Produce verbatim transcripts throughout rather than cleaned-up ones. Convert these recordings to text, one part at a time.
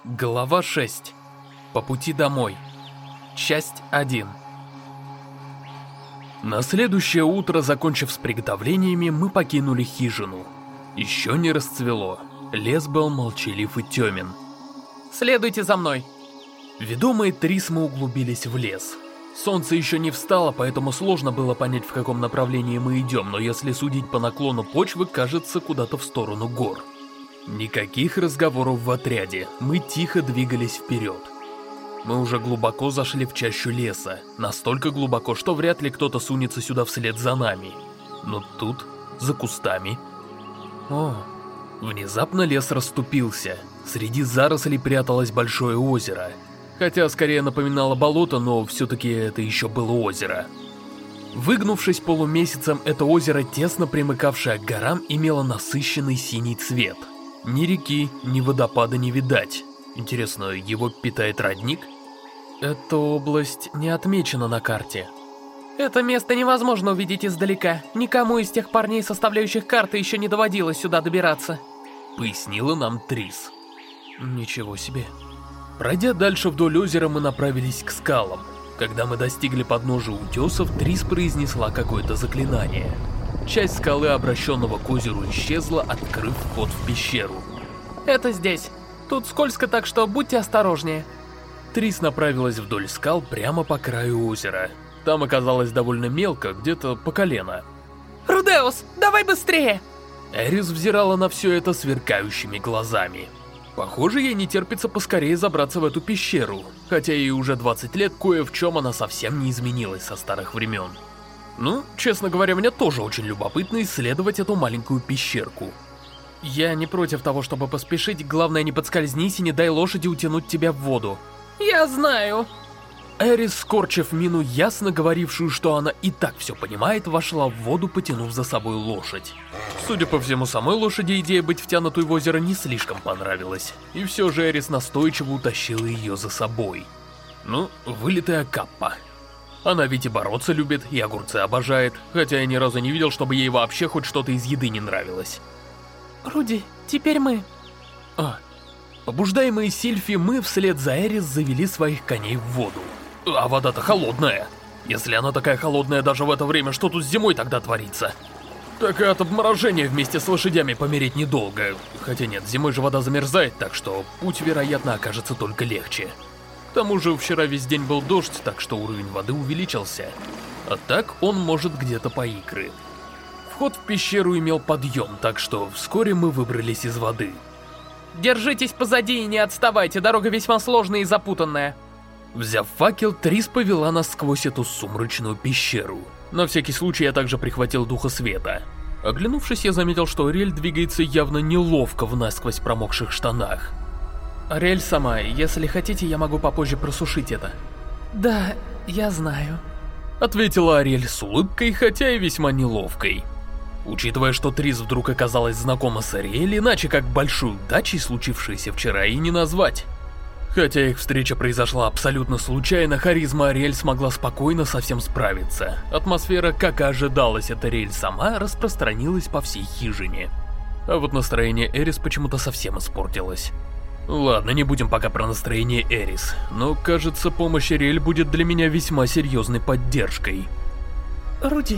Глава шесть. По пути домой. Часть один. На следующее утро, закончив с приготовлениями, мы покинули хижину. Еще не расцвело. Лес был молчалив и темен. Следуйте за мной. Ведомые Трис мы углубились в лес. Солнце еще не встало, поэтому сложно было понять, в каком направлении мы идем, но если судить по наклону почвы, кажется, куда-то в сторону гор. Никаких разговоров в отряде, мы тихо двигались вперед. Мы уже глубоко зашли в чащу леса, настолько глубоко, что вряд ли кто-то сунется сюда вслед за нами. Но тут, за кустами... О, внезапно лес расступился, среди зарослей пряталось большое озеро. Хотя скорее напоминало болото, но все-таки это еще было озеро. Выгнувшись полумесяцем, это озеро, тесно примыкавшее к горам, имело насыщенный синий цвет. Ни реки, ни водопада не видать. Интересно, его питает родник? Эта область не отмечена на карте. Это место невозможно увидеть издалека. Никому из тех парней, составляющих карты, еще не доводилось сюда добираться. Пояснила нам Трис. Ничего себе. Пройдя дальше вдоль озера, мы направились к скалам. Когда мы достигли подножия утесов, Трис произнесла какое-то заклинание. Часть скалы, обращенного к озеру, исчезла, открыв вход в пещеру. Это здесь. Тут скользко, так что будьте осторожнее. Трис направилась вдоль скал прямо по краю озера. Там оказалось довольно мелко, где-то по колено. Рудеус, давай быстрее! Эрис взирала на все это сверкающими глазами. Похоже, ей не терпится поскорее забраться в эту пещеру, хотя ей уже двадцать лет, кое в чем она совсем не изменилась со старых времен. Ну, честно говоря, мне тоже очень любопытно исследовать эту маленькую пещерку. Я не против того, чтобы поспешить, главное не подскользнись и не дай лошади утянуть тебя в воду. Я знаю. Эрис, скорчив мину, ясно говорившую, что она и так все понимает, вошла в воду, потянув за собой лошадь. Судя по всему, самой лошади идея быть втянутой в озеро не слишком понравилась, и все же Эрис настойчиво утащила ее за собой. Ну, вылитая Каппа. Она ведь и бороться любит, и огурцы обожает, хотя я ни разу не видел, чтобы ей вообще хоть что-то из еды не нравилось. Руди, теперь мы... А, побуждаемые Сильфи, мы вслед за Эрис завели своих коней в воду. А вода-то холодная. Если она такая холодная даже в это время, что тут зимой тогда творится? Так и от обморожения вместе с лошадями помереть недолго. Хотя нет, зимой же вода замерзает, так что путь, вероятно, окажется только легче. К тому же вчера весь день был дождь, так что уровень воды увеличился. А так он может где-то по икры. Вход в пещеру имел подъем, так что вскоре мы выбрались из воды. Держитесь позади и не отставайте, дорога весьма сложная и запутанная. Взяв факел, Трис повела нас сквозь эту сумрачную пещеру. На всякий случай я также прихватил духа света. Оглянувшись, я заметил, что Ариэль двигается явно неловко в насквозь промокших штанах. Ариэль сама, если хотите, я могу попозже просушить это. Да, я знаю. Ответила Ариэль с улыбкой, хотя и весьма неловкой. Учитывая, что Трис вдруг оказалась знакома с Ариэль, иначе как большой удачей, случившейся вчера, и не назвать. Хотя их встреча произошла абсолютно случайно, харизма Ариэль смогла спокойно со всем справиться. Атмосфера, как и ожидалось от Ариэль сама, распространилась по всей хижине. А вот настроение Эрис почему-то совсем испортилось. Ладно, не будем пока про настроение Эрис, но кажется, помощь Ариэль будет для меня весьма серьезной поддержкой. Руди.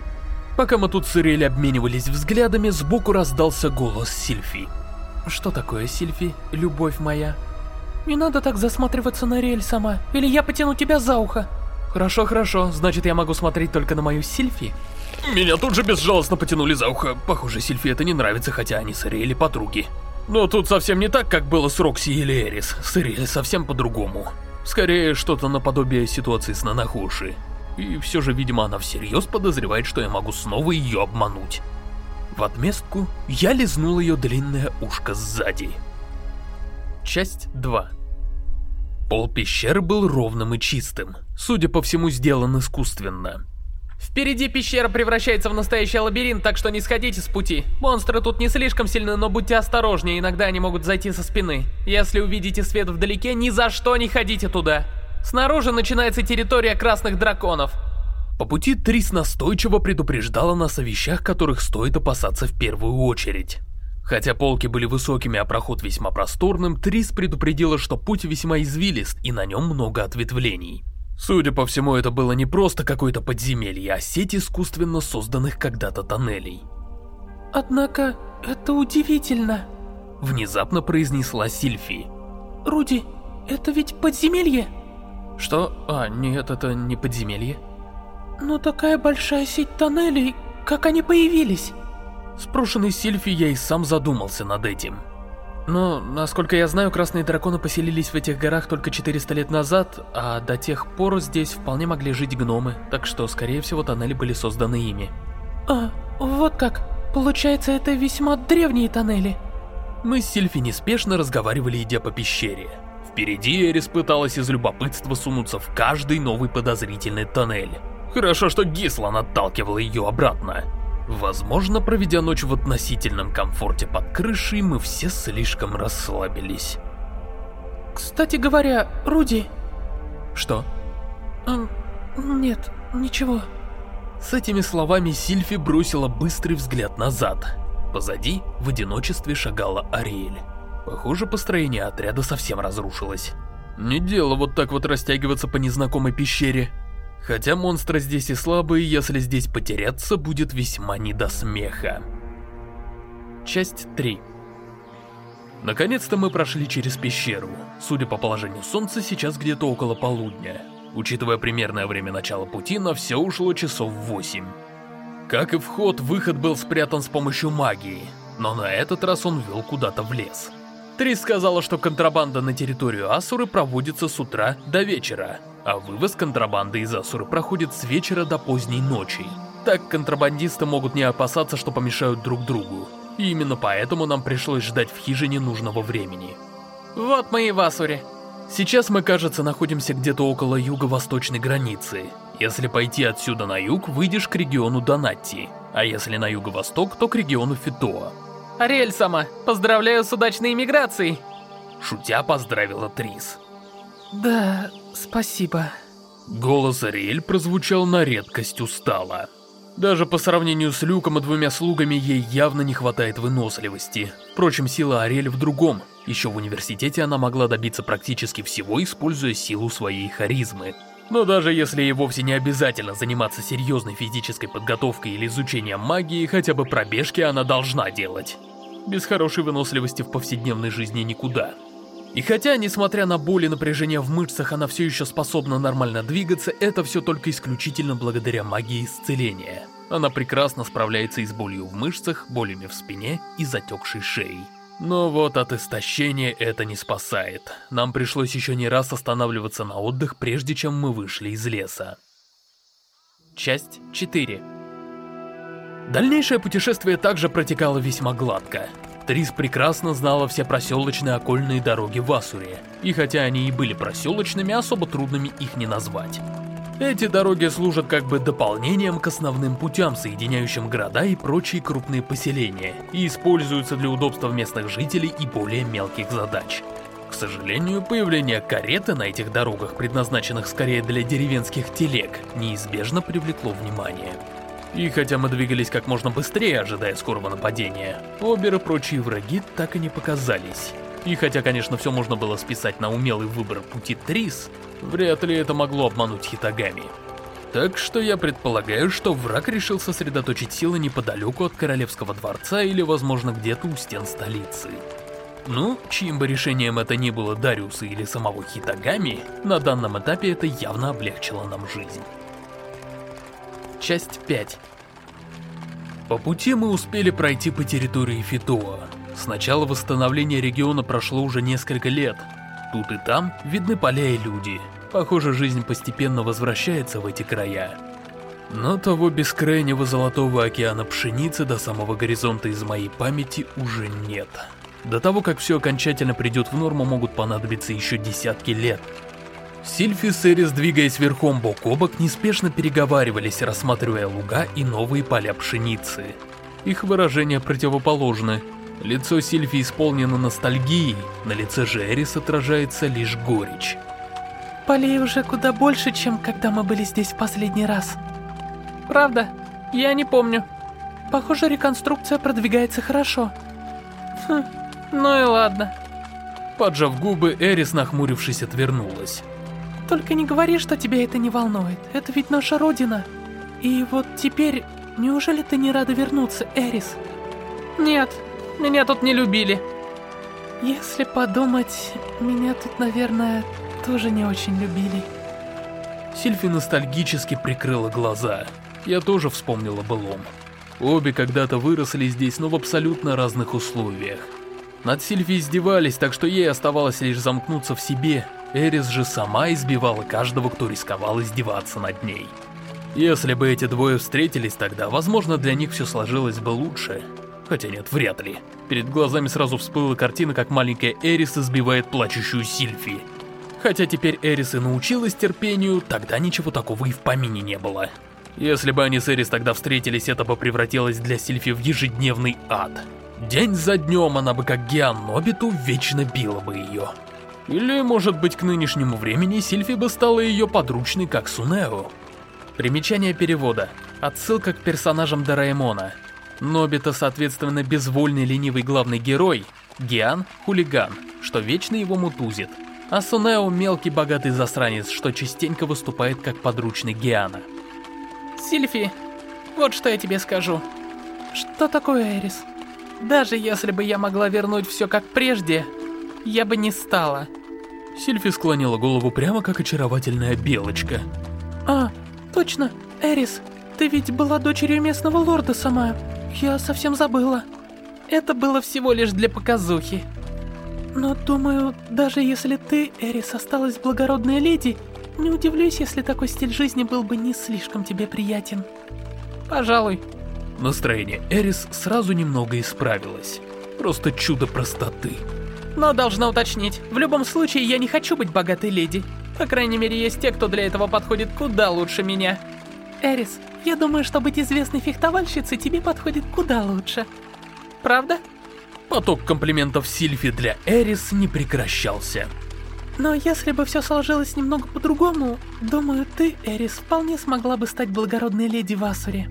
Пока мы тут с Ариэль обменивались взглядами, сбоку раздался голос Сильфи. Что такое, Сильфи, любовь моя? Не надо так засматриваться на Ариэль сама, или я потяну тебя за ухо. Хорошо, хорошо, значит я могу смотреть только на мою Сильфи? Меня тут же безжалостно потянули за ухо. Похоже, Сильфи это не нравится, хотя они с Ариэль подруги. Но тут совсем не так, как было с Рокси или Эрис. С Ариэль совсем по-другому. Скорее, что-то наподобие ситуации с Нанахоши. И все же, видимо, она всерьез подозревает, что я могу снова ее обмануть. В отместку я лизнул ее длинное ушко сзади. Часть два. Пол пещеры был ровным и чистым, судя по всему, сделан искусственно. Впереди пещера превращается в настоящий лабиринт, так что не сходите с пути. Монстры тут не слишком сильны, но будьте осторожнее, иногда они могут зайти со спины. Если увидите свет вдалеке, ни за что не ходите туда. Снаружи начинается территория красных драконов. По пути Трис настойчиво предупреждала нас о вещах, которых стоит опасаться в первую очередь. Хотя полки были высокими, а проход весьма просторным, Трис предупредила, что путь весьма извилист и на нем много ответвлений. Судя по всему, это было не просто какое-то подземелье, а сеть искусственно созданных когда-то тоннелей. Однако, это удивительно. Внезапно произнесла Сильфи. Руди, это ведь подземелье? Что? А, нет, это не подземелье. Но такая большая сеть тоннелей, как они появились? Спрошенный Сильфи, я и сам задумался над этим. Но, насколько я знаю, красные драконы поселились в этих горах только четыреста лет назад, а до тех пор здесь вполне могли жить гномы, так что, скорее всего, тоннели были созданы ими. А, вот как. Получается, это весьма древние тоннели. Мы с Сильфи неспешно разговаривали, идя по пещере. Впереди Эрис пыталась из любопытства сунуться в каждый новый подозрительный тоннель. Хорошо, что Гислан отталкивал ее обратно. Возможно, проведя ночь в относительном комфорте под крышей, мы все слишком расслабились. Кстати говоря, Руди... Что? Эм, нет, ничего. С этими словами Сильфи бросила быстрый взгляд назад. Позади в одиночестве шагала Ариэль. Похоже, построение отряда совсем разрушилось. Не дело вот так вот растягиваться по незнакомой пещере. Хотя монстры здесь и слабые, если здесь потеряться, будет весьма не до смеха. Часть три. Наконец-то мы прошли через пещеру. Судя по положению солнца, сейчас где-то около полудня. Учитывая примерное время начала пути, на все ушло часов восемь. Как и вход, выход был спрятан с помощью магии, но на этот раз он вел куда-то в лес. Трис сказала, что контрабанда на территорию Асуры проводится с утра до вечера, а вывоз контрабанды из Асуры проходит с вечера до поздней ночи. Так контрабандисты могут не опасаться, что помешают друг другу. И именно поэтому нам пришлось ждать в хижине нужного времени. Вот мы и в Асуре. Сейчас мы, кажется, находимся где-то около юго-восточной границы. Если пойти отсюда на юг, выйдешь к региону Донатти, а если на юго-восток, то к региону Фитоа. Ариэль сама, поздравляю с удачной иммиграцией. Шутя поздравила Трис. Да, спасибо. Голос Ариэль прозвучал на редкость устало. Даже по сравнению с Люком и двумя слугами ей явно не хватает выносливости. Впрочем, сила Ариэль в другом. Еще в университете она могла добиться практически всего, используя силу своей харизмы. Но даже если ей вовсе не обязательно заниматься серьезной физической подготовкой или изучением магии, хотя бы пробежки она должна делать. Без хорошей выносливости в повседневной жизни никуда. И хотя, несмотря на боль и напряжение в мышцах, она все еще способна нормально двигаться, это все только исключительно благодаря магии исцеления. Она прекрасно справляется и с болью в мышцах, болями в спине и затекшей шеей. Но вот от истощения это не спасает. Нам пришлось еще не раз останавливаться на отдых, прежде чем мы вышли из леса. Часть четыре. Дальнейшее путешествие также протекало весьма гладко. Трис прекрасно знала все проселочные окольные дороги в Асуре, и хотя они и были проселочными, особо трудными их не назвать. Эти дороги служат как бы дополнением к основным путям, соединяющим города и прочие крупные поселения, и используются для удобства местных жителей и более мелких задач. К сожалению, появление кареты на этих дорогах, предназначенных скорее для деревенских телег, неизбежно привлекло внимание. И хотя мы двигались как можно быстрее, ожидая скорого нападения, Обер и прочие враги так и не показались. И хотя, конечно, все можно было списать на умелый выбор пути Трис, вряд ли это могло обмануть Хитагами. Так что я предполагаю, что враг решил сосредоточить силы неподалеку от Королевского дворца или, возможно, где-то у стен столицы. Ну, чьим бы решением это ни было, Дариуса или самого Хитагами, на данном этапе это явно облегчило нам жизнь. Часть пять. По пути мы успели пройти по территории Фитоа. С начала восстановления региона прошло уже несколько лет. Тут и там видны поля и люди. Похоже, жизнь постепенно возвращается в эти края. Но того бескрайнего золотого океана пшеницы до самого горизонта из моей памяти уже нет. До того, как все окончательно придет в норму, могут понадобиться еще десятки лет. Сильфи с Эрис, двигаясь верхом бок о бок, неспешно переговаривались, рассматривая луга и новые поля пшеницы. Их выражения противоположны. Лицо Сильфи исполнено ностальгией, на лице же Эрис отражается лишь горечь. Полей уже куда больше, чем когда мы были здесь в последний раз. Правда? Я не помню. Похоже, реконструкция продвигается хорошо. Хм, ну и ладно. Поджав губы, Эрис, нахмурившись, отвернулась. Только не говори, что тебя это не волнует. Это ведь наша родина. И вот теперь, неужели ты не рада вернуться, Эрис? Нет, меня тут не любили. Если подумать, меня тут, наверное, тоже не очень любили. Сильфи ностальгически прикрыла глаза. Я тоже вспомнила былом. Обе когда-то выросли здесь, но в абсолютно разных условиях. Над Сильфи издевались, так что ей оставалось лишь замкнуться в себе. Эрис же сама избивала каждого, кто рисковал издеваться над ней. Если бы эти двое встретились тогда, возможно, для них все сложилось бы лучше. Хотя нет, вряд ли. Перед глазами сразу всплыла картина, как маленькая Эрис избивает плачущую Сильфи. Хотя теперь Эрис и научилась терпению, тогда ничего такого и в помине не было. Если бы они с Эрис тогда встретились, это бы превратилось для Сильфи в ежедневный ад. День за днем она бы, как Гиан Нобиту, вечно била бы ее. Или, может быть, к нынешнему времени Сильфи бы стала ее подручной, как Сунео. Примечание перевода. Отсылка к персонажам Дораэмона. Нобита, соответственно, безвольный ленивый главный герой, Гиан – хулиган, что вечно его мутузит, а Сунео – мелкий богатый засранец, что частенько выступает как подручный Гиана. Сильфи, вот что я тебе скажу. Что такое, Эрис? Даже если бы я могла вернуть все как прежде, я бы не стала. Сильфи склонила голову прямо как очаровательная белочка. А, точно, Эрис, ты ведь была дочерью местного лорда сама. Я совсем забыла. Это было всего лишь для показухи. Но думаю, даже если ты, Эрис, осталась благородной леди, не удивлюсь, если такой стиль жизни был бы не слишком тебе приятен. Пожалуй. Настроение Эрис сразу немного исправилось. Просто чудо простоты. Но должна уточнить, в любом случае я не хочу быть богатой леди. По крайней мере, есть те, кто для этого подходит куда лучше меня. Эрис, я думаю, что быть известной фехтовальщицей тебе подходит куда лучше. Правда? Поток комплиментов Сильфи для Эрис не прекращался. Но если бы все сложилось немного по-другому, думаю, ты, Эрис, вполне смогла бы стать благородной леди в Асуре.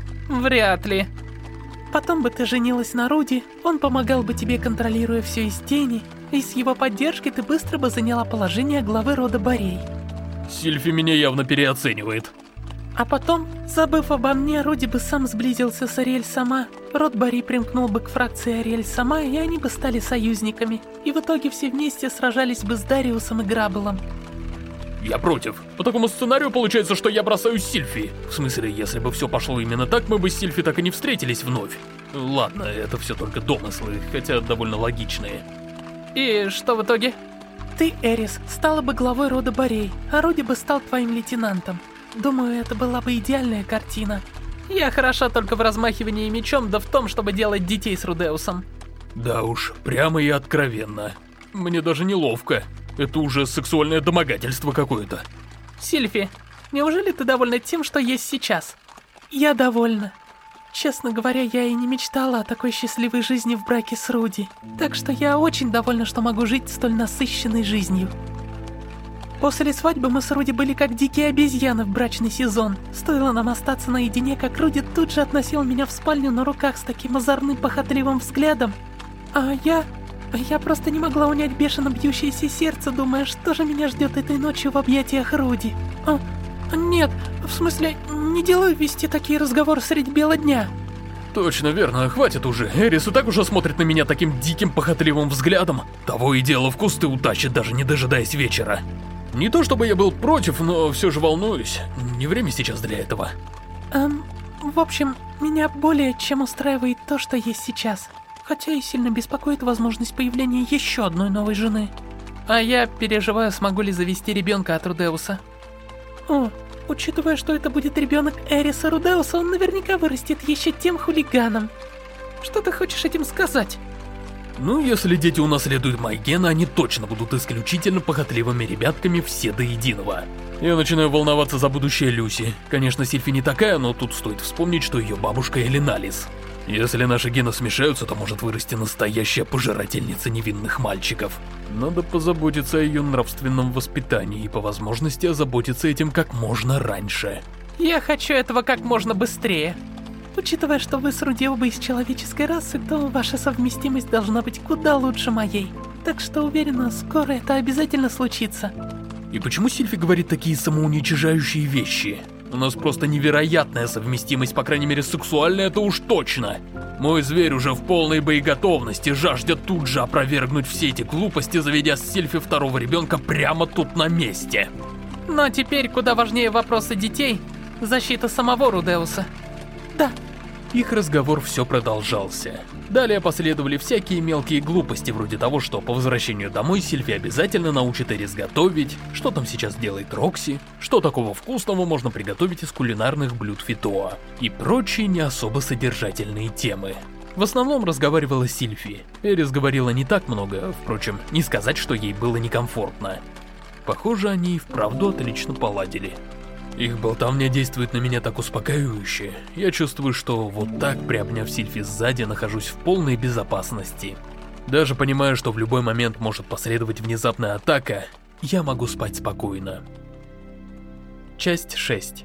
Вряд ли. Потом бы ты женилась на Руди, он помогал бы тебе, контролируя все из тени, и с его поддержкой ты быстро бы заняла положение главы рода Борей. Сильфи меня явно переоценивает. А потом, забыв обо мне, Руди бы сам сблизился с Ариэль Сама, род Бори примкнул бы к фракции Ариэль Сама, и они бы стали союзниками, и в итоге все вместе сражались бы с Дариусом и Грабблом. Я против. По такому сценарию получается, что я бросаю Сильфи. В смысле, если бы все пошло именно так, мы бы с Сильфи так и не встретились вновь. Ладно, это все только домыслы, хотя довольно логичные. И что в итоге? Ты, Эрис, стала бы главой рода Борей, а Руди бы стал твоим лейтенантом. Думаю, это была бы идеальная картина. Я хороша только в размахивании мечом, да в том, чтобы делать детей с Рудеусом. Да уж, прямо и откровенно. Мне даже неловко. Это уже сексуальное домогательство какое-то. Сильфи, неужели ты довольна тем, что есть сейчас? Я довольна. Честно говоря, я и не мечтала о такой счастливой жизни в браке с Руди. Так что я очень довольна, что могу жить столь насыщенной жизнью. После свадьбы мы с Руди были как дикие обезьяны в брачный сезон. Стоило нам остаться наедине, как Руди тут же относил меня в спальню на руках с таким озорным похотливым взглядом. А я... Я просто не могла унять бешено бьющееся сердце, думая, что же меня ждет этой ночью в объятиях Руди. А, нет, в смысле, не делаю вести такие разговоры средь бела дня. Точно, верно, хватит уже. Эрис и так уже смотрит на меня таким диким похотливым взглядом. Того и дело в кусты утащит, даже не дожидаясь вечера. Не то чтобы я был против, но все же волнуюсь. Не время сейчас для этого. Эм, в общем, меня более чем устраивает то, что есть сейчас. Хотя и сильно беспокоит возможность появления еще одной новой жены. А я переживаю, смогу ли завести ребенка от Рудеуса. О, учитывая, что это будет ребенок Эриса Рудеуса, он наверняка вырастет еще тем хулиганом. Что ты хочешь этим сказать? Ну, если дети унаследуют мои гены, они точно будут исключительно похотливыми ребятками все до единого. Я начинаю волноваться за будущее Люси. Конечно, Сильфи не такая, но тут стоит вспомнить, что ее бабушка Элиналис. Если наши гены смешаются, то может вырасти настоящая пожирательница невинных мальчиков. Надо позаботиться о ее нравственном воспитании и по возможности озаботиться этим как можно раньше. Я хочу этого как можно быстрее. Учитывая, что вы с Руди оба из человеческой расы, то ваша совместимость должна быть куда лучше моей. Так что уверена, скоро это обязательно случится. И почему Сильфи говорит такие самоуничижающие вещи? У нас просто невероятная совместимость, по крайней мере сексуальная, это уж точно. Мой зверь уже в полной боеготовности, жаждет тут же опровергнуть все эти глупости, заведя с Сильфи второго ребенка прямо тут на месте. Но теперь куда важнее вопросы детей, защита самого Рудеуса. Да. Их разговор все продолжался. Далее последовали всякие мелкие глупости, вроде того, что по возвращению домой Сильфи обязательно научит Эрис готовить, что там сейчас делает Рокси, что такого вкусного можно приготовить из кулинарных блюд Фитоа, и прочие не особо содержательные темы. В основном разговаривала Сильфи. Эрис говорила не так много, впрочем, не сказать, что ей было некомфортно. Похоже, они и вправду отлично поладили. Их болтовня действует на меня так успокаивающе. Я чувствую, что вот так, приобняв Сильфи сзади, нахожусь в полной безопасности. Даже понимая, что в любой момент может последовать внезапная атака, я могу спать спокойно. Часть шесть.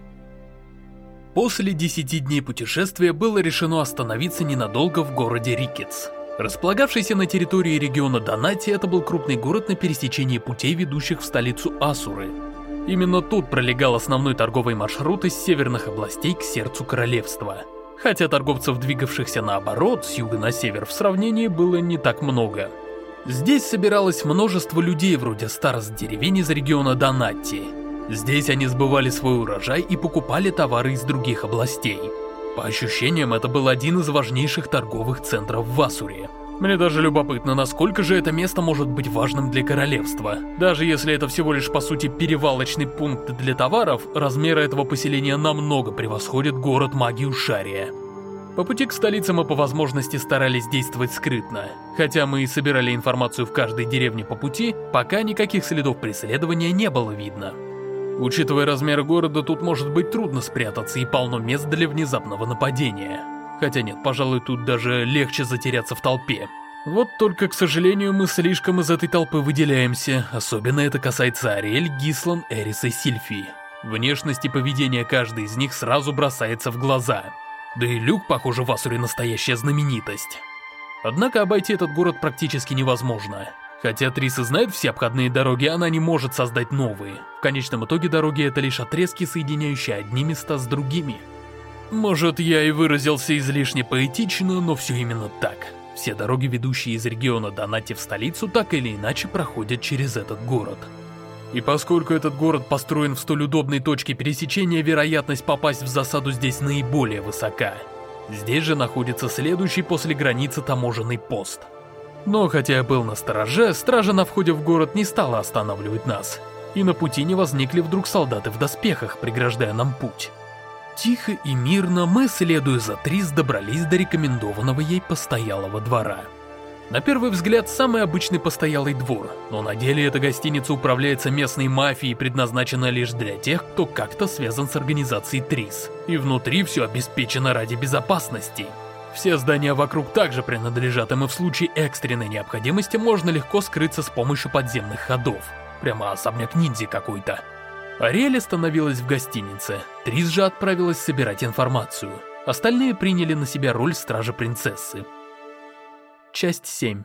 После десяти дней путешествия было решено остановиться ненадолго в городе Рикетс. Располагавшийся на территории региона Донати, это был крупный город на пересечении путей, ведущих в столицу Асуры. Именно тут пролегал основной торговый маршрут из северных областей к сердцу королевства. Хотя торговцев, двигавшихся наоборот, с юга на север, в сравнении было не так много. Здесь собиралось множество людей, вроде старост деревень из региона Донати. Здесь они сбывали свой урожай и покупали товары из других областей. По ощущениям, это был один из важнейших торговых центров в Асуре. Мне даже любопытно, насколько же это место может быть важным для королевства. Даже если это всего лишь по сути перевалочный пункт для товаров, размеры этого поселения намного превосходят город Магию Шария. По пути к столице мы по возможности старались действовать скрытно. Хотя мы и собирали информацию в каждой деревне по пути, пока никаких следов преследования не было видно. Учитывая размеры города, тут может быть трудно спрятаться и полно мест для внезапного нападения. Хотя нет, пожалуй, тут даже легче затеряться в толпе. Вот только, к сожалению, мы слишком из этой толпы выделяемся. Особенно это касается Ариэль, Гислан, Эрис и Сильфи. Внешность и поведение каждой из них сразу бросается в глаза. Да и Люк, похоже, в Асуре настоящая знаменитость. Однако обойти этот город практически невозможно. Хотя Трис и знает все обходные дороги, она не может создать новые. В конечном итоге дороги — это лишь отрезки, соединяющие одни места с другими. Может, я и выразился излишне поэтично, но все именно так. Все дороги, ведущие из региона Донати в столицу, так или иначе проходят через этот город. И поскольку этот город построен в столь удобной точке пересечения, вероятность попасть в засаду здесь наиболее высока. Здесь же находится следующий после границы таможенный пост. Но хотя я был настороже, стража на входе в город не стала останавливать нас. И на пути не возникли вдруг солдаты в доспехах, преграждая нам путь. Тихо и мирно мы, следуя за Трис, добрались до рекомендованного ей постоялого двора. На первый взгляд, самый обычный постоялый двор, но на деле эта гостиница управляется местной мафией, предназначена лишь для тех, кто как-то связан с организацией Трис. И внутри все обеспечено ради безопасности. Все здания вокруг также принадлежат им, и в случае экстренной необходимости можно легко скрыться с помощью подземных ходов. Прямо особняк ниндзя какой-то. Ариэль остановилась в гостинице, Трис же отправилась собирать информацию. Остальные приняли на себя роль стража принцессы. Часть семь.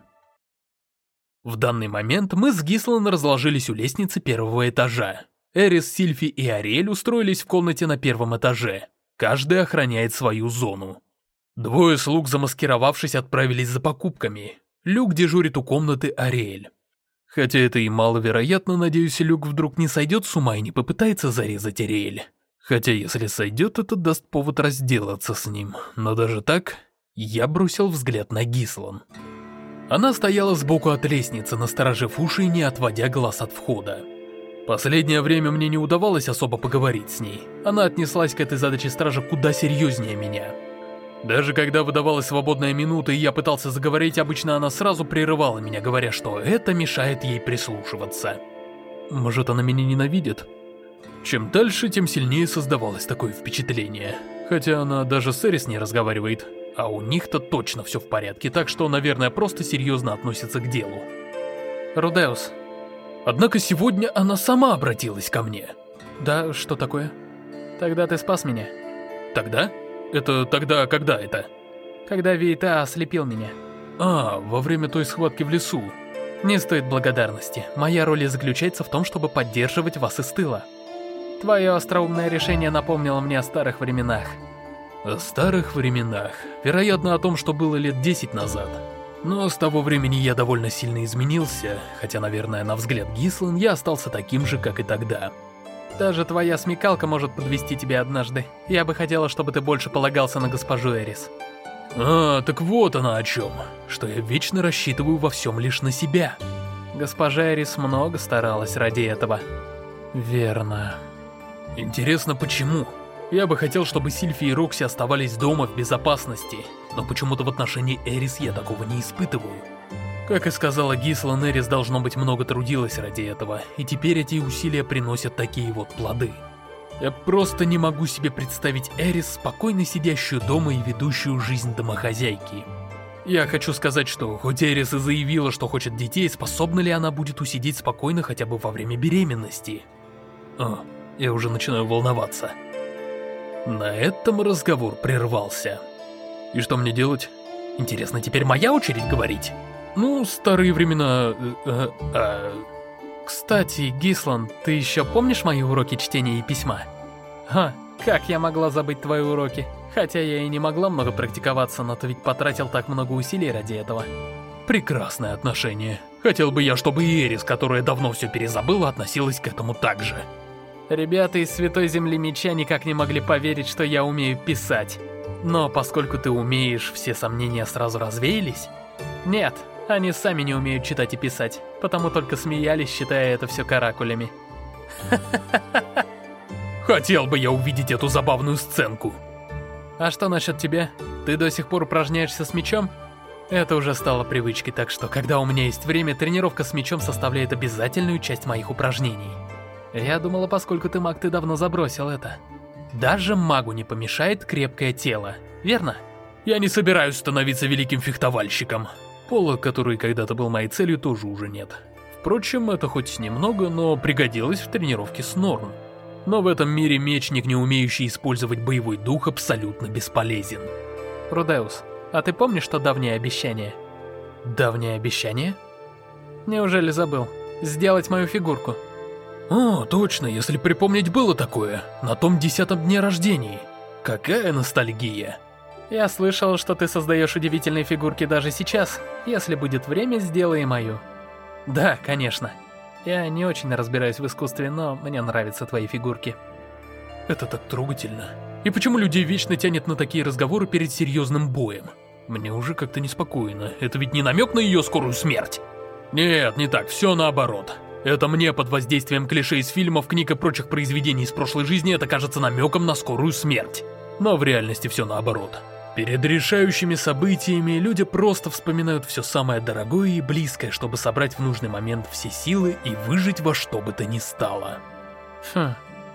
В данный момент мы с Гислан разложились у лестницы первого этажа. Эрис, Сильфи и Ариэль устроились в комнате на первом этаже. Каждый охраняет свою зону. Двое слуг, замаскировавшись, отправились за покупками. Люк дежурит у комнаты Ариэль. Хотя это и маловероятно, надеюсь, Люк вдруг не сойдет с ума и не попытается зарезать Ариэль. Хотя если сойдет, это даст повод разделаться с ним. Но даже так, я бросил взгляд на Гислан. Она стояла сбоку от лестницы, насторожив уши и не отводя глаз от входа. Последнее время мне не удавалось особо поговорить с ней. Она отнеслась к этой задаче стража куда серьезнее меня. Даже когда выдавалась свободная минута и я пытался заговорить, обычно она сразу прерывала меня, говоря, что это мешает ей прислушиваться. Может, она меня ненавидит? Чем дальше, тем сильнее создавалось такое впечатление. Хотя она даже с Эрис не разговаривает, а у них-то точно все в порядке, так что, наверное, просто серьезно относится к делу. Рудеус. Однако сегодня она сама обратилась ко мне. Да, что такое? Тогда ты спас меня. Тогда? Это тогда когда это? Когда Вейта ослепил меня. А, во время той схватки в лесу. Не стоит благодарности. Моя роль заключается в том, чтобы поддерживать вас из тыла. Твое остроумное решение напомнило мне о старых временах. О старых временах. Вероятно, о том, что было лет десять назад. Но с того времени я довольно сильно изменился, хотя, наверное, на взгляд Гислан я остался таким же, как и тогда. Даже твоя смекалка может подвести тебя однажды. Я бы хотела, чтобы ты больше полагался на госпожу Эрис. А, так вот она о чем. Что я вечно рассчитываю во всем лишь на себя. Госпожа Эрис много старалась ради этого. Верно. Интересно, почему? Я бы хотел, чтобы Сильфи и Рокси оставались дома в безопасности, но почему-то в отношении Эрис я такого не испытываю. Как и сказала Гислан, Эрис, должно быть, много трудилась ради этого, и теперь эти усилия приносят такие вот плоды. Я просто не могу себе представить Эрис, спокойно сидящую дома и ведущую жизнь домохозяйки. Я хочу сказать, что хоть Эрис и заявила, что хочет детей, способна ли она будет усидеть спокойно хотя бы во время беременности? О, я уже начинаю волноваться. На этом разговор прервался. И что мне делать? Интересно, теперь моя очередь говорить? Ну, старые времена... Э, э, э. Кстати, Гислан, ты еще помнишь мои уроки чтения и письма? Ха, как я могла забыть твои уроки? Хотя я и не могла много практиковаться, но ты ведь потратил так много усилий ради этого. Прекрасное отношение. Хотел бы я, чтобы и Эрис, которая давно все перезабыла, относилась к этому так же. Ребята из Святой Земли Меча никак не могли поверить, что я умею писать. Но поскольку ты умеешь, все сомнения сразу развеялись? Нет, они сами не умеют читать и писать, потому только смеялись, считая это все каракулями. Хотел бы я увидеть эту забавную сценку. А что насчет тебя? Ты до сих пор упражняешься с мечом? Это уже стало привычкой, так что, когда у меня есть время, тренировка с мечом составляет обязательную часть моих упражнений. Я думала, поскольку ты маг, ты давно забросил это. Даже магу не помешает крепкое тело, верно? Я не собираюсь становиться великим фехтовальщиком. Пола, который когда-то был моей целью, тоже уже нет. Впрочем, это хоть немного, но пригодилось в тренировке с Норн. Но в этом мире мечник, не умеющий использовать боевой дух, абсолютно бесполезен. Рудеус, а ты помнишь то давнее обещание? Давнее обещание? Неужели забыл? Сделать мою фигурку. О, точно, если припомнить, было такое. На том десятом дне рождения. Какая ностальгия. Я слышал, что ты создаешь удивительные фигурки даже сейчас. Если будет время, сделай мою. Да, конечно. Я не очень разбираюсь в искусстве, но мне нравятся твои фигурки. Это так трогательно. И почему людей вечно тянет на такие разговоры перед серьезным боем? Мне уже как-то неспокойно. Это ведь не намек на ее скорую смерть? Нет, не так, все наоборот. Это мне под воздействием клише из фильмов, книг и прочих произведений из прошлой жизни это кажется намеком на скорую смерть. Но в реальности все наоборот. Перед решающими событиями люди просто вспоминают все самое дорогое и близкое, чтобы собрать в нужный момент все силы и выжить во что бы то ни стало. Хм.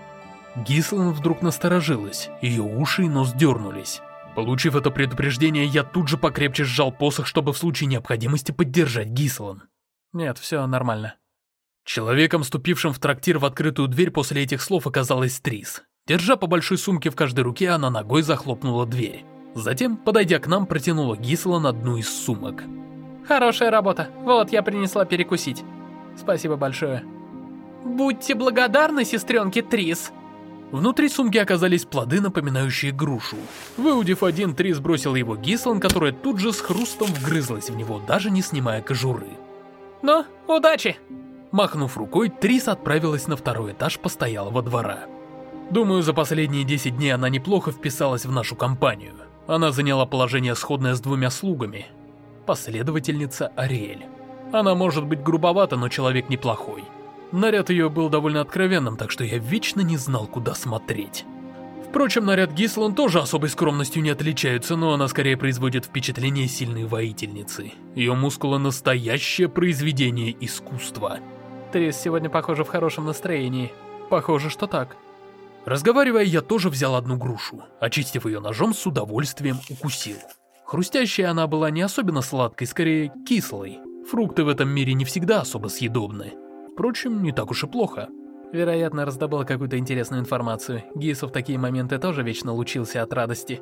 Гислан вдруг насторожилась, ее уши и нос дернулись. Получив это предупреждение, я тут же покрепче сжал посох, чтобы в случае необходимости поддержать Гислан. Нет, все нормально. Человеком, ступившим в трактир в открытую дверь после этих слов, оказалась Трис. Держа по большой сумке в каждой руке, она ногой захлопнула дверь. Затем, подойдя к нам, протянула Гислан одну из сумок. Хорошая работа. Вот, я принесла перекусить. Спасибо большое. Будьте благодарны, сестренке Трис. Внутри сумки оказались плоды, напоминающие грушу. Выудив один, Трис бросила его Гислан, которая тут же с хрустом вгрызлась в него, даже не снимая кожуры. Ну, удачи! Махнув рукой, Трис отправилась на второй этаж постоялого двора. Думаю, за последние десять дней она неплохо вписалась в нашу компанию. Она заняла положение, сходное с двумя слугами. Последовательница Ариэль. Она может быть грубовата, но человек неплохой. Наряд ее был довольно откровенным, так что я вечно не знал, куда смотреть. Впрочем, наряд Гислан тоже особой скромностью не отличается, но она скорее производит впечатление сильной воительницы. Ее мускулы — настоящее произведение искусства. Трис сегодня, похоже, в хорошем настроении. Похоже, что так. Разговаривая, я тоже взял одну грушу. Очистив ее ножом, с удовольствием укусил. Хрустящая она была не особенно сладкой, скорее кислой. Фрукты в этом мире не всегда особо съедобны. Впрочем, не так уж и плохо. Вероятно, раздобыла какую-то интересную информацию. Гису в такие моменты тоже вечно лучился от радости.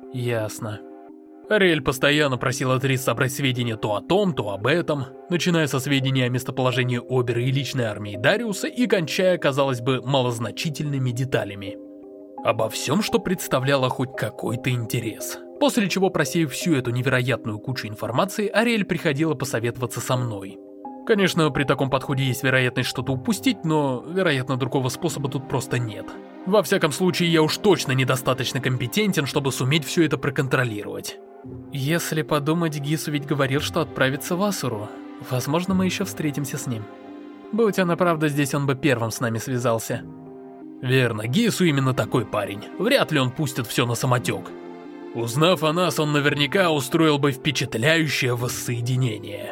Ясно. Ариэль постоянно просила Трис собрать сведения то о том, то об этом, начиная со сведений о местоположении Обера и личной армии Дариуса и кончая, казалось бы, малозначительными деталями. Обо всем, что представляло хоть какой-то интерес. После чего, просеяв всю эту невероятную кучу информации, Ариэль приходила посоветоваться со мной. Конечно, при таком подходе есть вероятность что-то упустить, но, вероятно, другого способа тут просто нет. Во всяком случае, я уж точно недостаточно компетентен, чтобы суметь все это проконтролировать. Если подумать, Гису ведь говорил, что отправится в Асуру. Возможно, мы еще встретимся с ним. Будь она правда здесь, он бы первым с нами связался. Верно, Гису именно такой парень. Вряд ли он пустит все на самотек. Узнав о нас, он наверняка устроил бы впечатляющее воссоединение.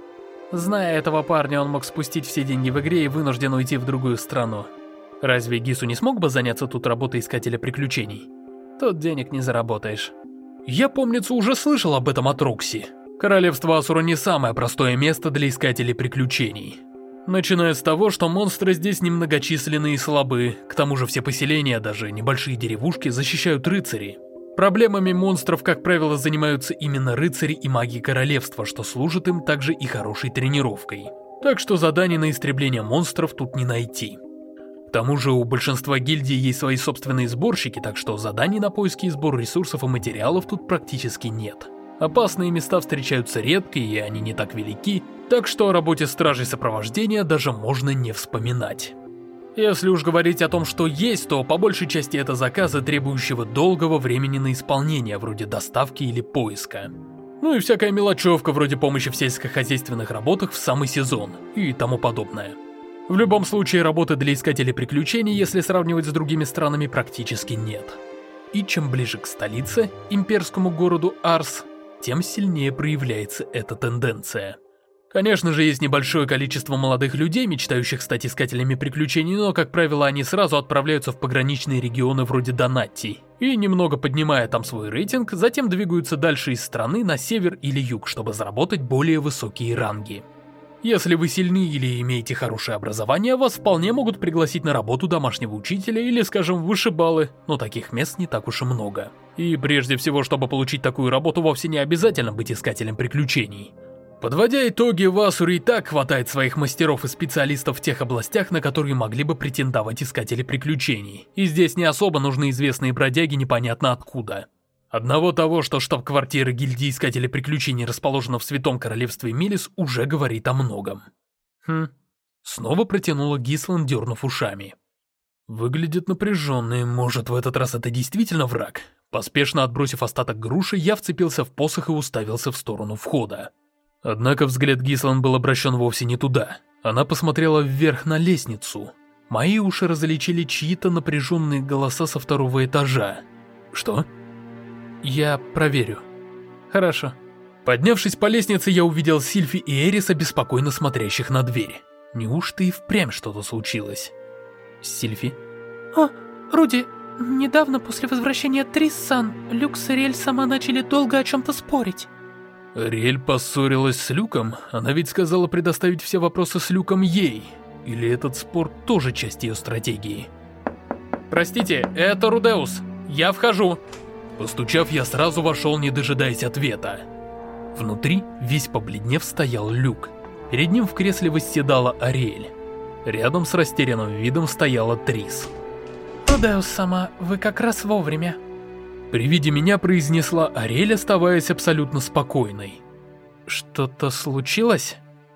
Зная этого парня, он мог спустить все деньги в игре и вынужден уйти в другую страну. Разве Гису не смог бы заняться тут работой искателя приключений? Тут денег не заработаешь. Я, помнится, уже слышал об этом от Рокси. Королевство Асура не самое простое место для искателей приключений. Начиная с того, что монстры здесь немногочисленны и слабы, к тому же все поселения, даже небольшие деревушки, защищают рыцари. Проблемами монстров, как правило, занимаются именно рыцари и маги королевства, что служит им также и хорошей тренировкой. Так что заданий на истребление монстров тут не найти. К тому же у большинства гильдий есть свои собственные сборщики, так что заданий на поиски и сбор ресурсов и материалов тут практически нет. Опасные места встречаются редко, и они не так велики, так что о работе стражей сопровождения даже можно не вспоминать. Если уж говорить о том, что есть, то по большей части это заказы, требующего долгого времени на исполнение, вроде доставки или поиска. Ну и всякая мелочевка, вроде помощи в сельскохозяйственных работах в самый сезон и тому подобное. В любом случае, работы для искателей приключений, если сравнивать с другими странами, практически нет. И чем ближе к столице, имперскому городу Арс, тем сильнее проявляется эта тенденция. Конечно же, есть небольшое количество молодых людей, мечтающих стать искателями приключений, но, как правило, они сразу отправляются в пограничные регионы вроде Донатти, и, немного поднимая там свой рейтинг, затем двигаются дальше из страны на север или юг, чтобы заработать более высокие ранги. Если вы сильны или имеете хорошее образование, вас вполне могут пригласить на работу домашнего учителя или, скажем, вышибалы, но таких мест не так уж и много. И прежде всего, чтобы получить такую работу, вовсе не обязательно быть искателем приключений. Подводя итоги, в Асуре и так хватает своих мастеров и специалистов в тех областях, на которые могли бы претендовать искатели приключений. И здесь не особо нужны известные бродяги непонятно откуда. Одного того, что штаб-квартира гильдии искателей приключений расположена в Святом Королевстве Милис, уже говорит о многом. Хм. Снова протянула Гислан, дернув ушами. Выглядит напряженный, может, в этот раз это действительно враг? Поспешно отбросив остаток груши, я вцепился в посох и уставился в сторону входа. Однако взгляд Гислан был обращен вовсе не туда. Она посмотрела вверх на лестницу. Мои уши различили чьи-то напряженные голоса со второго этажа. Что? Я проверю. Хорошо. Поднявшись по лестнице, я увидел Сильфи и Эриса, беспокойно смотрящих на дверь. Неужто и впрямь что-то случилось? Сильфи? О, Руди, недавно после возвращения Трис-сан, Люк с Ариэль сама начали долго о чем-то спорить. Ариэль поссорилась с Люком? Она ведь сказала предоставить все вопросы с Люком ей. Или этот спор тоже часть ее стратегии? Простите, это Рудеус. Я вхожу. Постучав, я сразу вошел, не дожидаясь ответа. Внутри, весь побледнев, стоял Люк. Перед ним в кресле восседала Ариэль. Рядом с растерянным видом стояла Трис. Рудеус сама, вы как раз вовремя. При виде меня произнесла Ариэль, оставаясь абсолютно спокойной. Что-то случилось?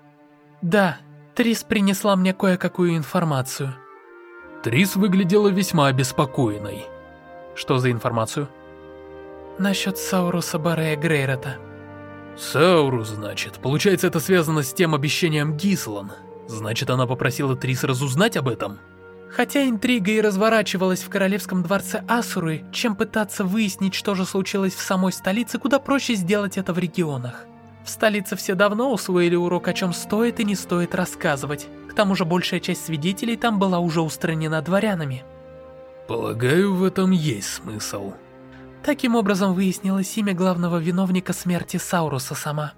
Да, Трис принесла мне кое-какую информацию. Трис выглядела весьма обеспокоенной. Что за информацию? Насчет Сауруса Баррея Грейрота. Саурус, значит. Получается, это связано с тем обещанием Гислан. Значит, она попросила Трис разузнать об этом? Хотя интрига и разворачивалась в королевском дворце Асуры, чем пытаться выяснить, что же случилось в самой столице, куда проще сделать это в регионах. В столице все давно усвоили урок, о чем стоит и не стоит рассказывать. К тому же большая часть свидетелей там была уже устранена дворянами. Полагаю, в этом есть смысл. Таким образом выяснилось имя главного виновника смерти Сауруса сама.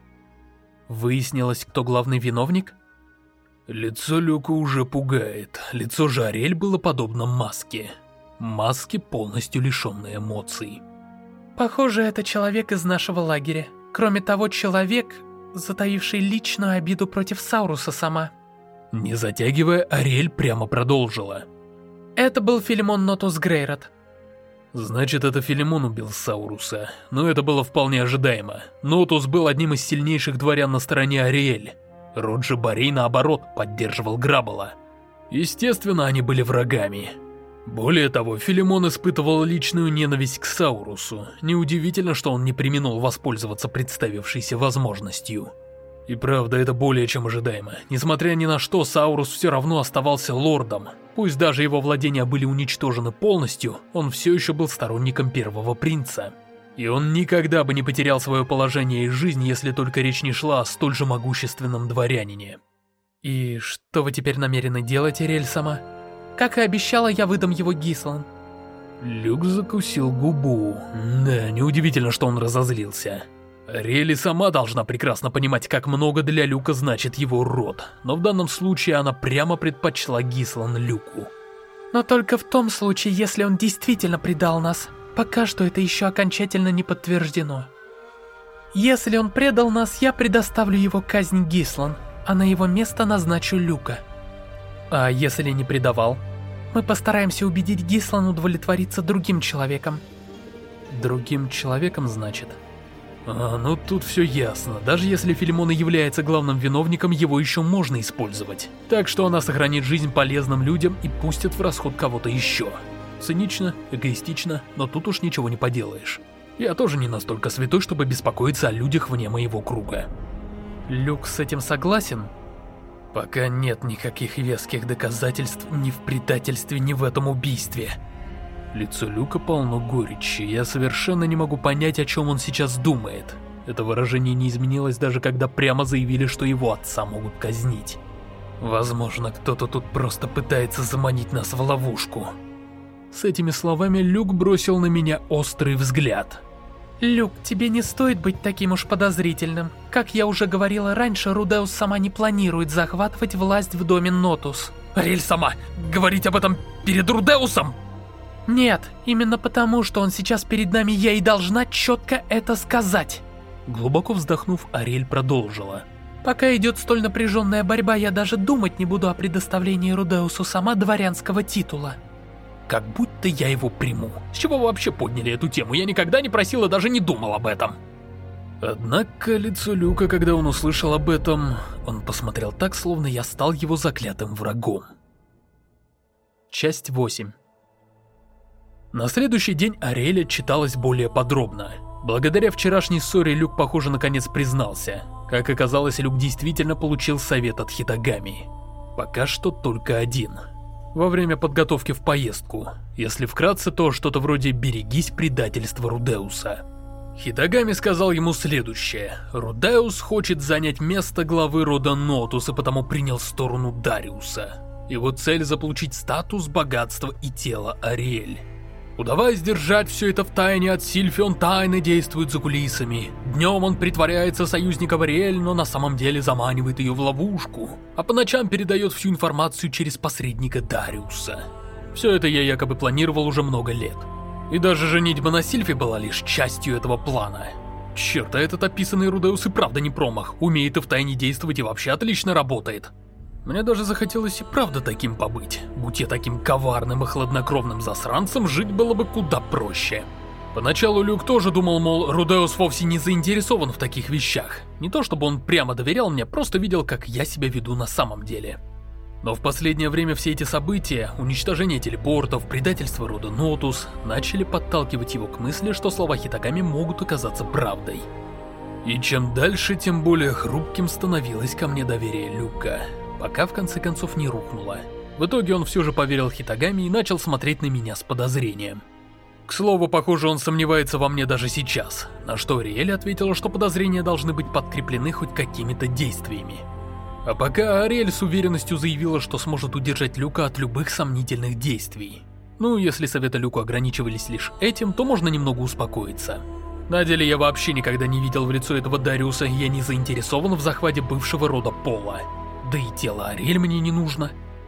Выяснилось, кто главный виновник? Лицо Люка уже пугает. Лицо же Ариэль было подобно маске. Маске, полностью лишенной эмоций. Похоже, это человек из нашего лагеря. Кроме того, человек, затаивший личную обиду против Сауруса сама. Не затягивая, Ариэль прямо продолжила. Это был Филимон Нотус Грейрот. Значит, это Филимон убил Сауруса. Но это было вполне ожидаемо. Нотус был одним из сильнейших дворян на стороне Ариэль. Род же Борей, наоборот, поддерживал Граббела. Естественно, они были врагами. Более того, Филимон испытывал личную ненависть к Саурусу. Неудивительно, что он не преминул воспользоваться представившейся возможностью. И правда, это более чем ожидаемо. Несмотря ни на что, Саурус все равно оставался лордом. Пусть даже его владения были уничтожены полностью, он все еще был сторонником первого принца. И он никогда бы не потерял свое положение и жизнь, если только речь не шла о столь же могущественном дворянине. И что вы теперь намерены делать, Ариэль сама? Как и обещала, я выдам его Гислан. Люк закусил губу. Да, неудивительно, что он разозлился. Ариэль сама должна прекрасно понимать, как много для Люка значит его род, но в данном случае она прямо предпочла Гислан Люку. Но только в том случае, если он действительно предал нас. Пока что это еще окончательно не подтверждено. Если он предал нас, я предоставлю его казнь Гислан, а на его место назначу Люка. А если не предавал? Мы постараемся убедить Гислан удовлетвориться другим человеком. Другим человеком, значит? А, ну тут все ясно. Даже если Филимон и является главным виновником, его еще можно использовать. Так что она сохранит жизнь полезным людям и пустит в расход кого-то еще. Цинично, эгоистично, но тут уж ничего не поделаешь. Я тоже не настолько святой, чтобы беспокоиться о людях вне моего круга. Люк с этим согласен? Пока нет никаких веских доказательств ни в предательстве, ни в этом убийстве. Лицо Люка полно горечи, я совершенно не могу понять, о чем он сейчас думает. Это выражение не изменилось даже когда прямо заявили, что его отца могут казнить. Возможно, кто-то тут просто пытается заманить нас в ловушку. С этими словами Люк бросил на меня острый взгляд. Люк, тебе не стоит быть таким уж подозрительным. Как я уже говорила раньше, Рудеус сама не планирует захватывать власть в доме Нотус. Ариэль сама, говорить об этом перед Рудеусом? Нет, именно потому, что он сейчас перед нами, я и должна четко это сказать. Глубоко вздохнув, Ариэль продолжила. Пока идет столь напряженная борьба, я даже думать не буду о предоставлении Рудеусу сама дворянского титула. Как будто я его приму. С чего вы вообще подняли эту тему? Я никогда не просил и даже не думал об этом. Однако лицо Люка, когда он услышал об этом, он посмотрел так, словно я стал его заклятым врагом. Часть восемь. На следующий день Ариэль отчиталась более подробно. Благодаря вчерашней ссоре Люк, похоже, наконец признался. Как оказалось, Люк действительно получил совет от Хитагами. Пока что только один. Во время подготовки в поездку. Если вкратце, то что-то вроде «берегись предательства Рудеуса». Хитагами сказал ему следующее. Рудеус хочет занять место главы рода Нотус и потому принял сторону Дариуса. Его цель — заполучить статус, богатство и тело Ариэль. Удаваясь держать все это в тайне от Сильфи, он тайно действует за кулисами. Днем он притворяется союзником Ариэль, но на самом деле заманивает ее в ловушку. А по ночам передает всю информацию через посредника Дариуса. Все это я якобы планировал уже много лет. И даже женитьба на Сильфи была лишь частью этого плана. Черт, а этот описанный Рудеус и правда не промах. Умеет и втайне действовать и вообще отлично работает. Мне даже захотелось и правда таким побыть. Будь я таким коварным и хладнокровным засранцем, жить было бы куда проще. Поначалу Люк тоже думал, мол, Рудеус вовсе не заинтересован в таких вещах. Не то чтобы он прямо доверял мне, просто видел, как я себя веду на самом деле. Но в последнее время все эти события, уничтожение телепортов, предательство рода Нотус, начали подталкивать его к мысли, что слова Хитагами могут оказаться правдой. И чем дальше, тем более хрупким становилось ко мне доверие Люка. Пока в конце концов не рухнуло. В итоге он все же поверил Хитагами и начал смотреть на меня с подозрением. К слову, похоже, он сомневается во мне даже сейчас, на что Ариэль ответила, что подозрения должны быть подкреплены хоть какими-то действиями. А пока Ариэль с уверенностью заявила, что сможет удержать Люка от любых сомнительных действий. Ну, если советы Люку ограничивались лишь этим, то можно немного успокоиться. На деле я вообще никогда не видел в лицо этого Дариуса, и я не заинтересован в захвате бывшего рода Пола. Да и тело Ариэль мне не нужно.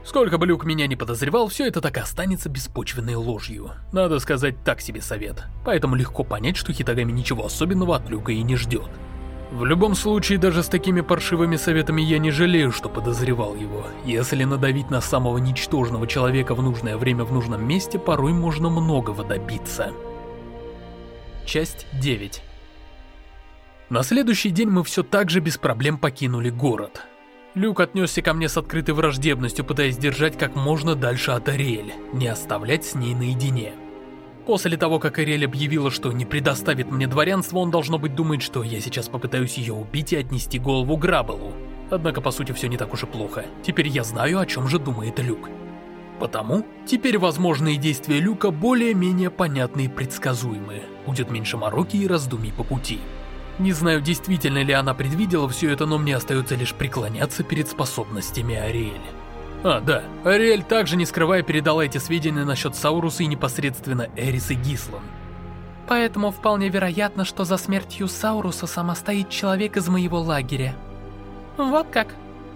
Сколько бы Люк меня не подозревал, все это так и останется беспочвенной ложью. Надо сказать, так себе совет. Поэтому легко понять, что Хитагами ничего особенного от Люка и не ждет. В любом случае, даже с такими паршивыми советами я не жалею, что подозревал его. Если надавить на самого ничтожного человека в нужное время в нужном месте, порой можно многого добиться. Часть девять. На следующий день мы все так же без проблем покинули город. Люк отнесся ко мне с открытой враждебностью, пытаясь держать как можно дальше от Ариэль, не оставлять с ней наедине. После того, как Ариэль объявила, что не предоставит мне дворянство, он, должно быть, думает, что я сейчас попытаюсь ее убить и отнести голову Грабелу. Однако, по сути, все не так уж и плохо. Теперь я знаю, о чем же думает Люк. Потому теперь возможные действия Люка более-менее понятны и предсказуемы. Будет меньше мороки и раздумий по пути. Не знаю, действительно ли она предвидела все это, но мне остается лишь преклоняться перед способностями Ариэль. А, да, Ариэль также, не скрывая, передала эти сведения насчет Сауруса и непосредственно Эрис и Гислан. Поэтому вполне вероятно, что за смертью Сауруса сама стоит человек из моего лагеря. Вот как.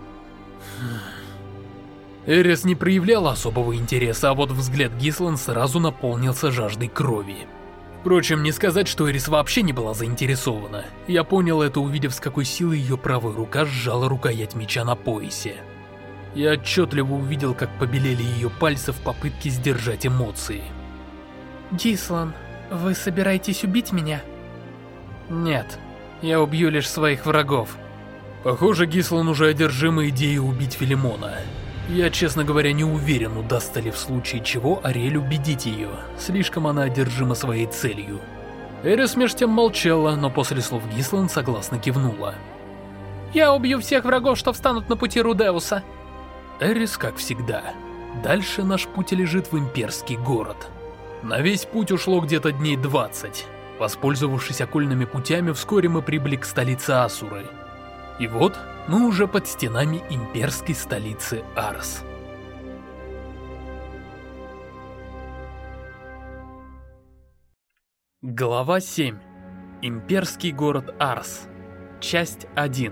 Эрис не проявляла особого интереса, а вот взгляд Гислан сразу наполнился жаждой крови. Впрочем, не сказать, что Эрис вообще не была заинтересована. Я понял это, увидев, с какой силой ее правая рука сжала рукоять меча на поясе. Я отчетливо увидел, как побелели ее пальцы в попытке сдержать эмоции. Гислан, вы собираетесь убить меня? Нет, я убью лишь своих врагов. Похоже, Гислан уже одержима идеей убить Филимона. Я, честно говоря, не уверен, удастся ли в случае чего Ариэль убедить ее. Слишком она одержима своей целью. Эрис меж тем молчала, но после слов Гислан согласно кивнула. Я убью всех врагов, что встанут на пути Рудеуса. Эрис, как всегда. Дальше наш путь лежит в имперский город. На весь путь ушло где-то дней двадцать. Воспользовавшись окольными путями, вскоре мы прибыли к столице Асуры. И вот мы уже под стенами имперской столицы Арс. Глава семь. Имперский город Арс. Часть один.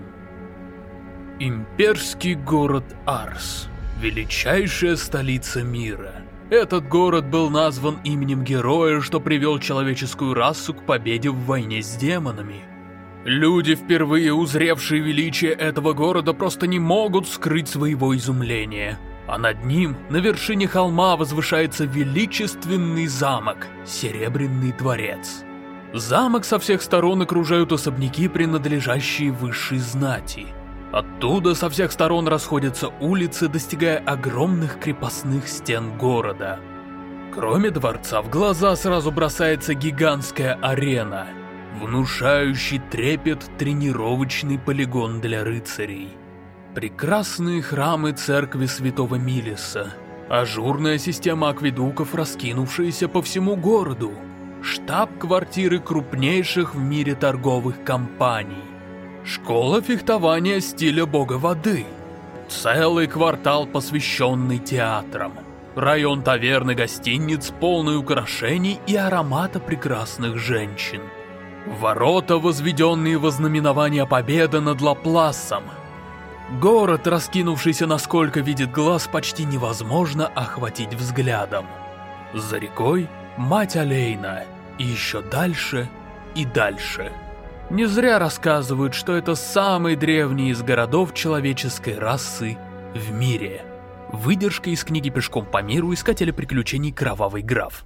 Имперский город Арс. Величайшая столица мира. Этот город был назван именем героя, что привел человеческую расу к победе в войне с демонами. Люди, впервые узревшие величие этого города, просто не могут скрыть своего изумления. А над ним, на вершине холма, возвышается величественный замок, Серебряный дворец. Замок со всех сторон окружают особняки, принадлежащие высшей знати. Оттуда со всех сторон расходятся улицы, достигая огромных крепостных стен города. Кроме дворца, в глаза сразу бросается гигантская арена, внушающий трепет тренировочный полигон для рыцарей. Прекрасные храмы церкви Святого Милиса, ажурная система акведуков, раскинувшаяся по всему городу, штаб-квартиры крупнейших в мире торговых компаний, школа фехтования стиля бога воды, целый квартал, посвященный театрам, район таверн и гостиниц, полный украшений и аромата прекрасных женщин. Ворота, возведенные во знаменование победы над Лапласом. Город, раскинувшийся насколько видит глаз, почти невозможно охватить взглядом. За рекой мать Алейна, и еще дальше и дальше. Не зря рассказывают, что это самый древний из городов человеческой расы в мире. Выдержка из книги «Пешком по миру. Искатели приключений. Кровавый граф».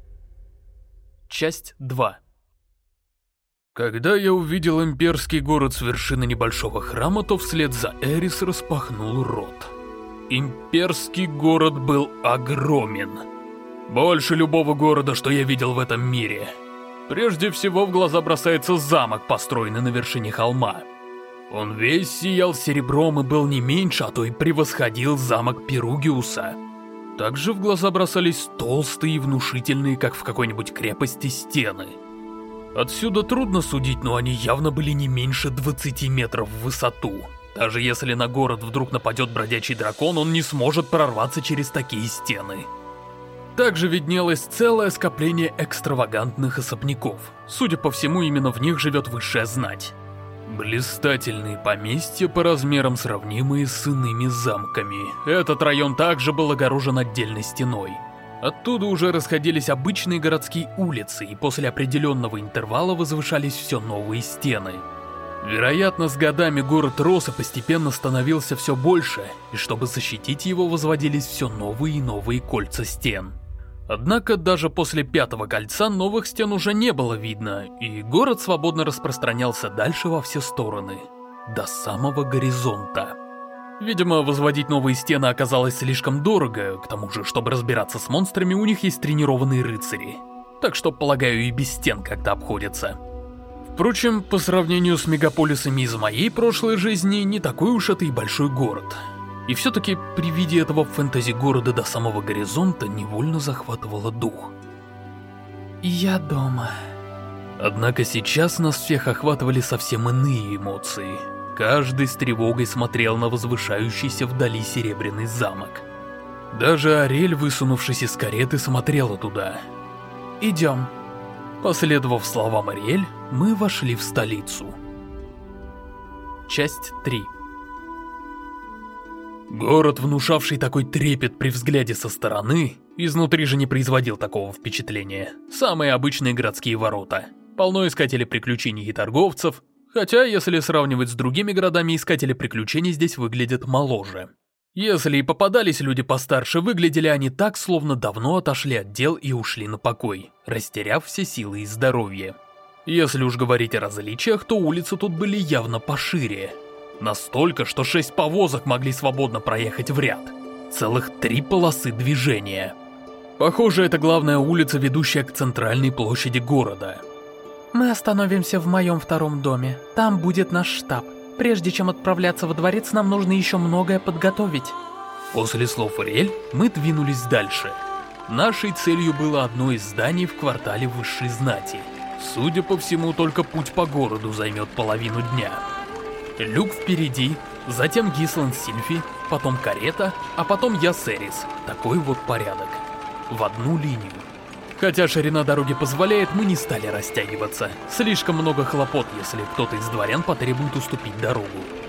Часть два. Когда я увидел имперский город с вершины небольшого храма, то вслед за Эрис распахнул рот. Имперский город был огромен. Больше любого города, что я видел в этом мире. Прежде всего в глаза бросается замок, построенный на вершине холма. Он весь сиял серебром и был не меньше, а то и превосходил замок Перугиуса. Также в глаза бросались толстые и внушительные, как в какой-нибудь крепости, стены. Отсюда трудно судить, но они явно были не меньше двадцати метров в высоту. Даже если на город вдруг нападет бродячий дракон, он не сможет прорваться через такие стены. Также виднелось целое скопление экстравагантных особняков. Судя по всему, именно в них живет высшая знать. Блистательные поместья по размерам сравнимые с иными замками. Этот район также был огорожен отдельной стеной. Оттуда уже расходились обычные городские улицы, и после определенного интервала возвышались все новые стены. Вероятно, с годами город рос и постепенно становился все больше, и чтобы защитить его, возводились все новые и новые кольца стен. Однако даже после пятого кольца новых стен уже не было видно, и город свободно распространялся дальше во все стороны, до самого горизонта. Видимо, возводить новые стены оказалось слишком дорого, к тому же, чтобы разбираться с монстрами, у них есть тренированные рыцари. Так что, полагаю, и без стен как-то обходится. Впрочем, по сравнению с мегаполисами из моей прошлой жизни, не такой уж это и большой город. И все-таки при виде этого фэнтези-города до самого горизонта невольно захватывало дух. Я дома. Однако сейчас нас всех охватывали совсем иные эмоции. Каждый с тревогой смотрел на возвышающийся вдали серебряный замок. Даже Ариэль, высунувшись из кареты, смотрела туда. Идем. Последовав словам Ариэль, мы вошли в столицу. Часть три. Город, внушавший такой трепет при взгляде со стороны, изнутри же не производил такого впечатления. Самые обычные городские ворота. Полно искателей приключений и торговцев, хотя, если сравнивать с другими городами, искатели приключений здесь выглядят моложе. Если и попадались люди постарше, выглядели они так, словно давно отошли от дел и ушли на покой, растеряв все силы и здоровье. Если уж говорить о различиях, то улицы тут были явно пошире. Настолько, что шесть повозок могли свободно проехать в ряд. Целых три полосы движения. Похоже, это главная улица, ведущая к центральной площади города. Мы остановимся в моем втором доме. Там будет наш штаб. Прежде чем отправляться во дворец, нам нужно еще многое подготовить. После слов Ариэль мы двинулись дальше. Нашей целью было одно из зданий в квартале высшей знати. Судя по всему, только путь по городу займет половину дня. Люк впереди, затем Гисланд с Сильфи, потом карета, а потом я с Эрис. Такой вот порядок. В одну линию. Хотя ширина дороги позволяет, мы не стали растягиваться. Слишком много хлопот, если кто-то из дворян потребует уступить дорогу.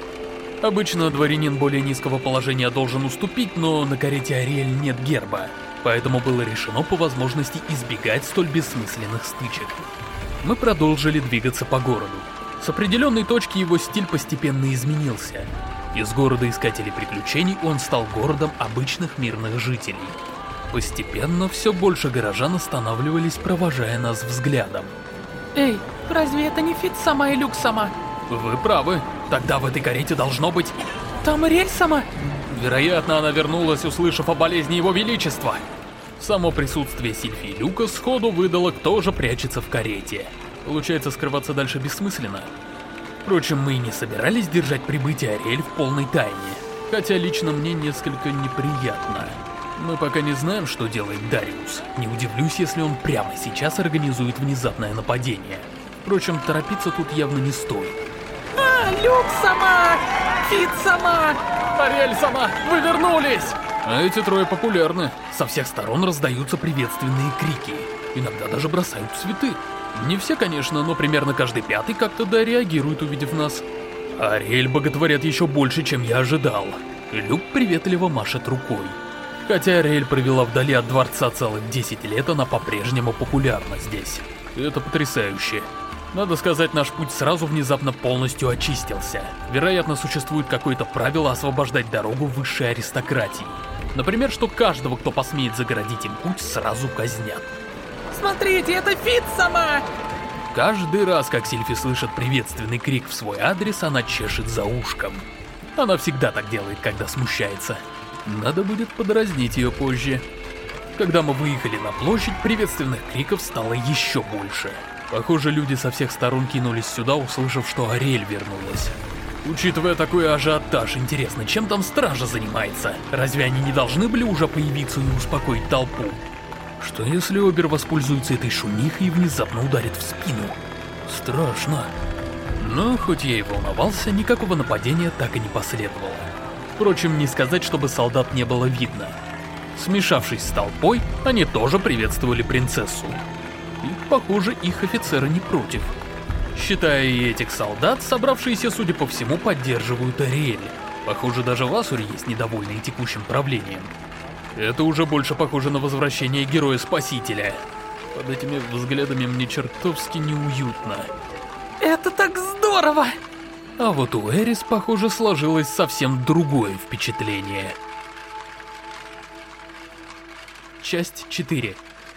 Обычно дворянин более низкого положения должен уступить, но на карете Ариэль нет герба. Поэтому было решено по возможности избегать столь бессмысленных стычек. Мы продолжили двигаться по городу. С определенной точки его стиль постепенно изменился. Из города искателей приключений он стал городом обычных мирных жителей. Постепенно все больше горожан останавливались, провожая нас взглядом. Эй, разве это не Фит сама и Люк сама? Вы правы. Тогда в этой карете должно быть... Там Ариэль сама? Вероятно, она вернулась, услышав о болезни его величества. Само присутствие Сильфи и Люка сходу выдало, кто же прячется в карете. Получается, скрываться дальше бессмысленно. Впрочем, мы и не собирались держать прибытие Ариэль в полной тайне. Хотя лично мне несколько неприятно. Мы пока не знаем, что делает Дариус. Не удивлюсь, если он прямо сейчас организует внезапное нападение. Впрочем, торопиться тут явно не стоит. А, Люк сама! Фит сама! Ариэль сама! Вы вернулись! А эти трое популярны. Со всех сторон раздаются приветственные крики. Иногда даже бросают цветы. Не все, конечно, но примерно каждый пятый как-то да реагирует, увидев нас. Ариэль боготворят еще больше, чем я ожидал. Люк приветливо машет рукой. Хотя Ариэль провела вдали от дворца целых десять лет, она по-прежнему популярна здесь. Это потрясающе. Надо сказать, наш путь сразу внезапно полностью очистился. Вероятно, существует какое-то правило освобождать дорогу высшей аристократии. Например, что каждого, кто посмеет загородить им путь, сразу казнят. Смотрите, это Фит сама! Каждый раз, как Сильфи слышит приветственный крик в свой адрес, она чешет за ушком. Она всегда так делает, когда смущается. Надо будет подразнить ее позже. Когда мы выехали на площадь, приветственных криков стало еще больше. Похоже, люди со всех сторон кинулись сюда, услышав, что Ариэль вернулась. Учитывая такой ажиотаж, интересно, чем там стража занимается? Разве они не должны были уже появиться и успокоить толпу? Что если Обер воспользуется этой шумихой и внезапно ударит в спину? Страшно. Но хоть я и волновался, никакого нападения так и не последовало. Впрочем, не сказать, чтобы солдат не было видно. Смешавшись с толпой, они тоже приветствовали принцессу. И, похоже, их офицеры не против. Считая и этих солдат, собравшиеся, судя по всему, поддерживают Ариэль. Похоже, даже в Асуре есть недовольные текущим правлением. Это уже больше похоже на возвращение героя-спасителя. Под этими взглядами мне чертовски неуютно. Это так здорово! А вот у Эрис, похоже, сложилось совсем другое впечатление. Часть четыре.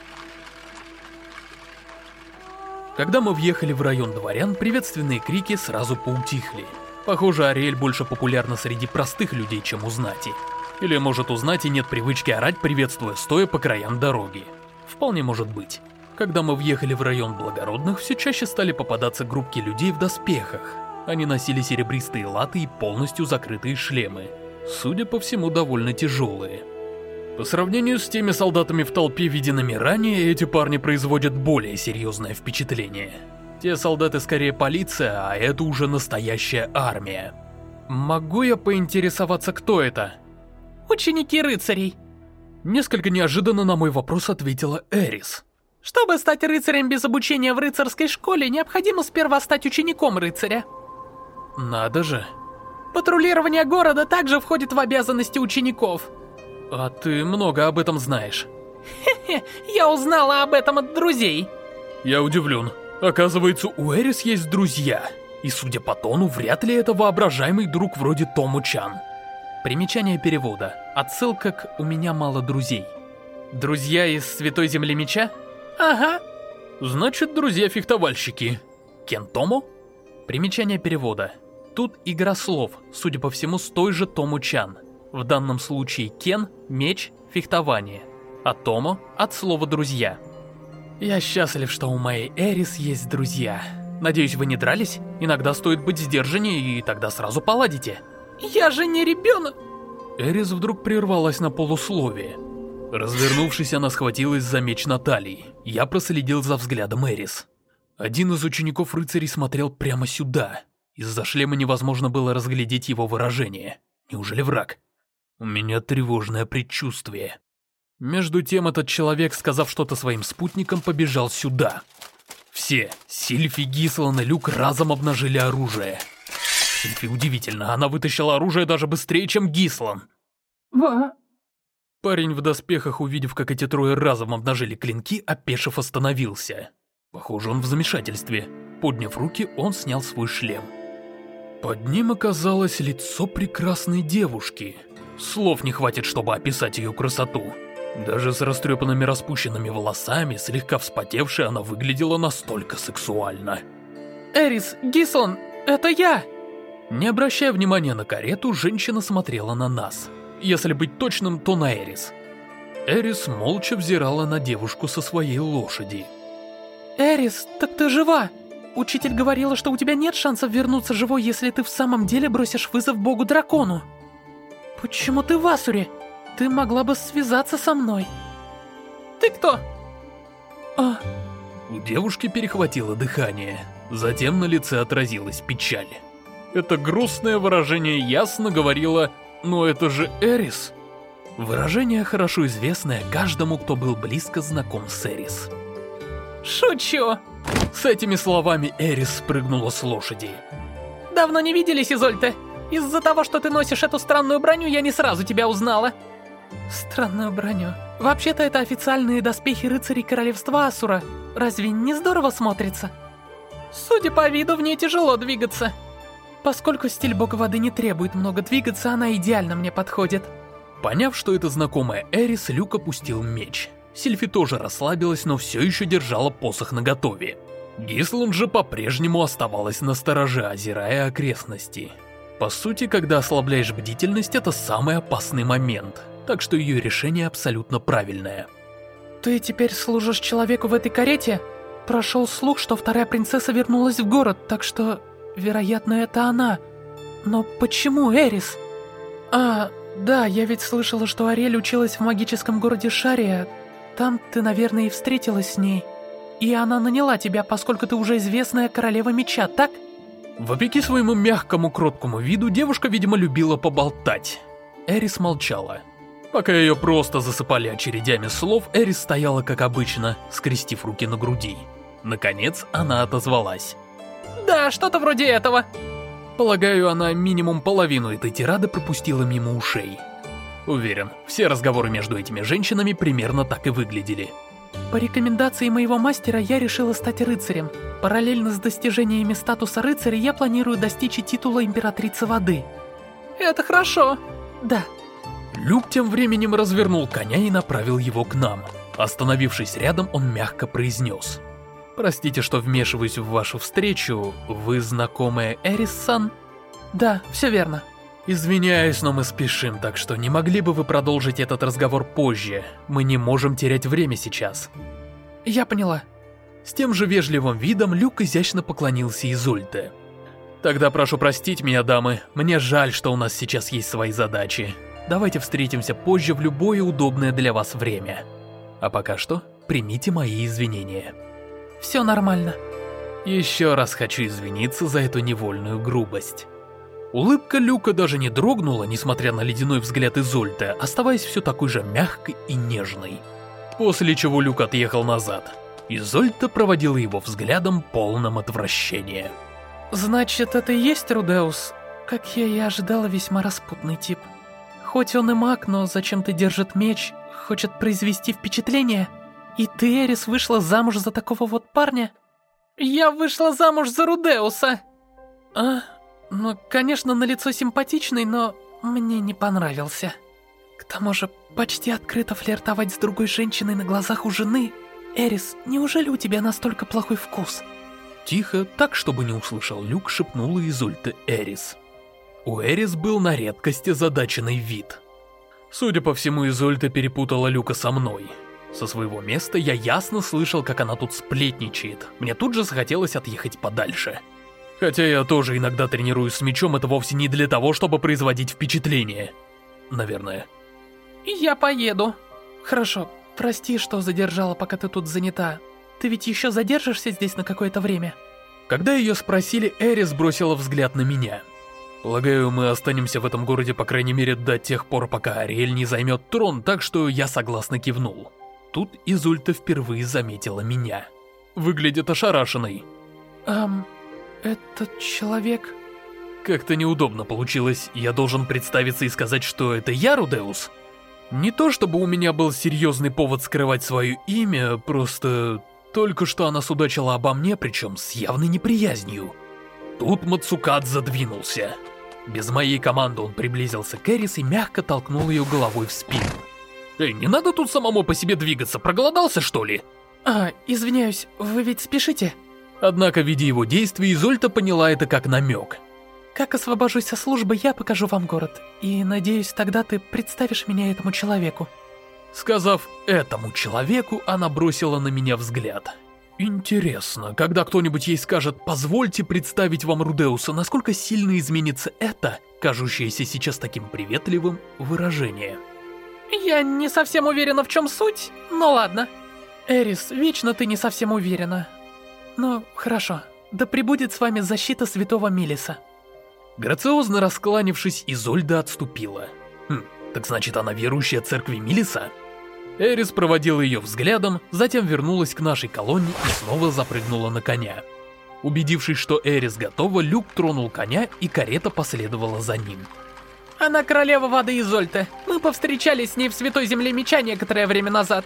Когда мы въехали в район дворян, приветственные крики сразу поутихли. Похоже, Ариэль больше популярна среди простых людей, чем у знати. Или, может, у знати нет привычки орать, приветствуя стоя по краям дороги. Вполне может быть. Когда мы въехали в район благородных, все чаще стали попадаться группки людей в доспехах. Они носили серебристые латы и полностью закрытые шлемы. Судя по всему, довольно тяжелые. По сравнению с теми солдатами в толпе, виденными ранее, эти парни производят более серьезное впечатление. Те солдаты скорее полиция, а это уже настоящая армия. Могу я поинтересоваться, кто это? Ученики рыцарей. Несколько неожиданно на мой вопрос ответила Эрис. Чтобы стать рыцарем без обучения в рыцарской школе, необходимо сперва стать учеником рыцаря. Надо же. Патрулирование города также входит в обязанности учеников. А ты много об этом знаешь. Хе-хе, я узнала об этом от друзей. Я удивлен. Оказывается, у Эрис есть друзья. И судя по тону, вряд ли это воображаемый друг вроде Тому-чан. Примечание перевода. Отсылка к «У меня мало друзей». Друзья из Святой Земли Меча? Ага. Значит, друзья-фехтовальщики. Кентому? Примечание перевода. Тут игра слов, судя по всему, с той же Тому-чан. В данном случае Кен – меч, фехтование, а Томо – от слова «друзья». Я счастлив, что у моей Эрис есть друзья. Надеюсь, вы не дрались? Иногда стоит быть сдержаннее, и тогда сразу поладите. Я же не ребенок. Эрис вдруг прервалась на полусловие. Развернувшись, она схватилась за меч Натальи. Я проследил за взглядом Эрис. Один из учеников рыцарей смотрел прямо сюда. Из-за шлема невозможно было разглядеть его выражение. Неужели враг? У меня тревожное предчувствие. Между тем, этот человек, сказав что-то своим спутникам, побежал сюда. Все, Сильфи, Гислан и Люк, разом обнажили оружие. Сильфи удивительно, она вытащила оружие даже быстрее, чем Гислан. Ва. Парень в доспехах, увидев, как эти трое разом обнажили клинки, опешив, остановился. Похоже, он в замешательстве. Подняв руки, он снял свой шлем. Под ним оказалось лицо прекрасной девушки. Слов не хватит, чтобы описать ее красоту. Даже с растрепанными распущенными волосами, слегка вспотевшей, она выглядела настолько сексуально. Эрис, Гислан, это я! Не обращая внимания на карету, женщина смотрела на нас. Если быть точным, то на Эрис. Эрис молча взирала на девушку со своей лошади. Эрис, так ты жива! Учитель говорила, что у тебя нет шансов вернуться живой, если ты в самом деле бросишь вызов богу-дракону. Почему ты в Асуре? Ты могла бы связаться со мной. Ты кто? А... У девушки перехватило дыхание. Затем на лице отразилась печаль. Это грустное выражение ясно говорило: «Но это же Эрис». Выражение, хорошо известное каждому, кто был близко знаком с Эрис. Шучу. С этими словами Эрис спрыгнула с лошади. Давно не виделись, Изольта. Из-за того, что ты носишь эту странную броню, я не сразу тебя узнала. Странную броню. Вообще-то это официальные доспехи рыцарей королевства Асура. Разве не здорово смотрится? Судя по виду, в ней тяжело двигаться. Поскольку стиль бога воды не требует много двигаться, она идеально мне подходит. Поняв, что это знакомая Эрис, Люк опустил меч. Сильфи тоже расслабилась, но все еще держала посох наготове. Гислан же по-прежнему оставалась настороже, озирая окрестности. По сути, когда ослабляешь бдительность, это самый опасный момент, так что ее решение абсолютно правильное. Ты теперь служишь человеку в этой карете? Прошел слух, что вторая принцесса вернулась в город, так что, вероятно, это она. Но почему Эрис? А, да, я ведь слышала, что Ариэль училась в магическом городе Шария. Там ты, наверное, и встретилась с ней. И она наняла тебя, поскольку ты уже известная королева меча, так? Вопреки своему мягкому, кроткому виду, девушка, видимо, любила поболтать. Эрис молчала. Пока ее просто засыпали очередями слов, Эрис стояла как обычно, скрестив руки на груди. Наконец, она отозвалась. Да, что-то вроде этого. Полагаю, она минимум половину этой тирады пропустила мимо ушей. Уверен, все разговоры между этими женщинами примерно так и выглядели. По рекомендации моего мастера я решила стать рыцарем. Параллельно с достижениями статуса рыцаря я планирую достичь и титула императрицы воды. Это хорошо. Да. Люк тем временем развернул коня и направил его к нам. Остановившись рядом, он мягко произнес: «Простите, что вмешиваюсь в вашу встречу. Вы знакомая Эрис-сан?» Да, все верно. Извиняюсь, но мы спешим, так что не могли бы вы продолжить этот разговор позже? Мы не можем терять время сейчас. Я поняла. С тем же вежливым видом Люк изящно поклонился Изольде. Тогда прошу простить меня, дамы. Мне жаль, что у нас сейчас есть свои задачи. Давайте встретимся позже в любое удобное для вас время. А пока что, примите мои извинения. Все нормально. Еще раз хочу извиниться за эту невольную грубость. Улыбка Люка даже не дрогнула, несмотря на ледяной взгляд Изольды, оставаясь все такой же мягкой и нежной. После чего Люк отъехал назад. Изольда проводила его взглядом, полным отвращения. Значит, это и есть Рудеус? Как я и ожидала, весьма распутный тип. Хоть он и маг, но зачем-то держит меч, хочет произвести впечатление. И ты, Эрис, вышла замуж за такого вот парня? Я вышла замуж за Рудеуса. А... Ну, конечно, на лицо симпатичный, но мне не понравился. К тому же, почти открыто флиртовать с другой женщиной на глазах у жены. Эрис, неужели у тебя настолько плохой вкус? Тихо, так чтобы не услышал Люк, шепнула Изольда Эрис. У Эрис был на редкость озадаченный вид. Судя по всему, Изольда перепутала Люка со мной. Со своего места я ясно слышал, как она тут сплетничает. Мне тут же захотелось отъехать подальше. Хотя я тоже иногда тренируюсь с мечом, это вовсе не для того, чтобы производить впечатление. Наверное. Я поеду. Хорошо, прости, что задержала, пока ты тут занята. Ты ведь еще задержишься здесь на какое-то время? Когда ее спросили, Эрис бросила взгляд на меня. Полагаю, мы останемся в этом городе, по крайней мере, до тех пор, пока Ариэль не займет трон, так что я согласно кивнул. Тут Изольда впервые заметила меня. Выглядит ошарашенной. Эм... Этот человек... Как-то неудобно получилось. Я должен представиться и сказать, что это я, Рудеус? Не то чтобы у меня был серьезный повод скрывать свое имя, просто... Только что она судачила обо мне, причем с явной неприязнью. Тут Мацукат задвинулся. Без моей команды он приблизился к Эрис и мягко толкнул ее головой в спину. Эй, не надо тут самому по себе двигаться, проголодался, что ли? А, извиняюсь, вы ведь спешите? Однако, видя его действия, Изольда поняла это как намек. Как освобожусь со службы, я покажу вам город. И надеюсь, тогда ты представишь меня этому человеку. Сказав «этому человеку», она бросила на меня взгляд. Интересно, когда кто-нибудь ей скажет «позвольте представить вам Рудеуса», насколько сильно изменится это, кажущееся сейчас таким приветливым, выражение? Я не совсем уверена, в чем суть, но ладно. Эрис, вечно ты не совсем уверена. Ну, хорошо. Да пребудет с вами защита святого Милиса. Грациозно раскланившись, Изольда отступила. Хм, так значит, она верующая церкви Милиса? Эрис проводила ее взглядом, затем вернулась к нашей колонне и снова запрыгнула на коня. Убедившись, что Эрис готова, Люк тронул коня, и карета последовала за ним. Она королева воды Изольда. Мы повстречались с ней в Святой Земле Меча некоторое время назад.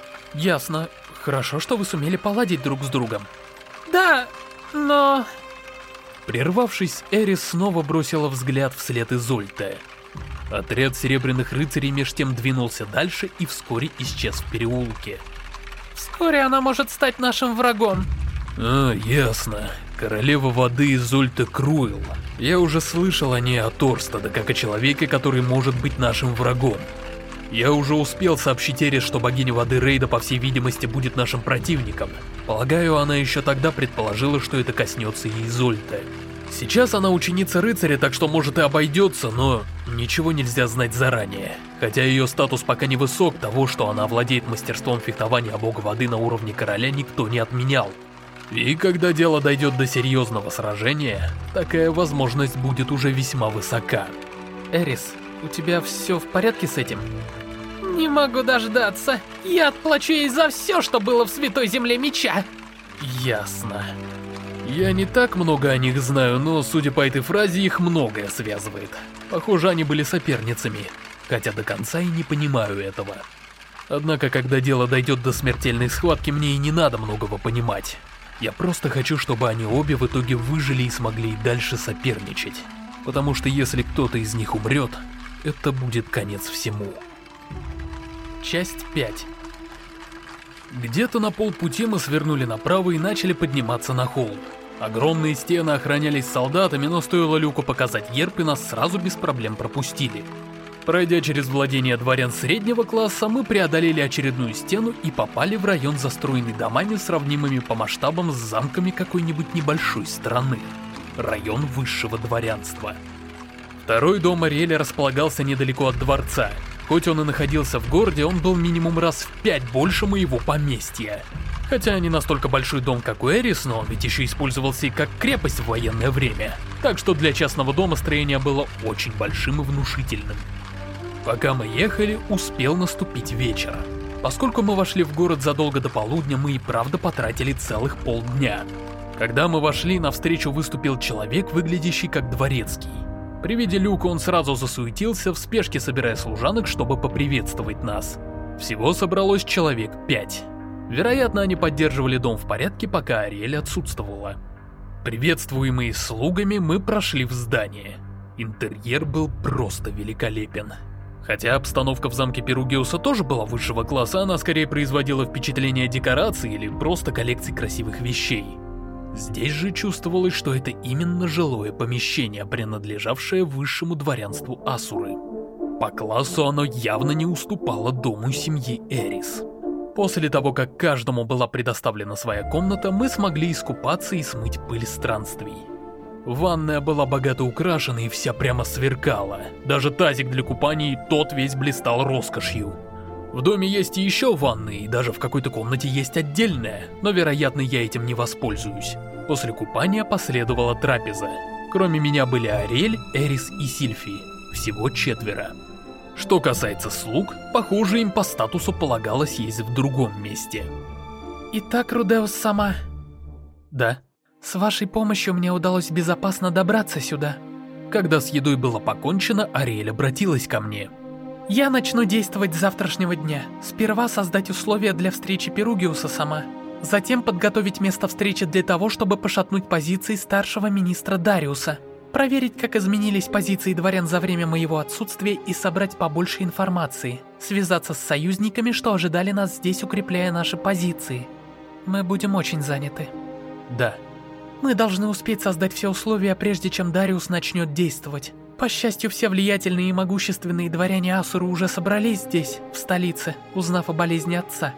Ясно. Хорошо, что вы сумели поладить друг с другом. Да, но... Прервавшись, Эрис снова бросила взгляд вслед Изольде. Отряд серебряных рыцарей меж тем двинулся дальше и вскоре исчез в переулке. Вскоре она может стать нашим врагом. А, ясно. Королева воды Изольда Круэлл. Я уже слышал о ней от Орстеда, как о человеке, который может быть нашим врагом. Я уже успел сообщить Эрис, что богиня воды Рейда, по всей видимости, будет нашим противником. Полагаю, она еще тогда предположила, что это коснется и Изольды. Сейчас она ученица рыцаря, так что может и обойдется, но ничего нельзя знать заранее. Хотя ее статус пока не высок, того, что она владеет мастерством фехтования бога воды на уровне короля, никто не отменял. И когда дело дойдет до серьезного сражения, такая возможность будет уже весьма высока. Эрис, у тебя все в порядке с этим? Не могу дождаться. Я отплачу ей за все, что было в Святой Земле Меча. Ясно. Я не так много о них знаю, но, судя по этой фразе, их многое связывает. Похоже, они были соперницами, хотя до конца и не понимаю этого. Однако, когда дело дойдет до смертельной схватки, мне и не надо многого понимать. Я просто хочу, чтобы они обе в итоге выжили и смогли и дальше соперничать. Потому что если кто-то из них умрет, это будет конец всему. Часть пять. Где-то на полпути мы свернули направо и начали подниматься на холм. Огромные стены охранялись солдатами, но стоило Люку показать герб, и нас сразу без проблем пропустили. Пройдя через владения дворян среднего класса, мы преодолели очередную стену и попали в район, застроенный домами, сравнимыми по масштабам с замками какой-нибудь небольшой страны. Район высшего дворянства. Второй дом Ариэля располагался недалеко от дворца. Хоть он и находился в городе, он был минимум раз в пять больше моего поместья. Хотя не настолько большой дом, как у Эрис, но он ведь еще использовался и как крепость в военное время. Так что для частного дома строение было очень большим и внушительным. Пока мы ехали, успел наступить вечер. Поскольку мы вошли в город задолго до полудня, мы и правда потратили целых полдня. Когда мы вошли, навстречу выступил человек, выглядящий как дворецкий. При виде Люка он сразу засуетился, в спешке собирая служанок, чтобы поприветствовать нас. Всего собралось человек пять. Вероятно, они поддерживали дом в порядке, пока Ариэль отсутствовала. Приветствуемые слугами, мы прошли в здание. Интерьер был просто великолепен. Хотя обстановка в замке Перугиуса тоже была высшего класса, она скорее производила впечатление декораций или просто коллекций красивых вещей. Здесь же чувствовалось, что это именно жилое помещение, принадлежавшее высшему дворянству Асуры. По классу оно явно не уступало дому семьи Эрис. После того, как каждому была предоставлена своя комната, мы смогли искупаться и смыть пыль странствий. Ванная была богато украшена и вся прямо сверкала. Даже тазик для купаний, тот весь блистал роскошью. В доме есть и еще ванны, и даже в какой-то комнате есть отдельная, но, вероятно, я этим не воспользуюсь. После купания последовала трапеза. Кроме меня были Ариэль, Эрис и Сильфи. Всего четверо. Что касается слуг, похоже, им по статусу полагалось есть в другом месте. Итак, Рудеус сама. Да. С вашей помощью мне удалось безопасно добраться сюда. Когда с едой было покончено, Ариэль обратилась ко мне. Я начну действовать с завтрашнего дня. Сперва создать условия для встречи Перугиуса сама. Затем подготовить место встречи для того, чтобы пошатнуть позиции старшего министра Дариуса. Проверить, как изменились позиции дворян за время моего отсутствия и собрать побольше информации. Связаться с союзниками, что ожидали нас здесь, укрепляя наши позиции. Мы будем очень заняты. Да. Мы должны успеть создать все условия, прежде чем Дариус начнет действовать. По счастью, все влиятельные и могущественные дворяне Асуры уже собрались здесь, в столице, узнав о болезни отца.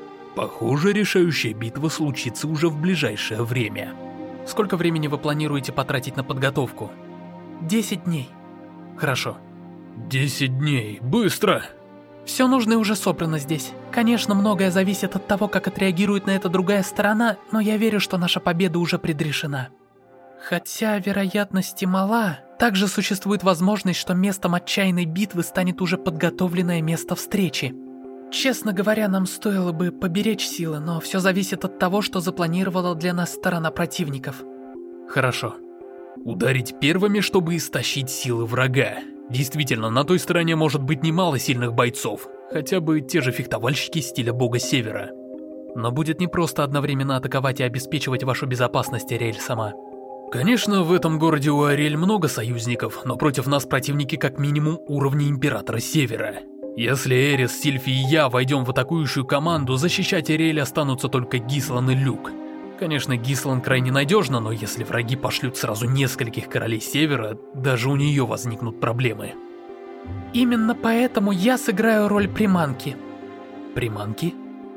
Похоже, решающая битва случится уже в ближайшее время. Сколько времени вы планируете потратить на подготовку? Десять дней. Хорошо. Десять дней. Быстро! Все нужное уже собрано здесь. Конечно, многое зависит от того, как отреагирует на это другая сторона, но я верю, что наша победа уже предрешена. Хотя вероятность и мала, также существует возможность, что местом отчаянной битвы станет уже подготовленное место встречи. Честно говоря, нам стоило бы поберечь силы, но все зависит от того, что запланировала для нас сторона противников. Хорошо. Ударить первыми, чтобы истощить силы врага. Действительно, на той стороне может быть немало сильных бойцов, хотя бы те же фехтовальщики стиля бога Севера. Но будет непросто одновременно атаковать и обеспечивать вашу безопасность, Ариэль сама. Конечно, в этом городе у Ариэль много союзников, но против нас противники как минимум уровня Императора Севера. Если Эрис, Сильфи и я войдем в атакующую команду, защищать Ариэль останутся только Гислан и Люк. Конечно, Гислан крайне надежна, но если враги пошлют сразу нескольких королей Севера, даже у нее возникнут проблемы. Именно поэтому я сыграю роль приманки. Приманки?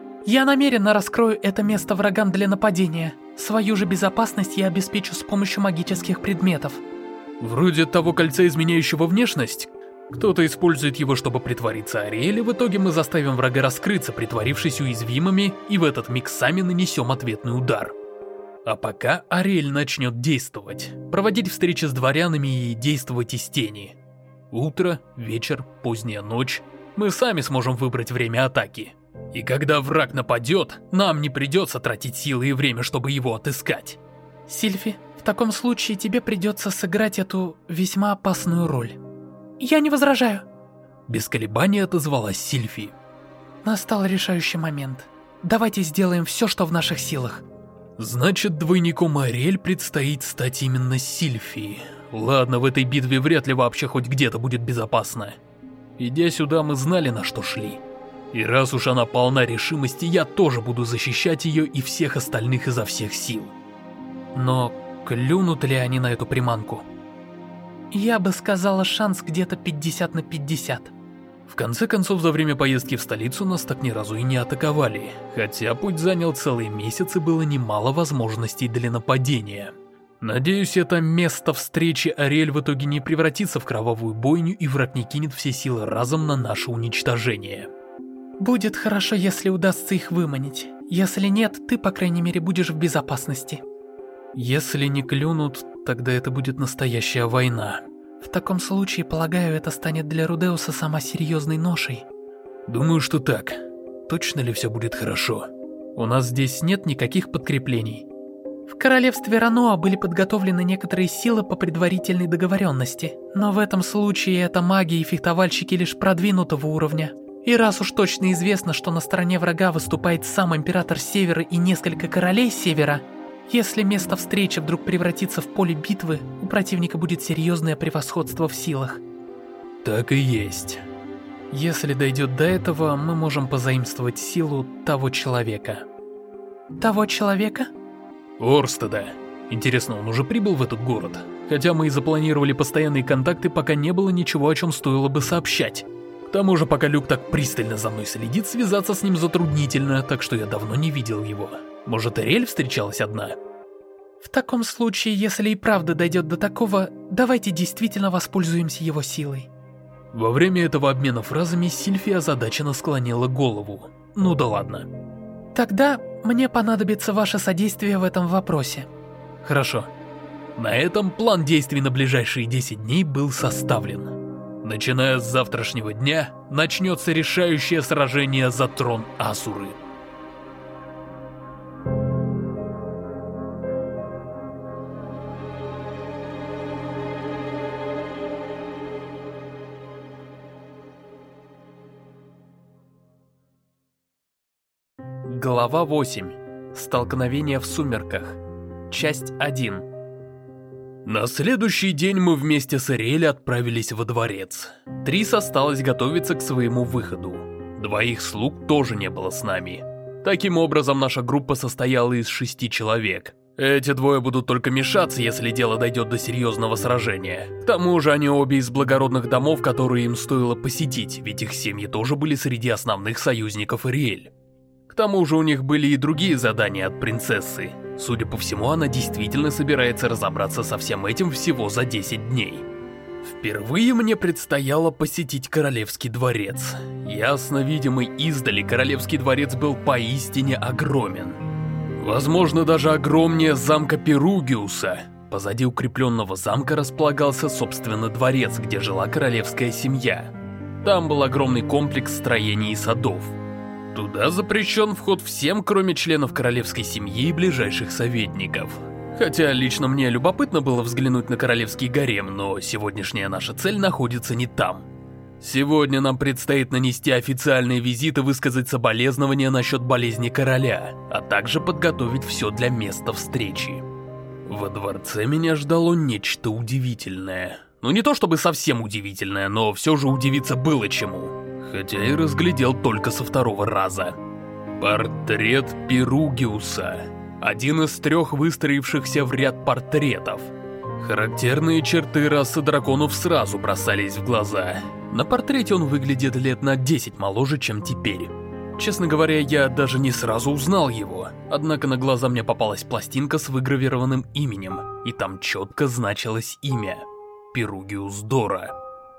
Я намеренно раскрою это место врагам для нападения. Свою же безопасность я обеспечу с помощью магических предметов. Вроде того кольца, изменяющего внешность. Кто-то использует его, чтобы притвориться Ариэль, и в итоге мы заставим врага раскрыться, притворившись уязвимыми, и в этот миг сами нанесем ответный удар. А пока Ариэль начнет действовать, проводить встречи с дворянами и действовать из тени. Утро, вечер, поздняя ночь. Мы сами сможем выбрать время атаки. И когда враг нападет, нам не придется тратить силы и время, чтобы его отыскать. Сильфи, в таком случае тебе придется сыграть эту весьма опасную роль. Я не возражаю. Без колебаний отозвалась Сильфи. Настал решающий момент. Давайте сделаем все, что в наших силах. Значит, двойником Ариэль предстоит стать именно Сильфи. Ладно, в этой битве вряд ли вообще хоть где-то будет безопасно. Идя сюда, мы знали, на что шли. И раз уж она полна решимости, я тоже буду защищать ее и всех остальных изо всех сил. Но клюнут ли они на эту приманку? Я бы сказала, шанс где-то пятьдесят на пятьдесят. В конце концов, за время поездки в столицу нас так ни разу и не атаковали, хотя путь занял целый месяц и было немало возможностей для нападения. Надеюсь, это место встречи Ариэль в итоге не превратится в кровавую бойню и враг не кинет все силы разом на наше уничтожение. Будет хорошо, если удастся их выманить. Если нет, ты, по крайней мере, будешь в безопасности. Если не клюнут, тогда это будет настоящая война. В таком случае, полагаю, это станет для Рудеуса сама серьезной ношей. Думаю, что так. Точно ли все будет хорошо? У нас здесь нет никаких подкреплений. В королевстве Раноа были подготовлены некоторые силы по предварительной договоренности, но в этом случае это маги и фехтовальщики лишь продвинутого уровня. И раз уж точно известно, что на стороне врага выступает сам Император Севера и несколько королей Севера, если место встречи вдруг превратится в поле битвы, у противника будет серьезное превосходство в силах. Так и есть. Если дойдет до этого, мы можем позаимствовать силу того человека. Того человека? Орстеда. Интересно, он уже прибыл в этот город? Хотя мы и запланировали постоянные контакты, пока не было ничего, о чем стоило бы сообщать. К тому же, пока Люк так пристально за мной следит, связаться с ним затруднительно, так что я давно не видел его. Может, Ариэль встречалась одна? В таком случае, если и правда дойдет до такого, давайте действительно воспользуемся его силой. Во время этого обмена фразами Сильфи озадаченно склонила голову. Ну да ладно. Тогда мне понадобится ваше содействие в этом вопросе. Хорошо. На этом план действий на ближайшие десять дней был составлен. Начиная с завтрашнего дня, начнется решающее сражение за трон Асуры. Глава восемь. Столкновение в сумерках. Часть один. На следующий день мы вместе с Ариэль отправились во дворец. Трис осталась готовиться к своему выходу. Двоих слуг тоже не было с нами. Таким образом, наша группа состояла из шести человек. Эти двое будут только мешаться, если дело дойдет до серьезного сражения. К тому же они обе из благородных домов, которые им стоило посетить, ведь их семьи тоже были среди основных союзников Ариэль. К тому же у них были и другие задания от принцессы. Судя по всему, она действительно собирается разобраться со всем этим всего за десять дней. Впервые мне предстояло посетить Королевский дворец. Ясно видимый издали, Королевский дворец был поистине огромен. Возможно, даже огромнее замка Перугиуса. Позади укрепленного замка располагался, собственно, дворец, где жила королевская семья. Там был огромный комплекс строений и садов. Туда запрещен вход всем, кроме членов королевской семьи и ближайших советников. Хотя лично мне любопытно было взглянуть на королевский гарем, но сегодняшняя наша цель находится не там. Сегодня нам предстоит нанести официальный визит и высказать соболезнования насчет болезни короля, а также подготовить все для места встречи. Во дворце меня ждало нечто удивительное. Ну не то чтобы совсем удивительное, но все же удивиться было чему. Хотя и разглядел только со второго раза. Портрет Перугиуса. Один из трех выстроившихся в ряд портретов. Характерные черты расы драконов сразу бросались в глаза. На портрете он выглядит лет на десять моложе, чем теперь. Честно говоря, я даже не сразу узнал его. Однако на глаза мне попалась пластинка с выгравированным именем, и там четко значилось имя – Перугиус Дора.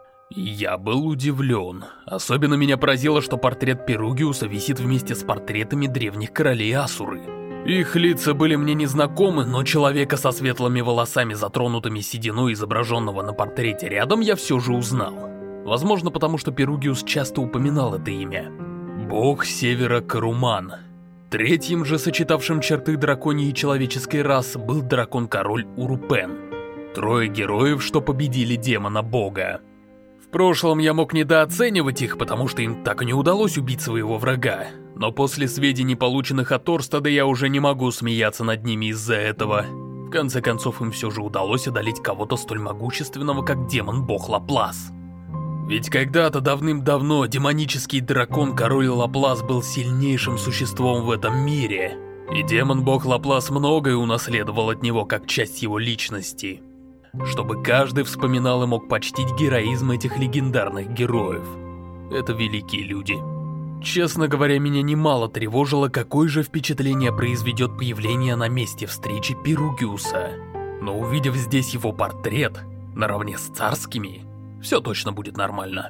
Я был удивлен. Особенно меня поразило, что портрет Перугиуса висит вместе с портретами древних королей Асуры. Их лица были мне незнакомы, но человека со светлыми волосами, затронутыми сединой, изображенного на портрете рядом, я все же узнал. Возможно, потому что Перугиус часто упоминал это имя. Бог Севера Каруман. Третьим же, сочетавшим черты драконьей и человеческой расы, был дракон-король Урупен. Трое героев, что победили демона-бога. В прошлом я мог недооценивать их, потому что им так и не удалось убить своего врага. Но после сведений, полученных от Орстеда, я уже не могу смеяться над ними из-за этого. В конце концов, им все же удалось одолеть кого-то столь могущественного, как демон-бог Лаплас. Ведь когда-то давным-давно демонический дракон-король Лаплас был сильнейшим существом в этом мире. И демон-бог Лаплас многое унаследовал от него как часть его личности. Чтобы каждый вспоминал и мог почтить героизм этих легендарных героев. Это великие люди. Честно говоря, меня немало тревожило, какое же впечатление произведет появление на месте встречи Перугюса. Но увидев здесь его портрет, наравне с царскими, все точно будет нормально.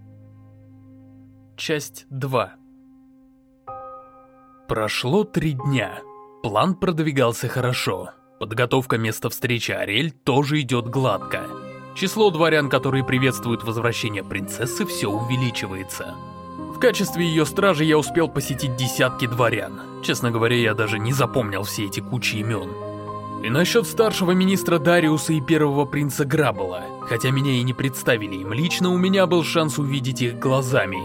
Часть два. Прошло три дня. План продвигался хорошо. Подготовка места встречи Ариэль тоже идет гладко. Число дворян, которые приветствуют возвращение принцессы, все увеличивается. В качестве ее стражи я успел посетить десятки дворян. Честно говоря, я даже не запомнил все эти кучи имен. И насчет старшего министра Дариуса и первого принца Граббела, хотя меня и не представили им лично, у меня был шанс увидеть их глазами.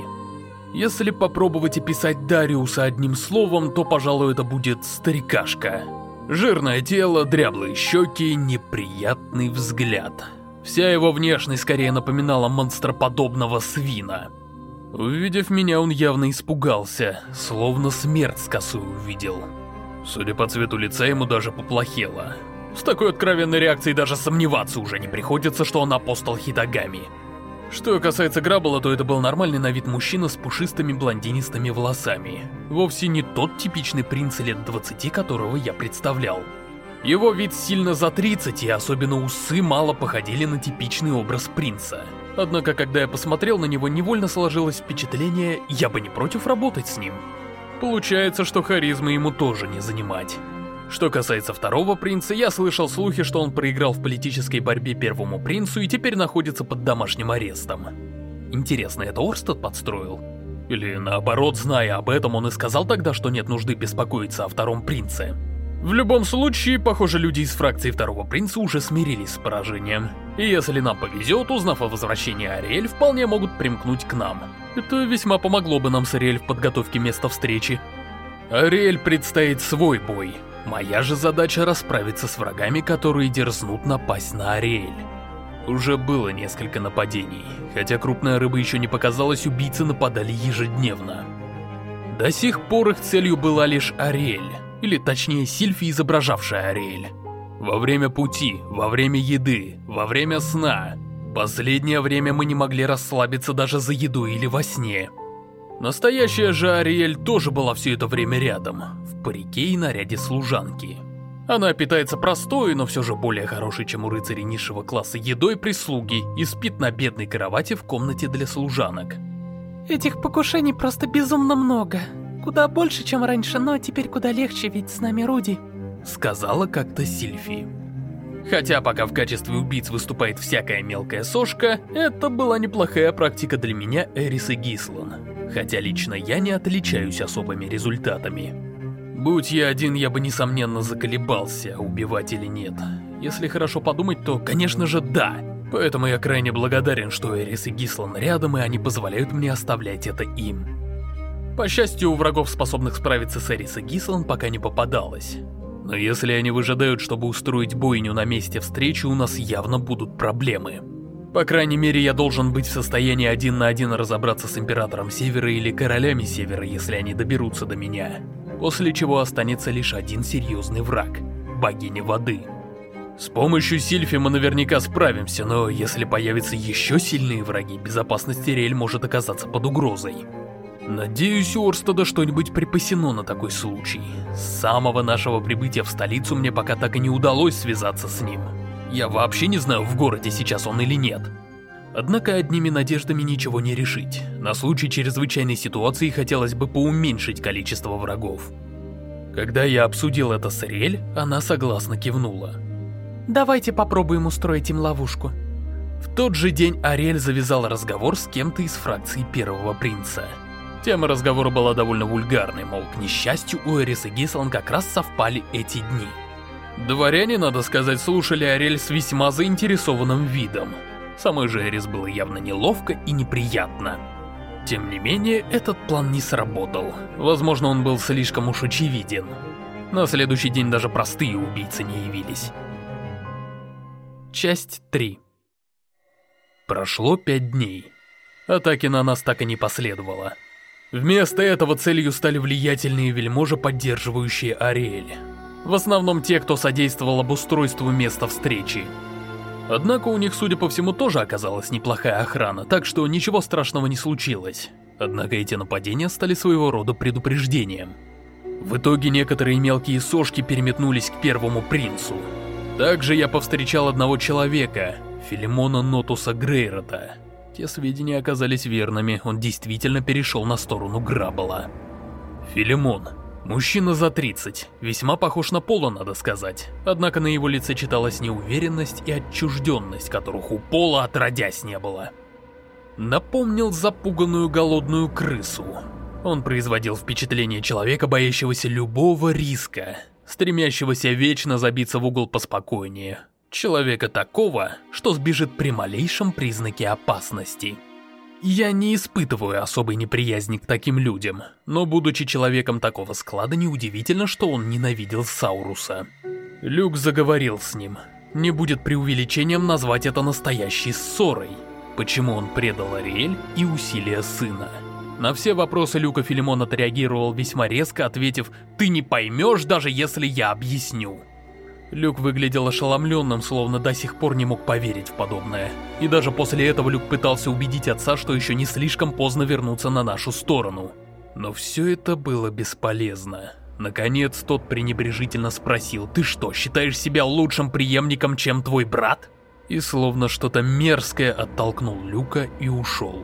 Если попробовать описать Дариуса одним словом, то, пожалуй, это будет старикашка. Жирное тело, дряблые щеки, неприятный взгляд. Вся его внешность скорее напоминала монстроподобного свина. Увидев меня, он явно испугался, словно смерть с косой увидел. Судя по цвету лица, ему даже поплохело. С такой откровенной реакцией даже сомневаться уже не приходится, что он апостол Хитагами. Что касается Граббела, то это был нормальный на вид мужчина с пушистыми блондинистыми волосами. Вовсе не тот типичный принц лет двадцати, которого я представлял. Его вид сильно за тридцать, и особенно усы мало походили на типичный образ принца. Однако, когда я посмотрел на него, невольно сложилось впечатление, я бы не против работать с ним. Получается, что харизмы ему тоже не занимать. Что касается второго принца, я слышал слухи, что он проиграл в политической борьбе первому принцу и теперь находится под домашним арестом. Интересно, это Орстед подстроил? Или наоборот, зная об этом, он и сказал тогда, что нет нужды беспокоиться о втором принце? В любом случае, похоже, люди из фракции второго принца уже смирились с поражением. И если нам повезет, узнав о возвращении Ариэль, вполне могут примкнуть к нам. Это весьма помогло бы нам с Ариэль в подготовке места встречи. Ариэль предстоит свой бой. Моя же задача расправиться с врагами, которые дерзнут напасть на Ариэль. Уже было несколько нападений. Хотя крупная рыба еще не показалась, убийцы нападали ежедневно. До сих пор их целью была лишь Ариэль. Или точнее Сильфи, изображавшая Ариэль. Во время пути, во время еды, во время сна. Последнее время мы не могли расслабиться даже за едой или во сне. Настоящая же Ариэль тоже была все это время рядом, в парике и наряде служанки. Она питается простой, но все же более хорошей, чем у рыцарей низшего класса, едой прислуги и спит на бедной кровати в комнате для служанок. Этих покушений просто безумно много. Куда больше, чем раньше, но теперь куда легче, ведь с нами Руди. Сказала как-то Сильфи. Хотя пока в качестве убийц выступает всякая мелкая сошка, это была неплохая практика для меня, Эрис и Гислан. Хотя лично я не отличаюсь особыми результатами. Будь я один, я бы несомненно заколебался, убивать или нет. Если хорошо подумать, то, конечно же, да. Поэтому я крайне благодарен, что Эрис и Гислан рядом, и они позволяют мне оставлять это им. По счастью, у врагов, способных справиться с Эрис и Гислан, пока не попадалось. Но если они выжидают, чтобы устроить бойню на месте встречи, у нас явно будут проблемы. По крайней мере, я должен быть в состоянии один на один разобраться с Императором Севера или Королями Севера, если они доберутся до меня. После чего останется лишь один серьезный враг – богиня воды. С помощью Сильфи мы наверняка справимся, но если появятся еще сильные враги, безопасность Ариэль может оказаться под угрозой. Надеюсь, у Орстеда что-нибудь припасено на такой случай. С самого нашего прибытия в столицу мне пока так и не удалось связаться с ним. Я вообще не знаю, в городе сейчас он или нет. Однако одними надеждами ничего не решить. На случай чрезвычайной ситуации хотелось бы поуменьшить количество врагов. Когда я обсудил это с Ариэль, она согласно кивнула. Давайте попробуем устроить им ловушку. В тот же день Ариэль завязала разговор с кем-то из фракции Первого Принца. Тема разговора была довольно вульгарной, мол, к несчастью, у Эрис и Гислан как раз совпали эти дни. Дворяне, надо сказать, слушали Ариэль с весьма заинтересованным видом. Самой же Эрис было явно неловко и неприятно. Тем не менее, этот план не сработал. Возможно, он был слишком уж очевиден. На следующий день даже простые убийцы не явились. Часть три. Прошло пять дней. Атаки на нас так и не последовало. Вместо этого целью стали влиятельные вельможи, поддерживающие Ариэль. В основном те, кто содействовал обустройству места встречи. Однако у них, судя по всему, тоже оказалась неплохая охрана, так что ничего страшного не случилось. Однако эти нападения стали своего рода предупреждением. В итоге некоторые мелкие сошки переметнулись к первому принцу. Также я повстречал одного человека, Филимона Нотуса Грейрота. Те сведения оказались верными, он действительно перешел на сторону Граббла. Филимон. Мужчина за тридцать, весьма похож на Пола, надо сказать. Однако на его лице читалась неуверенность и отчужденность, которых у Пола отродясь не было. Напомнил запуганную голодную крысу. Он производил впечатление человека, боящегося любого риска, стремящегося вечно забиться в угол поспокойнее. Человека такого, что сбежит при малейшем признаке опасности. Я не испытываю особой неприязни к таким людям, но будучи человеком такого склада, неудивительно, что он ненавидел Сауруса. Люк заговорил с ним. Не будет преувеличением назвать это настоящей ссорой. Почему он предал Ариэль и усилия сына? На все вопросы Люка Филимон отреагировал весьма резко, ответив: «Ты не поймешь, даже если я объясню». Люк выглядел ошеломленным, словно до сих пор не мог поверить в подобное. И даже после этого Люк пытался убедить отца, что еще не слишком поздно вернуться на нашу сторону. Но все это было бесполезно. Наконец, тот пренебрежительно спросил: «Ты что, считаешь себя лучшим преемником, чем твой брат?» И словно что-то мерзкое оттолкнул Люка и ушел.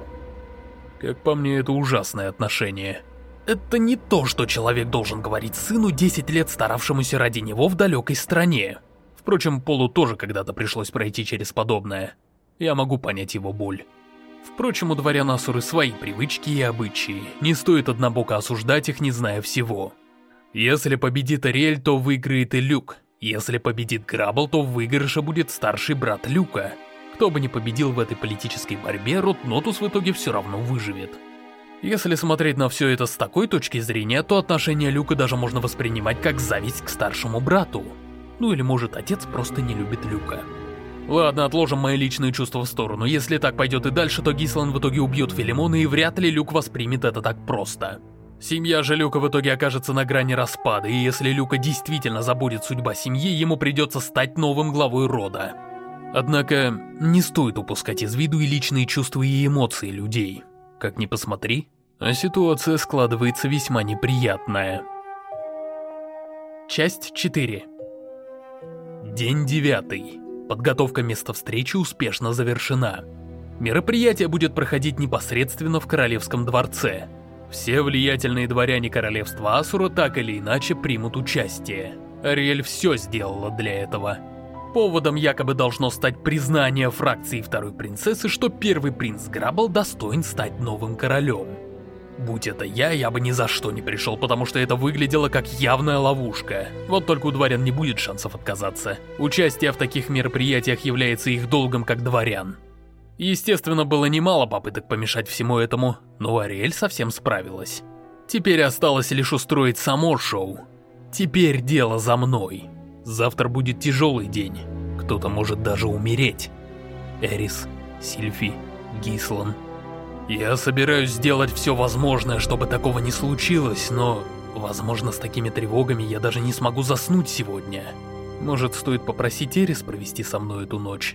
Как по мне, это ужасное отношение. Это не то, что человек должен говорить сыну, десять лет старавшемуся ради него в далекой стране. Впрочем, Полу тоже когда-то пришлось пройти через подобное. Я могу понять его боль. Впрочем, у дворян Асуры свои привычки и обычаи. Не стоит однобоко осуждать их, не зная всего. Если победит Ариэль, то выиграет и Люк. Если победит Граббл, то в выигрыше будет старший брат Люка. Кто бы ни победил в этой политической борьбе, род Нотус в итоге все равно выживет. Если смотреть на все это с такой точки зрения, то отношение Люка даже можно воспринимать как зависть к старшему брату. Ну или может отец просто не любит Люка. Ладно, отложим мои личные чувства в сторону. Если так пойдет и дальше, то Гислан в итоге убьет Филимона, и вряд ли Люк воспримет это так просто. Семья же Люка в итоге окажется на грани распада, и если Люка действительно забудет судьба семьи, ему придется стать новым главой рода. Однако, не стоит упускать из виду и личные чувства и эмоции людей. Как ни посмотри, а ситуация складывается весьма неприятная. Часть четыре. День девятый. Подготовка места встречи успешно завершена. Мероприятие будет проходить непосредственно в Королевском дворце. Все влиятельные дворяне Королевства Асура так или иначе примут участие. Ариэль все сделала для этого. Поводом якобы должно стать признание фракции второй принцессы, что первый принц Граббл достоин стать новым королем. Будь это я, я бы ни за что не пришел, потому что это выглядело как явная ловушка. Вот только у дворян не будет шансов отказаться. Участие в таких мероприятиях является их долгом как дворян. Естественно, было немало попыток помешать всему этому, но Ариэль совсем справилась. Теперь осталось лишь устроить само шоу. Теперь дело за мной. Завтра будет тяжелый день. Кто-то может даже умереть. Эрис, Сильфи, Гислан. Я собираюсь сделать все возможное, чтобы такого не случилось, но, возможно, с такими тревогами я даже не смогу заснуть сегодня. Может, стоит попросить Эрис провести со мной эту ночь?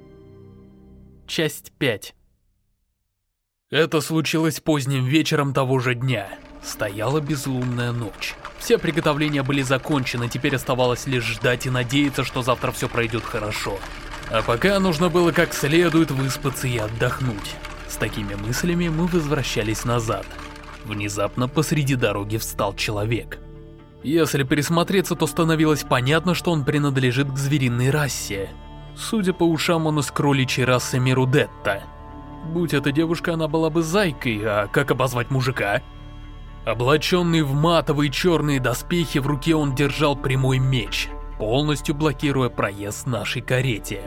Часть пять. Это случилось поздним вечером того же дня. Стояла безлунная ночь. Все приготовления были закончены, теперь оставалось лишь ждать и надеяться, что завтра все пройдет хорошо. А пока нужно было как следует выспаться и отдохнуть. С такими мыслями мы возвращались назад. Внезапно посреди дороги встал человек. Если присмотреться, то становилось понятно, что он принадлежит к звериной расе. Судя по ушам, он из кроличьей расы Мерудетта. Будь это девушка, она была бы зайкой, а как обозвать мужика? Облаченный в матовые черные доспехи, в руке он держал прямой меч, полностью блокируя проезд нашей карете.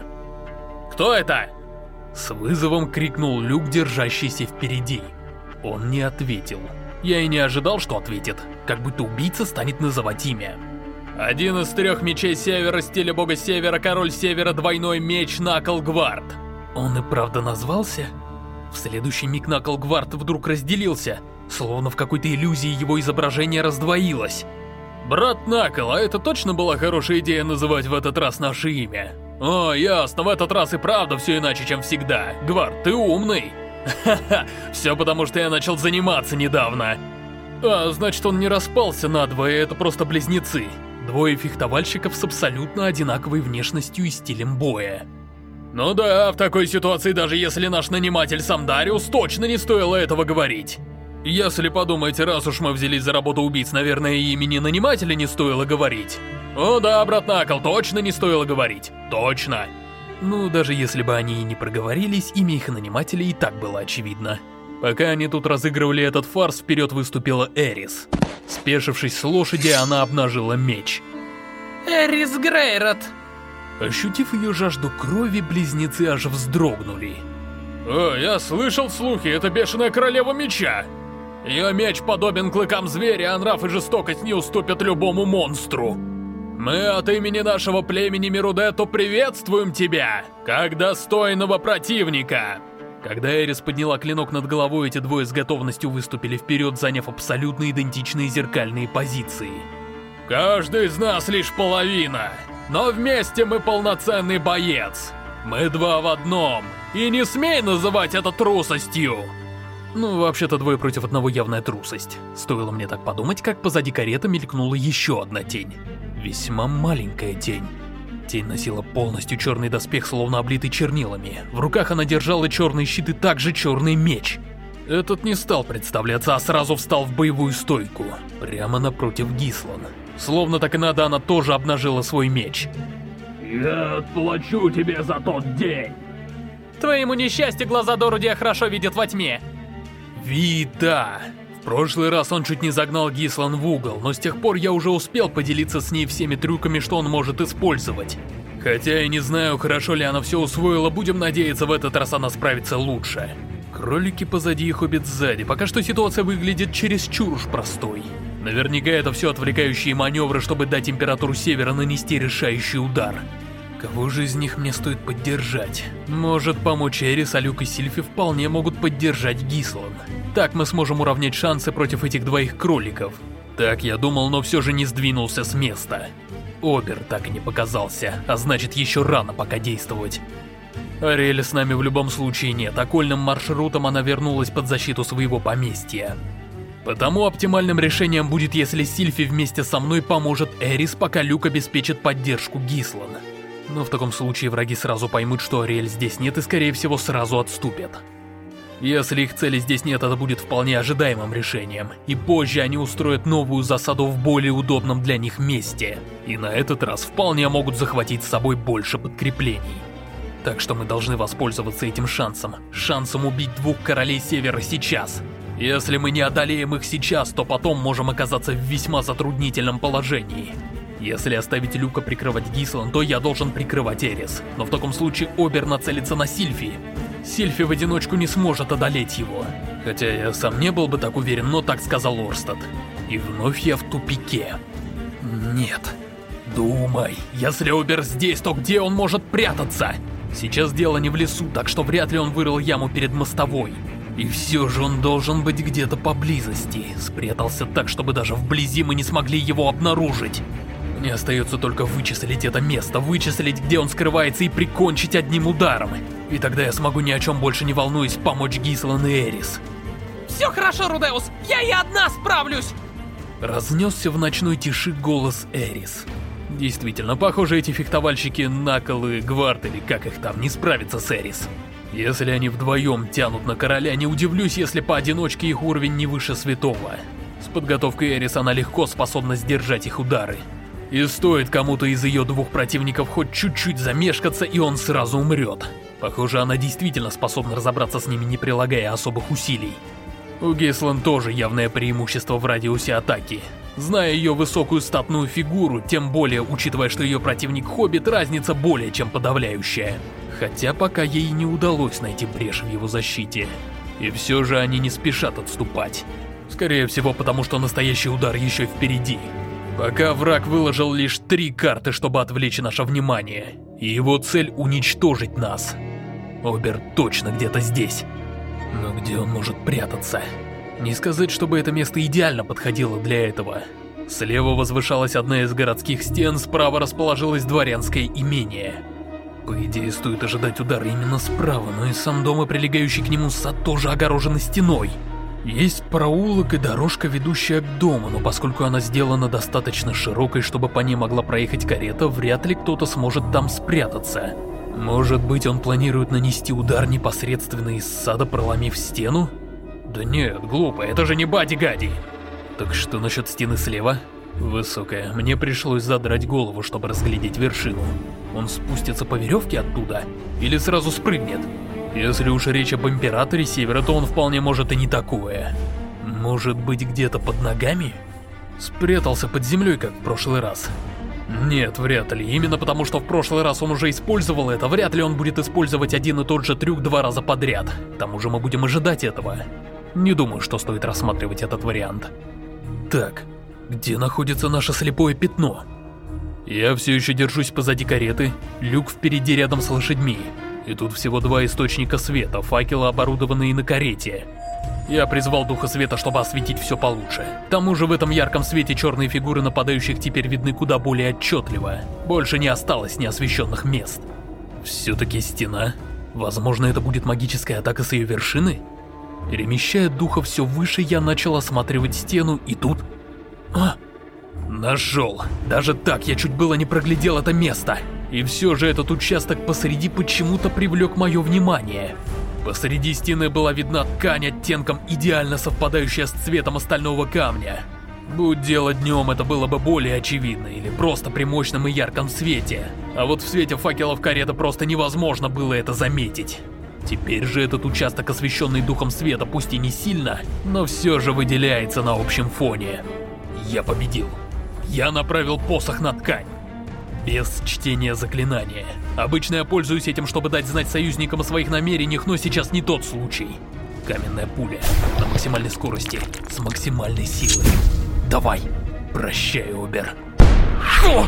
«Кто это?» С вызовом крикнул Люк, держащийся впереди. Он не ответил. Я и не ожидал, что ответит, как будто убийца станет называть имя. «Один из трех мечей Севера, стиля бога Севера, король Севера, двойной меч Наклгвард». Он и правда назвался? В следующий миг Наклгвард вдруг разделился, словно в какой-то иллюзии его изображение раздвоилось. «Брат Накл, а это точно была хорошая идея называть в этот раз наше имя?» «О, ясно, в этот раз и правда все иначе, чем всегда. Гвард, ты умный!» «Ха-ха, все потому, что я начал заниматься недавно!» «А, значит, он не распался надвое, это просто близнецы. Двое фехтовальщиков с абсолютно одинаковой внешностью и стилем боя». «Ну да, в такой ситуации, даже если наш наниматель сам Дариус, точно не стоило этого говорить!» «Если подумаете, раз уж мы взялись за работу убийц, наверное, и имени нанимателя не стоило говорить». «О да, брат Накл, точно не стоило говорить. Точно!» Ну, даже если бы они и не проговорились, имя их нанимателя и так было очевидно. Пока они тут разыгрывали этот фарс, вперед выступила Эрис. Спешившись с лошади, она обнажила меч. Эрис Грейрот. Ощутив ее жажду крови, близнецы аж вздрогнули. «О, я слышал слухи, это бешеная королева меча. Ее меч подобен клыкам зверя, а нрав и жестокость не уступят любому монстру. Мы от имени нашего племени Мирудетто приветствуем тебя, как достойного противника!» Когда Эрис подняла клинок над головой, эти двое с готовностью выступили вперед, заняв абсолютно идентичные зеркальные позиции. «Каждый из нас лишь половина, но вместе мы полноценный боец. Мы два в одном, и не смей называть это трусостью!» Ну, вообще-то двое против одного явная трусость. Стоило мне так подумать, как позади кареты мелькнула еще одна тень. Весьма маленькая тень. Тень носила полностью черный доспех, словно облитый чернилами. В руках она держала черный щит и также черный меч. Этот не стал представляться, а сразу встал в боевую стойку, прямо напротив Гислан. Словно так и надо, она тоже обнажила свой меч. «Я отплачу тебе за тот день!» Твоему несчастью глаза Дорудия хорошо видят во тьме. Вида! В прошлый раз он чуть не загнал Гислан в угол, но с тех пор я уже успел поделиться с ней всеми трюками, что он может использовать. Хотя я не знаю, хорошо ли она все усвоила, будем надеяться, в этот раз она справится лучше. Кролики позади и хоббит сзади, пока что ситуация выглядит чересчур уж простой. Наверняка это все отвлекающие маневры, чтобы дать Императору Севера нанести решающий удар. Кого же из них мне стоит поддержать? Может, помочь Эрис, а Люк и Сильфи вполне могут поддержать Гислан. Так мы сможем уравнять шансы против этих двоих кроликов. Так я думал, но все же не сдвинулся с места. Обер так и не показался, а значит, еще рано пока действовать. Ариэль с нами в любом случае нет, окольным маршрутом она вернулась под защиту своего поместья. Потому оптимальным решением будет, если Сильфи вместе со мной поможет Эрис, пока Люк обеспечит поддержку Гислан. Но в таком случае враги сразу поймут, что Ариэль здесь нет и, скорее всего, сразу отступят. Если их цели здесь нет, это будет вполне ожидаемым решением, и позже они устроят новую засаду в более удобном для них месте, и на этот раз вполне могут захватить с собой больше подкреплений. Так что мы должны воспользоваться этим шансом, шансом убить двух королей Севера сейчас. Если мы не одолеем их сейчас, то потом можем оказаться в весьма затруднительном положении. Если оставить Люка прикрывать Гислан, то я должен прикрывать Эрис, но в таком случае Обер нацелится на Сильфи. Сильфи в одиночку не сможет одолеть его. Хотя я сам не был бы так уверен, но так сказал Орстад. И вновь я в тупике. Нет. Думай, если Обер здесь, то где он может прятаться? Сейчас дело не в лесу, так что вряд ли он вырыл яму перед мостовой. И все же он должен быть где-то поблизости. Спрятался так, чтобы даже вблизи мы не смогли его обнаружить. Мне остается только вычислить это место, вычислить, где он скрывается, и прикончить одним ударом. И тогда я смогу, ни о чем больше не волнуясь, помочь Гислан и Эрис. Все хорошо, Рудеус, я и одна справлюсь! Разнесся в ночной тиши голос Эрис. Действительно, похоже, эти фехтовальщики Накл и Гвард, или как их там, не справятся с Эрис. Если они вдвоем тянут на короля, не удивлюсь, если поодиночке их уровень не выше святого. С подготовкой Эрис она легко способна сдержать их удары. И стоит кому-то из ее двух противников хоть чуть-чуть замешкаться, и он сразу умрет. Похоже, она действительно способна разобраться с ними, не прилагая особых усилий. У Гислан тоже явное преимущество в радиусе атаки. Зная ее высокую статную фигуру, тем более учитывая, что ее противник Хоббит, разница более чем подавляющая. Хотя пока ей не удалось найти брешь в его защите. И все же они не спешат отступать. Скорее всего, потому что настоящий удар еще впереди. Пока враг выложил лишь три карты, чтобы отвлечь наше внимание. И его цель — уничтожить нас. Обер точно где-то здесь. Но где он может прятаться? Не сказать, чтобы это место идеально подходило для этого. Слева возвышалась одна из городских стен, справа расположилось дворянское имение. По идее, стоит ожидать удара именно справа, но и сам дом и прилегающий к нему сад тоже огорожены стеной. Есть проулок и дорожка, ведущая к дому, но поскольку она сделана достаточно широкой, чтобы по ней могла проехать карета, вряд ли кто-то сможет там спрятаться. Может быть, он планирует нанести удар непосредственно из сада, проломив стену? Да нет, глупо, это же не Бади-Гади. Так что насчет стены слева? Высокая. Мне пришлось задрать голову, чтобы разглядеть вершину. Он спустится по веревке оттуда? Или сразу спрыгнет? Если уж речь об Императоре Севера, то он вполне может и не такое. Может быть, где-то под ногами? Спрятался под землей, как в прошлый раз? Нет, вряд ли. Именно потому, что в прошлый раз он уже использовал это, вряд ли он будет использовать один и тот же трюк два раза подряд. К тому же мы будем ожидать этого. Не думаю, что стоит рассматривать этот вариант. Так, где находится наше слепое пятно? Я все еще держусь позади кареты, люк впереди рядом с лошадьми. И тут всего два источника света, факелы, оборудованные на карете. Я призвал Духа Света, чтобы осветить все получше. К тому же в этом ярком свете черные фигуры нападающих теперь видны куда более отчетливо. Больше не осталось неосвещенных мест. Все-таки стена? Возможно, это будет магическая атака с ее вершины? Перемещая духа все выше, я начал осматривать стену, и тут... А! Нашел. Даже так я чуть было не проглядел это место. И все же этот участок посреди почему-то привлек мое внимание. Посреди стены была видна ткань оттенком, идеально совпадающая с цветом остального камня. Будь дело днем, это было бы более очевидно, или просто при мощном и ярком свете. А вот в свете факелов кареты просто невозможно было это заметить. Теперь же этот участок, освещенный духом света, пусть и не сильно, но все же выделяется на общем фоне. Я победил. Я направил посох на ткань. Без чтения заклинания. Обычно я пользуюсь этим, чтобы дать знать союзникам о своих намерениях, но сейчас не тот случай. Каменная пуля. На максимальной скорости. С максимальной силой. Давай. Прощай, Обер. Что?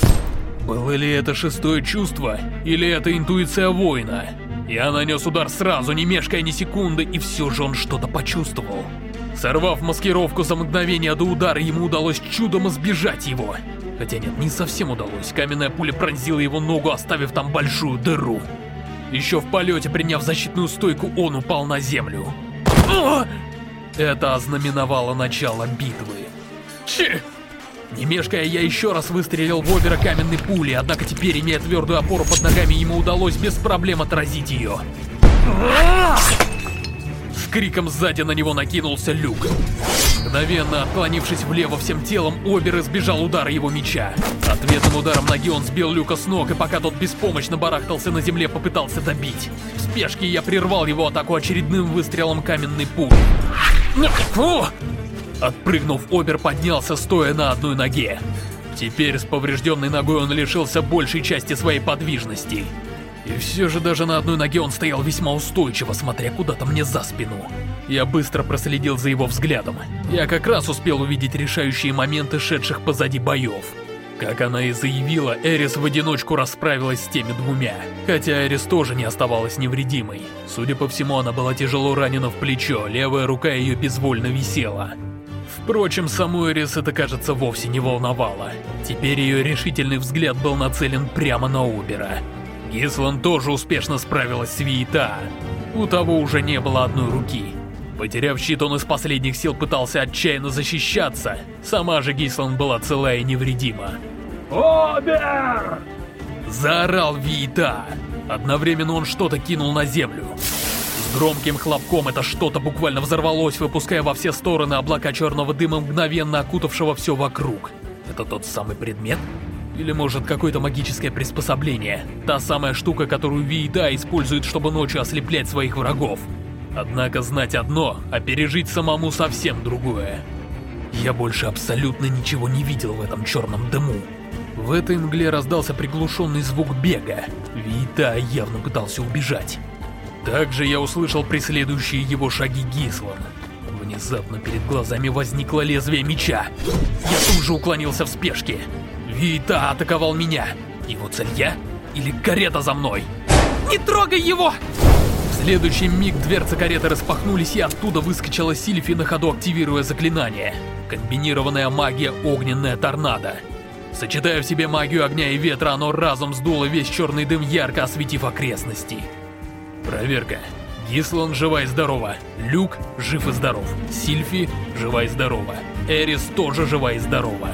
Было ли это шестое чувство? Или это интуиция воина? Я нанес удар сразу, не мешкая ни секунды, и все же он что-то почувствовал. Сорвав маскировку за мгновение до удара, ему удалось чудом избежать его. Хотя нет, не совсем удалось. Каменная пуля пронзила его ногу, оставив там большую дыру. Еще в полете, приняв защитную стойку, он упал на землю. Это ознаменовало начало битвы. Чи! Не мешкая, я еще раз выстрелил в Обера каменной пулей, однако теперь, имея твердую опору под ногами, ему удалось без проблем отразить ее. С криком сзади на него накинулся Люк. Мгновенно отклонившись влево всем телом, Обер избежал удара его меча. Ответным ударом ноги он сбил Люка с ног, и пока тот беспомощно барахтался на земле, попытался добить. В спешке я прервал его атаку очередным выстрелом каменной пули. Отпрыгнув, Обер поднялся, стоя на одной ноге. Теперь с поврежденной ногой он лишился большей части своей подвижности. И все же даже на одной ноге он стоял весьма устойчиво, смотря куда-то мне за спину. Я быстро проследил за его взглядом. Я как раз успел увидеть решающие моменты шедших позади боев. Как она и заявила, Эрис в одиночку расправилась с теми двумя. Хотя Эрис тоже не оставалась невредимой. Судя по всему, она была тяжело ранена в плечо, левая рука ее безвольно висела. Впрочем, саму Эрис это, кажется, вовсе не волновало. Теперь ее решительный взгляд был нацелен прямо на Обера. Гислан тоже успешно справилась с Виита. У того уже не было одной руки. Потеряв щит, он из последних сил пытался отчаянно защищаться. Сама же Гислан была цела и невредима. «Обер!» Заорал Виита. Одновременно он что-то кинул на землю. С громким хлопком это что-то буквально взорвалось, выпуская во все стороны облака черного дыма, мгновенно окутавшего все вокруг. Это тот самый предмет? Или может какое-то магическое приспособление? Та самая штука, которую Виита использует, чтобы ночью ослеплять своих врагов. Однако знать одно, а пережить самому совсем другое. Я больше абсолютно ничего не видел в этом черном дыму. В этой мгле раздался приглушенный звук бега. Виита явно пытался убежать. Также я услышал преследующие его шаги Гислан. Внезапно перед глазами возникло лезвие меча. Я тут же уклонился в спешке. Виита атаковал меня. Его цель я? Или карета за мной? Не трогай его! В следующий миг дверцы кареты распахнулись, и оттуда выскочила Сильфи, на ходу активируя заклинание. Комбинированная магия огненная торнадо. Сочетая в себе магию огня и ветра, оно разом сдуло весь черный дым, ярко осветив окрестности. Проверка. Гислан жива и здорова. Люк жив и здоров. Сильфи жива и здорова. Эрис тоже жива и здорова.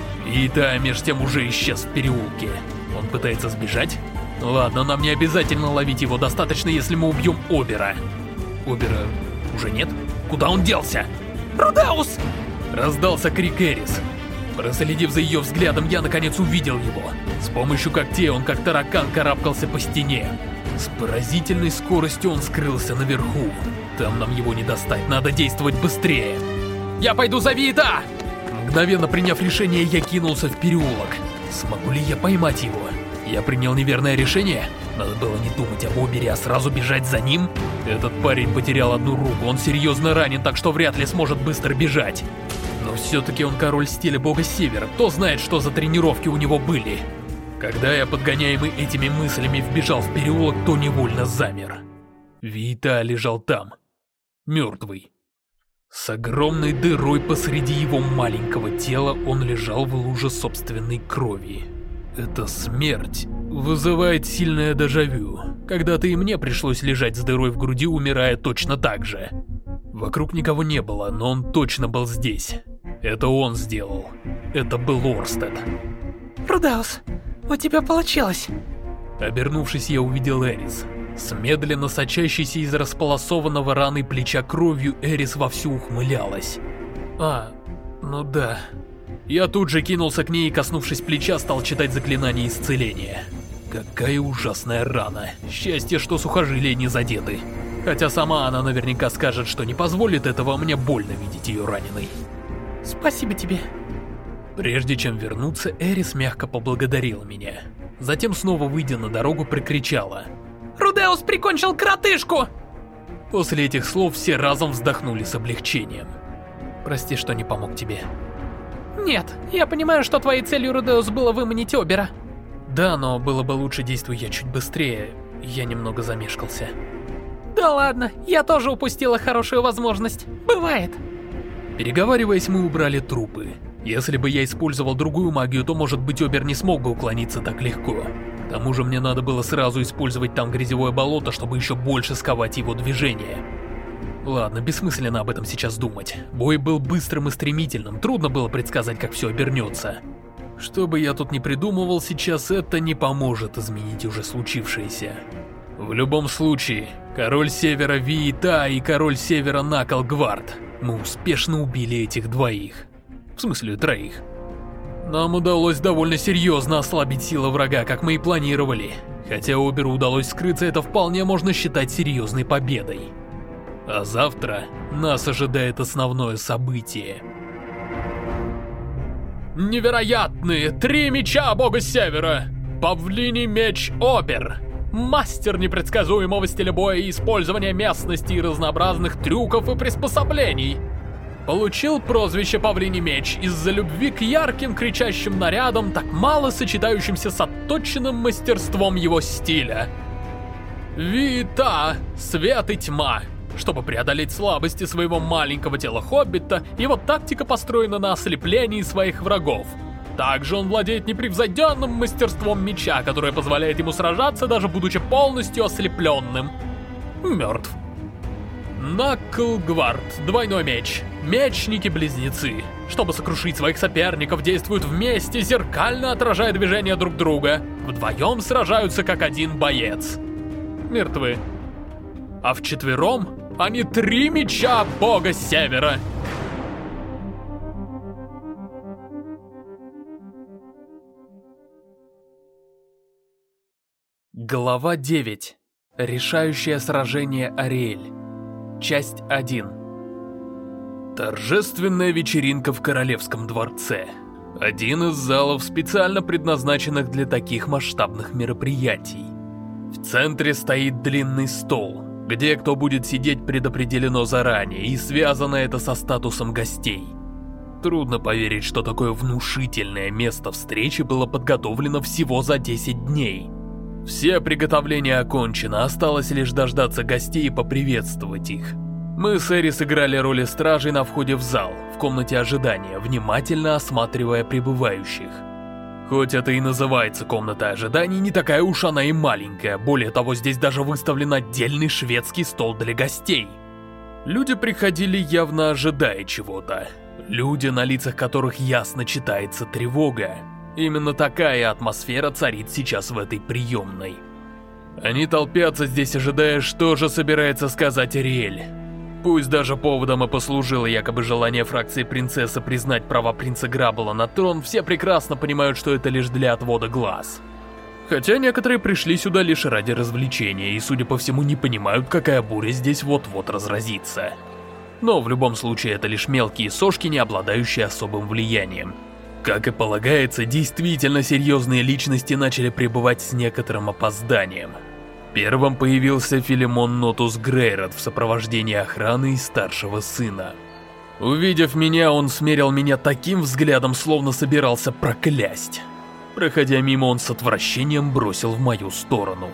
И та меж тем уже исчез в переулке. Он пытается сбежать? Ладно, нам не обязательно ловить его, достаточно, если мы убьем Обера. Обера уже нет? Куда он делся? Рудеус! Раздался крик Эрис. Проследив за ее взглядом, я наконец увидел его. С помощью когтей он как таракан карабкался по стене. С поразительной скоростью он скрылся наверху. Там нам его не достать, надо действовать быстрее. Я пойду за Виита! Мгновенно приняв решение, я кинулся в переулок. Смогу ли я поймать его? Я принял неверное решение? Надо было не думать об Обере, а сразу бежать за ним? Этот парень потерял одну руку, он серьезно ранен, так что вряд ли сможет быстро бежать. Но все-таки он король стиля бога Севера, кто знает, что за тренировки у него были. Когда я, подгоняемый этими мыслями, вбежал в переулок, то невольно замер. Виита лежал там, мертвый. С огромной дырой посреди его маленького тела он лежал в луже собственной крови. Эта смерть вызывает сильное дежавю. Когда-то и мне пришлось лежать с дырой в груди, умирая точно так же. Вокруг никого не было, но он точно был здесь. Это он сделал. Это был Орстед. Рудеус, у тебя получилось. Обернувшись, я увидел Эрис. С медленно сочащейся из располосованного раны плеча кровью Эрис вовсю ухмылялась. А, ну да. Я тут же кинулся к ней и, коснувшись плеча, стал читать заклинание исцеления. Какая ужасная рана. Счастье, что сухожилия не задеты. Хотя сама она наверняка скажет, что не позволит этого, мне больно видеть ее раненой. Спасибо тебе. Прежде чем вернуться, Эрис мягко поблагодарила меня. Затем, снова выйдя на дорогу, прикричала: Рудеус прикончил коротышку! После этих слов все разом вздохнули с облегчением. Прости, что не помог тебе. Нет, я понимаю, что твоей целью, Рудеус, было выманить Обера. Да, но было бы лучше, действуя я чуть быстрее. Я немного замешкался. Да ладно, я тоже упустила хорошую возможность. Бывает. Переговариваясь, мы убрали трупы. Если бы я использовал другую магию, то, может быть, Обер не смог бы уклониться так легко. К тому же мне надо было сразу использовать там грязевое болото, чтобы еще больше сковать его движение. Ладно, бессмысленно об этом сейчас думать. Бой был быстрым и стремительным, трудно было предсказать, как все обернется. Что бы я тут ни придумывал сейчас, это не поможет изменить уже случившееся. В любом случае, король Севера Виита и король Севера Накл-Гвард. Мы успешно убили этих двоих. В смысле, троих. Нам удалось довольно серьезно ослабить силы врага, как мы и планировали. Хотя Оберу удалось скрыться, это вполне можно считать серьезной победой. А завтра нас ожидает основное событие. Невероятные три меча бога Севера! Павлиний меч Обер! Мастер непредсказуемого стиля боя и использования местности и разнообразных трюков и приспособлений. Получил прозвище Павлиний меч из-за любви к ярким кричащим нарядам, так мало сочетающимся с отточенным мастерством его стиля. Виита, свет и тьма. Чтобы преодолеть слабости своего маленького тела хоббита, его тактика построена на ослеплении своих врагов. Также он владеет непревзойденным мастерством меча, которое позволяет ему сражаться, даже будучи полностью ослепленным. Мертв. Накл-Гвард, двойной меч. Мечники-близнецы. Чтобы сокрушить своих соперников, действуют вместе, зеркально отражая движения друг друга. Вдвоем сражаются как один боец. Мертвы. А вчетвером они три меча бога Севера. Глава девять. Решающее сражение Ариэль. Часть один. Торжественная вечеринка в Королевском дворце. Один из залов, специально предназначенных для таких масштабных мероприятий. В центре стоит длинный стол, где кто будет сидеть предопределено заранее, и связано это со статусом гостей. Трудно поверить, что такое внушительное место встречи было подготовлено всего за десять дней. Все приготовления окончено, осталось лишь дождаться гостей и поприветствовать их. Мы с Эрис играли роли стражей на входе в зал, в комнате ожидания, внимательно осматривая прибывающих. Хоть это и называется комната ожиданий, не такая уж она и маленькая, более того, здесь даже выставлен отдельный шведский стол для гостей. Люди приходили явно ожидая чего-то. Люди, на лицах которых ясно читается тревога. Именно такая атмосфера царит сейчас в этой приемной. Они толпятся здесь, ожидая, что же собирается сказать Ариэль. Пусть даже поводом и послужило якобы желание фракции принцессы признать права принца Граббела на трон, все прекрасно понимают, что это лишь для отвода глаз. Хотя некоторые пришли сюда лишь ради развлечения и, судя по всему, не понимают, какая буря здесь вот-вот разразится. Но в любом случае это лишь мелкие сошки, не обладающие особым влиянием. Как и полагается, действительно серьезные личности начали прибывать с некоторым опозданием. Первым появился Филимон Нотус Грейрот в сопровождении охраны и старшего сына. Увидев меня, он смерил меня таким взглядом, словно собирался проклясть. Проходя мимо, он с отвращением бросил в мою сторону.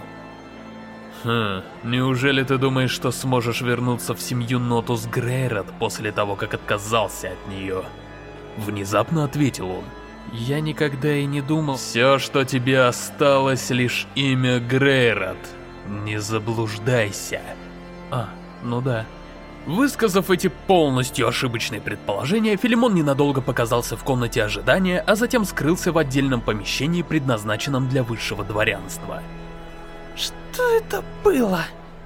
«Хм, неужели ты думаешь, что сможешь вернуться в семью Нотус Грейрот после того, как отказался от нее?» Внезапно ответил он. «Я никогда и не думал...» «Все, что тебе осталось, лишь имя Грейрот. Не заблуждайся». «А, ну да». Высказав эти полностью ошибочные предположения, Филимон ненадолго показался в комнате ожидания, а затем скрылся в отдельном помещении, предназначенном для высшего дворянства. «Что это было?»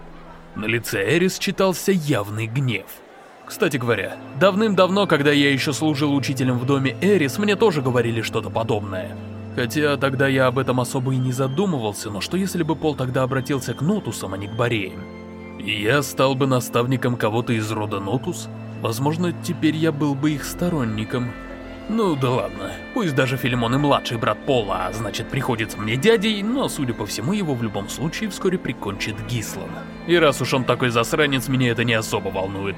На лице Эрис читался явный гнев. Кстати говоря, давным-давно, когда я еще служил учителем в доме Эрис, мне тоже говорили что-то подобное. Хотя тогда я об этом особо и не задумывался, но что если бы Пол тогда обратился к Нотусам, а не к Бореям? И я стал бы наставником кого-то из рода Нотус? Возможно, теперь я был бы их сторонником. Ну да ладно, пусть даже Филимон и младший брат Пола, а значит приходится мне дядей, но судя по всему его в любом случае вскоре прикончит Гислан. И раз уж он такой засранец, меня это не особо волнует.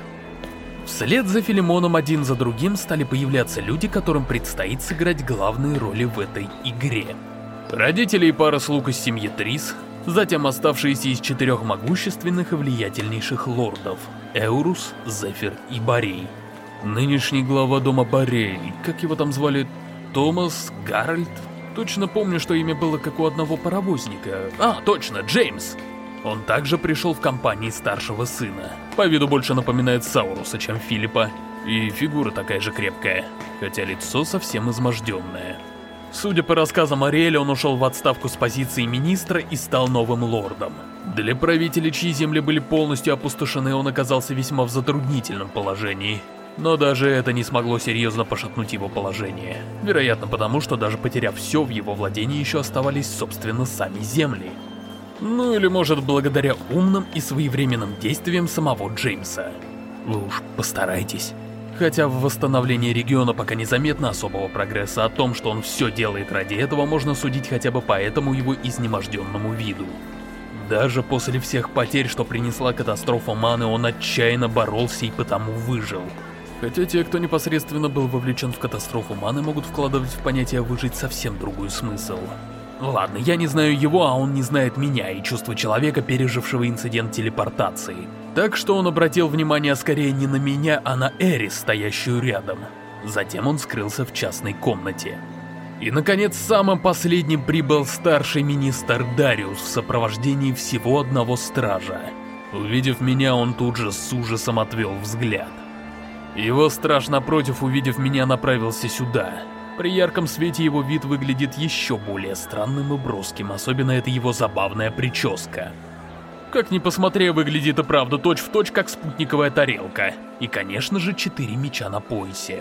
Вслед за Филимоном один за другим стали появляться люди, которым предстоит сыграть главные роли в этой игре. Родители и пара слуг из семьи Трис, затем оставшиеся из четырех могущественных и влиятельнейших лордов – Эурус, Зефир и Борей. Нынешний глава дома Борей, как его там звали, Томас, Гарольд? Точно помню, что имя было как у одного паровозника. А, точно, Джеймс! Он также пришел в компании старшего сына. По виду больше напоминает Сауруса, чем Филиппа. И фигура такая же крепкая, хотя лицо совсем изможденное. Судя по рассказам Ариэля, он ушел в отставку с позиции министра и стал новым лордом. Для правителя, чьи земли были полностью опустошены, он оказался весьма в затруднительном положении. Но даже это не смогло серьезно пошатнуть его положение. Вероятно, потому что даже потеряв все, в его владении еще оставались, собственно, сами земли. Ну или может благодаря умным и своевременным действиям самого Джеймса. Вы уж постарайтесь. Хотя в восстановлении региона пока незаметно особого прогресса, о том, что он все делает ради этого, можно судить хотя бы по этому его изнеможденному виду. Даже после всех потерь, что принесла катастрофа Маны, он отчаянно боролся и потому выжил. Хотя те, кто непосредственно был вовлечен в катастрофу Маны, могут вкладывать в понятие «выжить» совсем другой смысл. Ладно, я не знаю его, а он не знает меня и чувства человека, пережившего инцидент телепортации. Так что он обратил внимание скорее не на меня, а на Эрис, стоящую рядом. Затем он скрылся в частной комнате. И, наконец, самым последним прибыл старший министр Дариус в сопровождении всего одного стража. Увидев меня, он тут же с ужасом отвел взгляд. Его страж, напротив, увидев меня, направился сюда. При ярком свете его вид выглядит еще более странным и броским, особенно это его забавная прическа. Как ни посмотри, выглядит и правда точь-в-точь, как спутниковая тарелка. И, конечно же, четыре меча на поясе.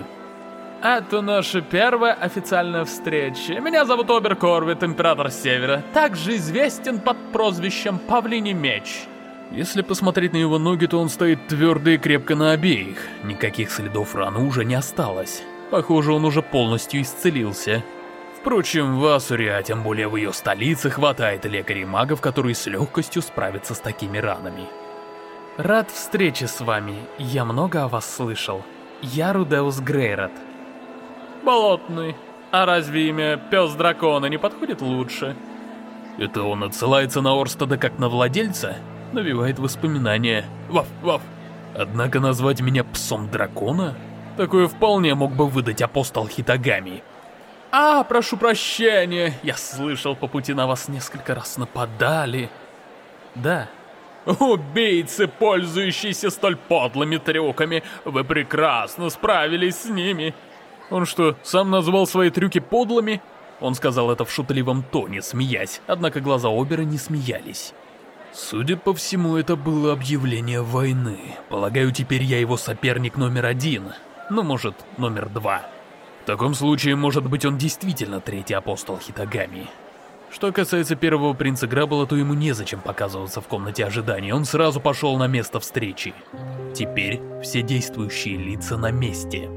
Это наша первая официальная встреча. Меня зовут Обер Корвит, император Севера, также известен под прозвищем Павлиний Меч. Если посмотреть на его ноги, то он стоит твердо и крепко на обеих. Никаких следов раны уже не осталось. Похоже, он уже полностью исцелился. Впрочем, в Асуре, а тем более в ее столице, хватает лекарей-магов, которые с легкостью справятся с такими ранами. Рад встрече с вами. Я много о вас слышал. Я Рудеус Грейрот. Болотный. А разве имя Пес Дракона не подходит лучше? Это он отсылается на Орстеда как на владельца? Навевает воспоминания. Ваф, ваф. Однако назвать меня Псом Дракона? Такое вполне мог бы выдать апостол Хитагами. А, прошу прощения. Я слышал, по пути на вас несколько раз нападали. Да. Убийцы, пользующиеся столь подлыми трюками. Вы прекрасно справились с ними. Он что, сам назвал свои трюки подлыми? Он сказал это в шутливом тоне, смеясь, однако глаза Обера не смеялись. Судя по всему, это было объявление войны. Полагаю, теперь я его соперник номер один. Ну, может, номер два. В таком случае, может быть, он действительно третий апостол Хитагами. Что касается первого принца Граббла, то ему незачем показываться в комнате ожидания, он сразу пошел на место встречи. Теперь все действующие лица на месте.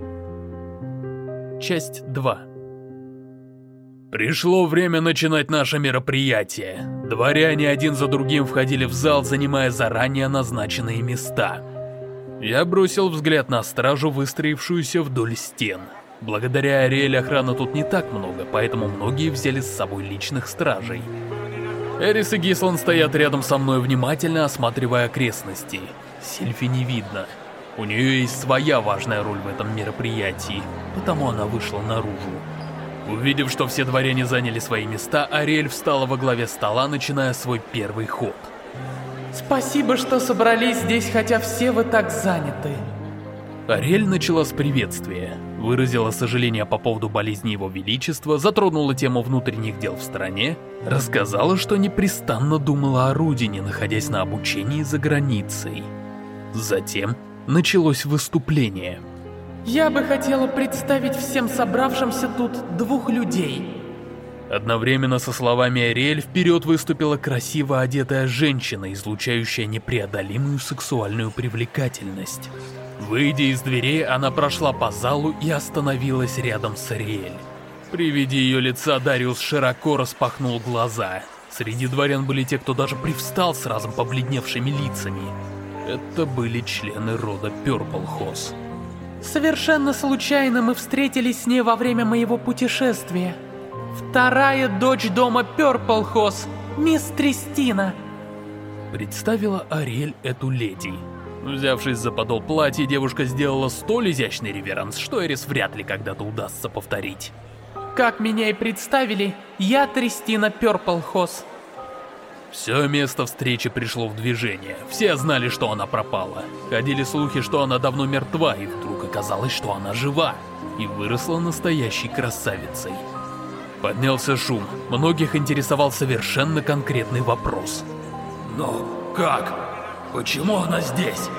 Часть два. Пришло время начинать наше мероприятие. Дворяне один за другим входили в зал, занимая заранее назначенные места. Я бросил взгляд на стражу, выстроившуюся вдоль стен. Благодаря Ариэль охраны тут не так много, поэтому многие взяли с собой личных стражей. Эрис и Гислан стоят рядом со мной, внимательно осматривая окрестности. Сильфи не видно. У нее есть своя важная роль в этом мероприятии, потому она вышла наружу. Увидев, что все дворяне заняли свои места, Ариэль встала во главе стола, начиная свой первый ход. Спасибо, что собрались здесь, хотя все вы так заняты. Ариэль начала с приветствия, выразила сожаление по поводу болезни Его Величества, затронула тему внутренних дел в стране, рассказала, что непрестанно думала о Рудине, находясь на обучении за границей. Затем началось выступление. Я бы хотела представить всем собравшимся тут двух людей. Одновременно со словами Ариэль вперед выступила красиво одетая женщина, излучающая непреодолимую сексуальную привлекательность. Выйдя из дверей, она прошла по залу и остановилась рядом с Ариэль. При виде ее лица Дариус широко распахнул глаза. Среди дворян были те, кто даже привстал с разом побледневшими лицами. Это были члены рода Пёрплхоз. Совершенно случайно мы встретились с ней во время моего путешествия. Вторая дочь дома Пёрплхоз, мисс Тристина. Представила Ариэль эту леди. Взявшись за подол платья, девушка сделала столь изящный реверанс, что Эрис вряд ли когда-то удастся повторить. Как меня и представили, я Тристина Пёрплхоз. Все место встречи пришло в движение. Все знали, что она пропала. Ходили слухи, что она давно мертва, и вдруг оказалось, что она жива и выросла настоящей красавицей. Поднялся шум. Многих интересовал совершенно конкретный вопрос. Но как? Почему она здесь?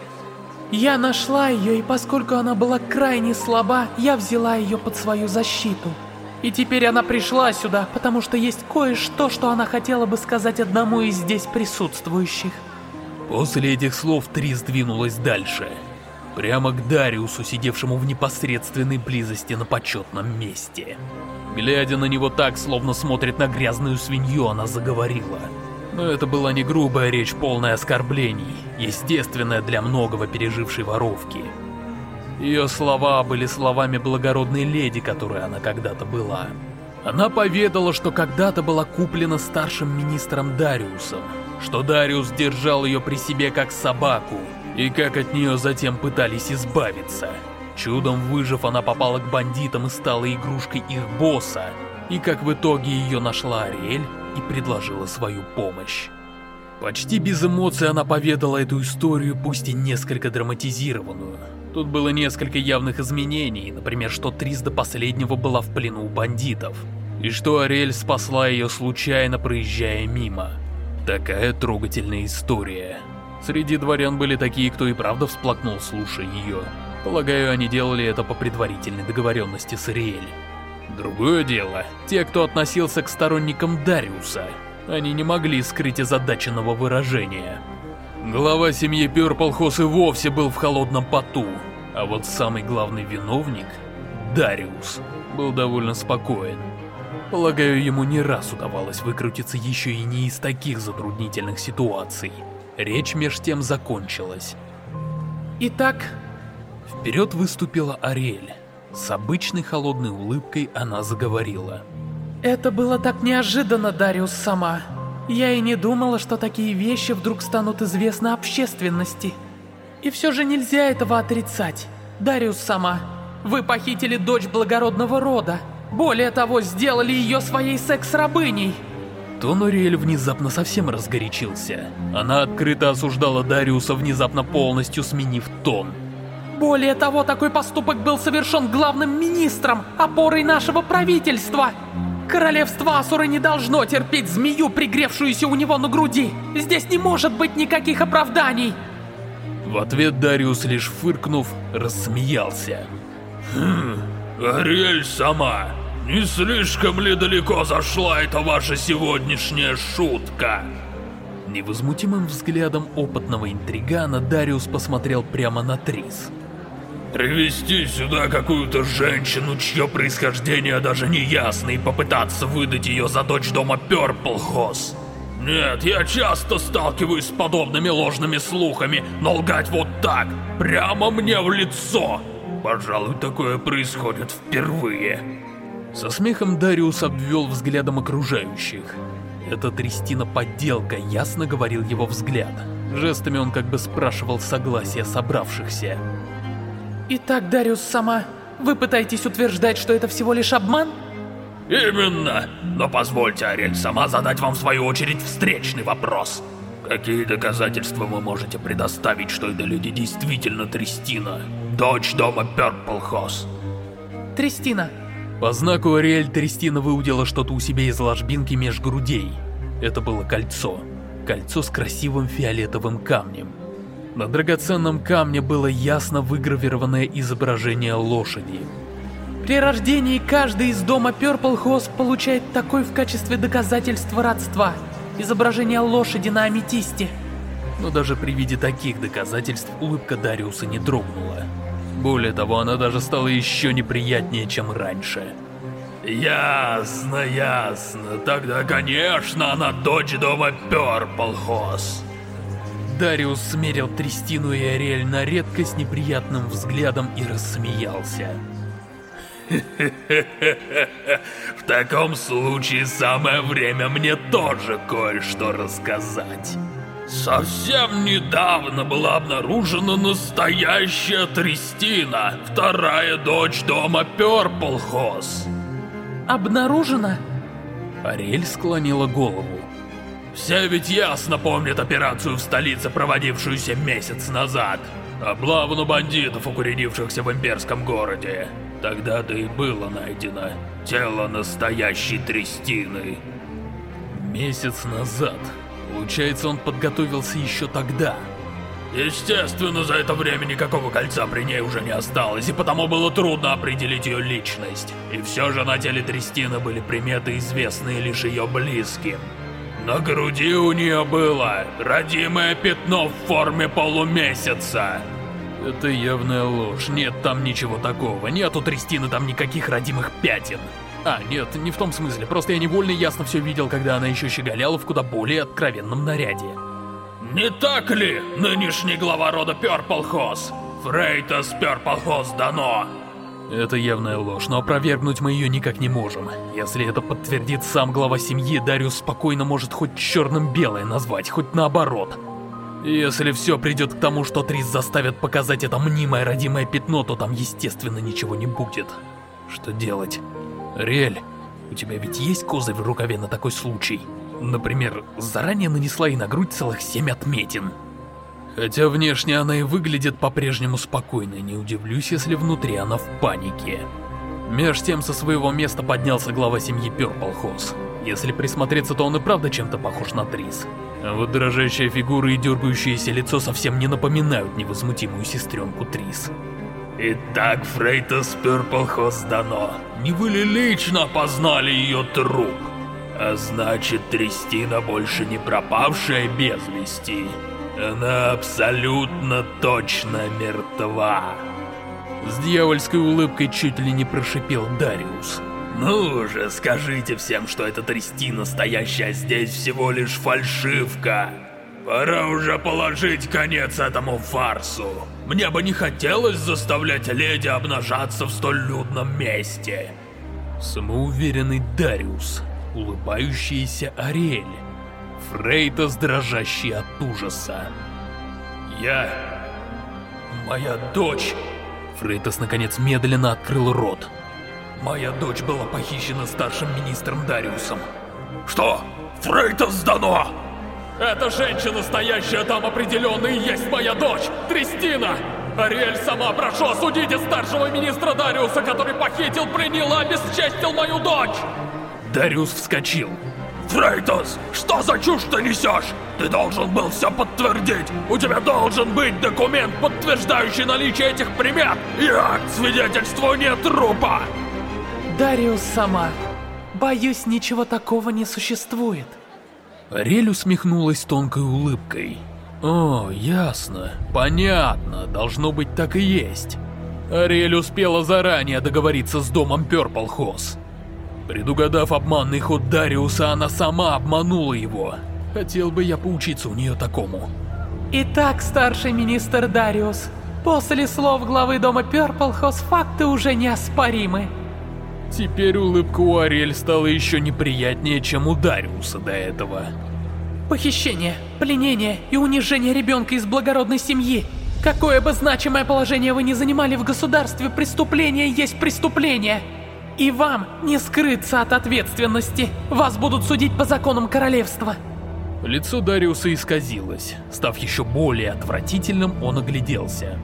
Я нашла ее, и поскольку она была крайне слаба, я взяла ее под свою защиту. И теперь она пришла сюда, потому что есть кое-что, что она хотела бы сказать одному из здесь присутствующих. После этих слов Трис двинулась дальше. Прямо к Дариусу, сидевшему в непосредственной близости на почетном месте. Глядя на него так, словно смотрит на грязную свинью, она заговорила. Но это была не грубая речь, полная оскорблений, естественная для многого пережившей воровки. Ее слова были словами благородной леди, которой она когда-то была. Она поведала, что когда-то была куплена старшим министром Дариусом, что Дариус держал ее при себе как собаку, и как от нее затем пытались избавиться. Чудом выжив, она попала к бандитам и стала игрушкой их босса, и как в итоге ее нашла Ариэль и предложила свою помощь. Почти без эмоций она поведала эту историю, пусть и несколько драматизированную. Тут было несколько явных изменений, например, что Трис до последнего была в плену у бандитов, и что Ариэль спасла ее случайно, проезжая мимо. Такая трогательная история. Среди дворян были такие, кто и правда всплакнул, слушая ее. Полагаю, они делали это по предварительной договоренности с Ариэль. Другое дело, те, кто относился к сторонникам Дариуса. Они не могли скрыть озадаченного выражения. Глава семьи Пёрплхоус и вовсе был в холодном поту, а вот самый главный виновник, Дариус, был довольно спокоен. Полагаю, ему не раз удавалось выкрутиться еще и не из таких затруднительных ситуаций. Речь меж тем закончилась. Итак, вперед выступила Ариэль. С обычной холодной улыбкой она заговорила. Это было так неожиданно, Дариус сама. Я и не думала, что такие вещи вдруг станут известны общественности. И все же нельзя этого отрицать. Дариус сама, вы похитили дочь благородного рода. Более того, сделали ее своей секс-рабыней. Тон Ариэль внезапно совсем разгорячился. Она открыто осуждала Дариуса, внезапно полностью сменив тон. Более того, такой поступок был совершен главным министром, опорой нашего правительства. Королевство Асуры не должно терпеть змею, пригревшуюся у него на груди. Здесь не может быть никаких оправданий. В ответ Дариус, лишь фыркнув, рассмеялся. Хм, Ариэль сама, не слишком ли далеко зашла эта ваша сегодняшняя шутка? Невозмутимым взглядом опытного интригана Дариус посмотрел прямо на Трис. Привести сюда какую-то женщину, чье происхождение даже не ясно, и попытаться выдать ее за дочь дома Пёрплхоус. Нет, я часто сталкиваюсь с подобными ложными слухами, но лгать вот так, прямо мне в лицо, пожалуй, такое происходит впервые. Со смехом Дариус обвел взглядом окружающих. Эта Тристина подделка, ясно говорил его взгляд. Жестами он как бы спрашивал согласия собравшихся. Итак, Дариус сама, вы пытаетесь утверждать, что это всего лишь обман? Именно. Но позвольте, Ариэль, сама задать вам в свою очередь встречный вопрос. Какие доказательства вы можете предоставить, что это люди действительно Тристина, дочь дома Пёрплхоус? Тристина. По знаку Ариэль Тристина выудила что-то у себя из ложбинки меж грудей. Это было кольцо. Кольцо с красивым фиолетовым камнем. На драгоценном камне было ясно выгравированное изображение лошади. При рождении каждый из дома Пёрплхоус получает такой в качестве доказательства родства. Изображение лошади на аметисте. Но даже при виде таких доказательств улыбка Дариуса не дрогнула. Более того, она даже стала еще неприятнее, чем раньше. Ясно, ясно. Тогда, конечно, она дочь дома Пёрплхоус. Дариус смерил Тристину и Ариэль на редкость неприятным взглядом и рассмеялся. В таком случае самое время мне тоже кое-что рассказать. Совсем недавно была обнаружена настоящая Тристина, вторая дочь дома Пёрплхоус. Обнаружена? Ариэль склонила голову. Все ведь ясно помнят операцию в столице, проводившуюся месяц назад. Облаву на бандитов, укоренившихся в имперском городе. Тогда-то и было найдено тело настоящей Тристины. Месяц назад. Получается, он подготовился еще тогда. Естественно, за это время никакого кольца при ней уже не осталось, и потому было трудно определить ее личность. И все же на теле Тристины были приметы, известные лишь ее близким. На груди у нее было родимое пятно в форме полумесяца. Это явная ложь, нет там ничего такого, нет у Тристины там никаких родимых пятен. А, нет, не в том смысле, просто я невольно ясно все видел, когда она еще щеголяла в куда более откровенном наряде. Не так ли, нынешний глава рода Пёрплхоус, Фрейтас Пёрплхоус Дано? Это явная ложь, но опровергнуть мы ее никак не можем. Если это подтвердит сам глава семьи, Дариус спокойно может хоть черным-белое назвать, хоть наоборот. Если все придет к тому, что Трис заставят показать это мнимое родимое пятно, то там, естественно, ничего не будет. Что делать? Ариэль, у тебя ведь есть козырь в рукаве на такой случай? Например, заранее нанесла ей на грудь целых семь отметин. Хотя внешне она и выглядит по-прежнему спокойной, не удивлюсь, если внутри она в панике. Меж тем со своего места поднялся глава семьи Пёрплхоус. Если присмотреться, то он и правда чем-то похож на Трис. А вот дрожащая фигура и дергающееся лицо совсем не напоминают невозмутимую сестренку Трис. Итак, Фрейтас Пёрплхоус Дано, не вы ли лично опознали ее труп? А значит, Тристина больше не пропавшая без вести. Она абсолютно точно мертва. С дьявольской улыбкой чуть ли не прошипел Дариус. Ну же, скажите всем, что эта Тристина, стоящая здесь, всего лишь фальшивка. Пора уже положить конец этому фарсу. Мне бы не хотелось заставлять леди обнажаться в столь людном месте. Самоуверенный Дариус, улыбающаяся Ариэль, Фрейтас, дрожащий от ужаса. Я... моя дочь... Фрейтас наконец медленно открыл рот. Моя дочь была похищена старшим министром Дариусом. Что? Фрейтас Дано? Эта женщина, стоящая там, определенно и есть моя дочь, Тристина! Ариэль сама, прошу, осудите старшего министра Дариуса, который похитил, пленил и обесчестил мою дочь! Дариус вскочил. Фрейтас, что за чушь ты несешь? Ты должен был все подтвердить. У тебя должен быть документ, подтверждающий наличие этих примет и акт свидетельствования трупа. Дариус сама. Боюсь, ничего такого не существует. Ариэль усмехнулась тонкой улыбкой. О, ясно. Понятно. Должно быть, так и есть. Ариэль успела заранее договориться с домом Purple House. Предугадав обманный ход Дариуса, она сама обманула его. Хотел бы я поучиться у нее такому. Итак, старший министр Дариус, после слов главы дома Purple House факты уже неоспоримы. Теперь улыбка у Ариэль стала еще неприятнее, чем у Дариуса до этого. Похищение, пленение и унижение ребенка из благородной семьи. Какое бы значимое положение вы ни занимали в государстве, преступление есть преступление. И вам не скрыться от ответственности. Вас будут судить по законам королевства. Лицо Дариуса исказилось. Став еще более отвратительным, он огляделся.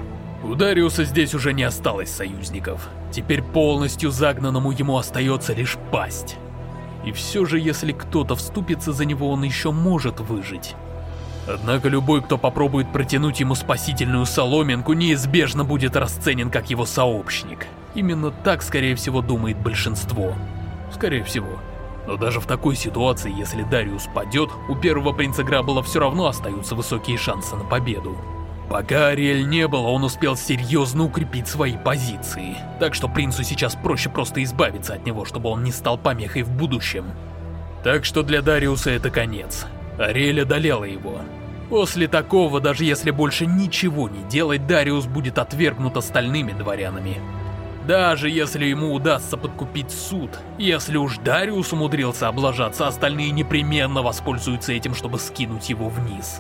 У Дариуса здесь уже не осталось союзников. Теперь полностью загнанному ему остается лишь пасть. И все же, если кто-то вступится за него, он еще может выжить. Однако любой, кто попробует протянуть ему спасительную соломинку, неизбежно будет расценен как его сообщник. Именно так, скорее всего, думает большинство. Скорее всего. Но даже в такой ситуации, если Дариус падет, у первого принца Граббла все равно остаются высокие шансы на победу. Пока Ариэль не было, он успел серьезно укрепить свои позиции. Так что принцу сейчас проще просто избавиться от него, чтобы он не стал помехой в будущем. Так что для Дариуса это конец. Ариэль одолела его. После такого, даже если больше ничего не делать, Дариус будет отвергнут остальными дворянами. Даже если ему удастся подкупить суд, если уж Дариус умудрился облажаться, остальные непременно воспользуются этим, чтобы скинуть его вниз.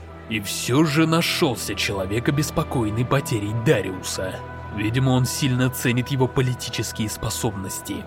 И все же нашелся человек, обеспокоенный потерей Дариуса. Видимо, он сильно ценит его политические способности.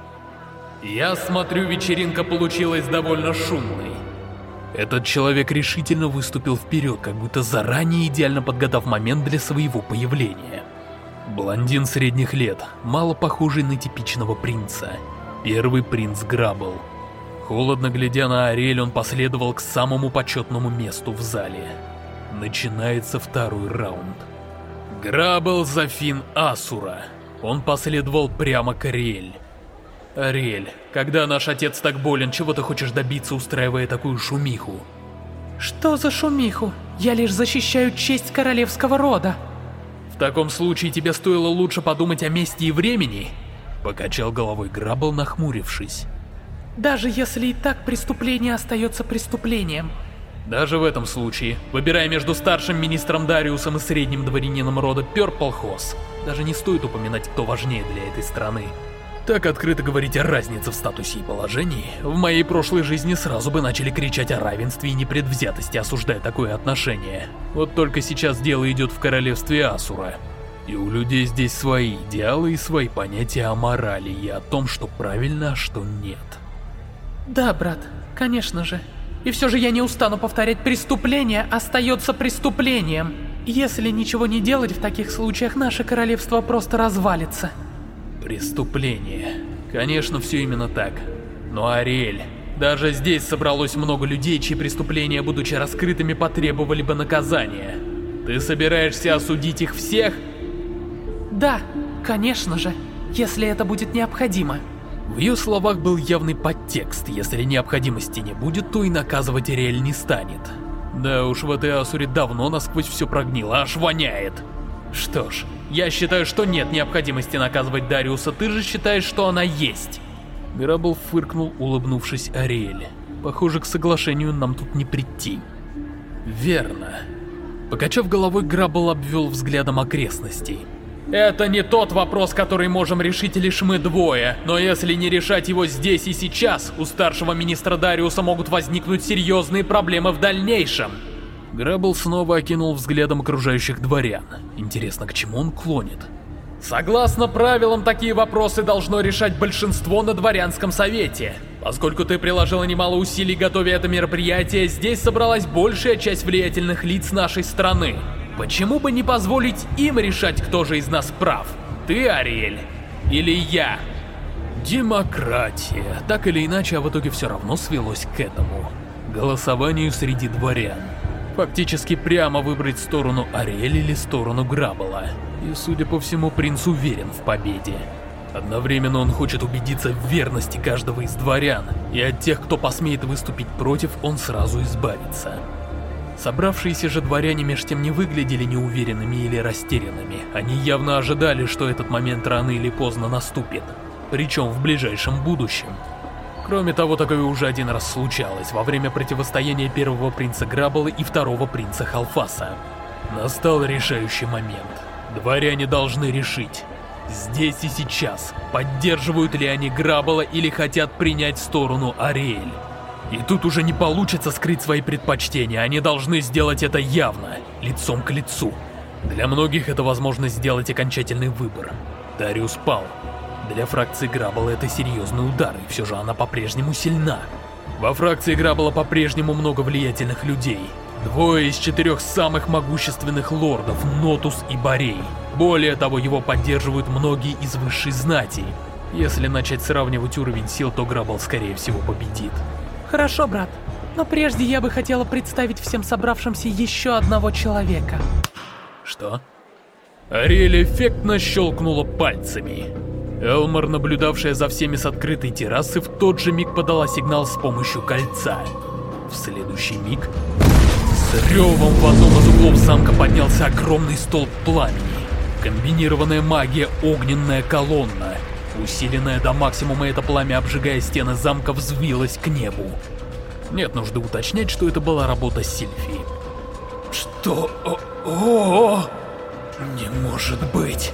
Я смотрю, вечеринка получилась довольно шумной. Этот человек решительно выступил вперед, как будто заранее идеально подгадав момент для своего появления. Блондин средних лет, мало похожий на типичного принца. Первый принц Граббл. Холодно глядя на Ариэль, он последовал к самому почетному месту в зале. Начинается второй раунд. Граббл Зафин Асура. Он последовал прямо к Ариэль. Ариэль, когда наш отец так болен, чего ты хочешь добиться, устраивая такую шумиху? Что за шумиху? Я лишь защищаю честь королевского рода. В таком случае тебе стоило лучше подумать о месте и времени. Покачал головой Граббл, нахмурившись. Даже если и так преступление остается преступлением. Даже в этом случае, выбирая между старшим министром Дариусом и средним дворянином рода Purple House, даже не стоит упоминать, кто важнее для этой страны. Так открыто говорить о разнице в статусе и положении, в моей прошлой жизни сразу бы начали кричать о равенстве и непредвзятости, осуждая такое отношение. Вот только сейчас дело идет в королевстве Асура. И у людей здесь свои идеалы и свои понятия о морали и о том, что правильно, а что нет. Да, брат, конечно же. И все же я не устану повторять, преступление остается преступлением. Если ничего не делать в таких случаях, наше королевство просто развалится. Преступление. Конечно, все именно так. Но, Ариэль, даже здесь собралось много людей, чьи преступления, будучи раскрытыми, потребовали бы наказания. Ты собираешься осудить их всех? Да, конечно же, если это будет необходимо. В ее словах был явный подтекст. Если необходимости не будет, то и наказывать Ариэль не станет. Да уж, в этой Асуре давно насквозь все прогнило, аж воняет. Что ж, я считаю, что нет необходимости наказывать Дариуса, ты же считаешь, что она есть. Граббл фыркнул, улыбнувшись Ариэль. Похоже, к соглашению нам тут не прийти. Верно. Покачав головой, Граббл обвел взглядом окрестностей. Это не тот вопрос, который можем решить лишь мы двое, но если не решать его здесь и сейчас, у старшего министра Дариуса могут возникнуть серьезные проблемы в дальнейшем. Граббл снова окинул взглядом окружающих дворян. Интересно, к чему он клонит? Согласно правилам, такие вопросы должно решать большинство на дворянском совете. Поскольку ты приложила немало усилий, готовя это мероприятие, здесь собралась большая часть влиятельных лиц нашей страны. Почему бы не позволить им решать, кто же из нас прав? Ты, Ариэль, или я? Демократия. Так или иначе, а в итоге все равно свелось к этому. Голосованию среди дворян. Фактически прямо выбрать сторону Ариэль или сторону Граббла. И, судя по всему, принц уверен в победе. Одновременно он хочет убедиться в верности каждого из дворян, и от тех, кто посмеет выступить против, он сразу избавится. Собравшиеся же дворяне меж тем не выглядели неуверенными или растерянными. Они явно ожидали, что этот момент рано или поздно наступит, причем в ближайшем будущем. Кроме того, такое уже один раз случалось во время противостояния первого принца Граббла и второго принца Халфаса. Настал решающий момент. Дворяне должны решить, здесь и сейчас, поддерживают ли они Граббла или хотят принять сторону Ариэль. И тут уже не получится скрыть свои предпочтения, они должны сделать это явно, лицом к лицу. Для многих это возможность сделать окончательный выбор. Дариус пал. Для фракции Граббла это серьезный удар, и все же она по-прежнему сильна. Во фракции Граббла по-прежнему много влиятельных людей. Двое из четырех самых могущественных лордов, Нотус и Борей. Более того, его поддерживают многие из высшей знати. Если начать сравнивать уровень сил, то Граббл скорее всего победит. Хорошо, брат, но прежде я бы хотела представить всем собравшимся еще одного человека. Что? Ариэль эффектно щелкнула пальцами. Элмар, наблюдавшая за всеми с открытой террасы, в тот же миг подала сигнал с помощью кольца. В следующий миг с ревом в одном из углов замка поднялся огромный столб пламени. Комбинированная магия, огненная колонна. Усиленное до максимума это пламя, обжигая стены замка, взвилось к небу. Нет нужды уточнять, что это была работа Сильфии. Что? О-о-о! Не может быть!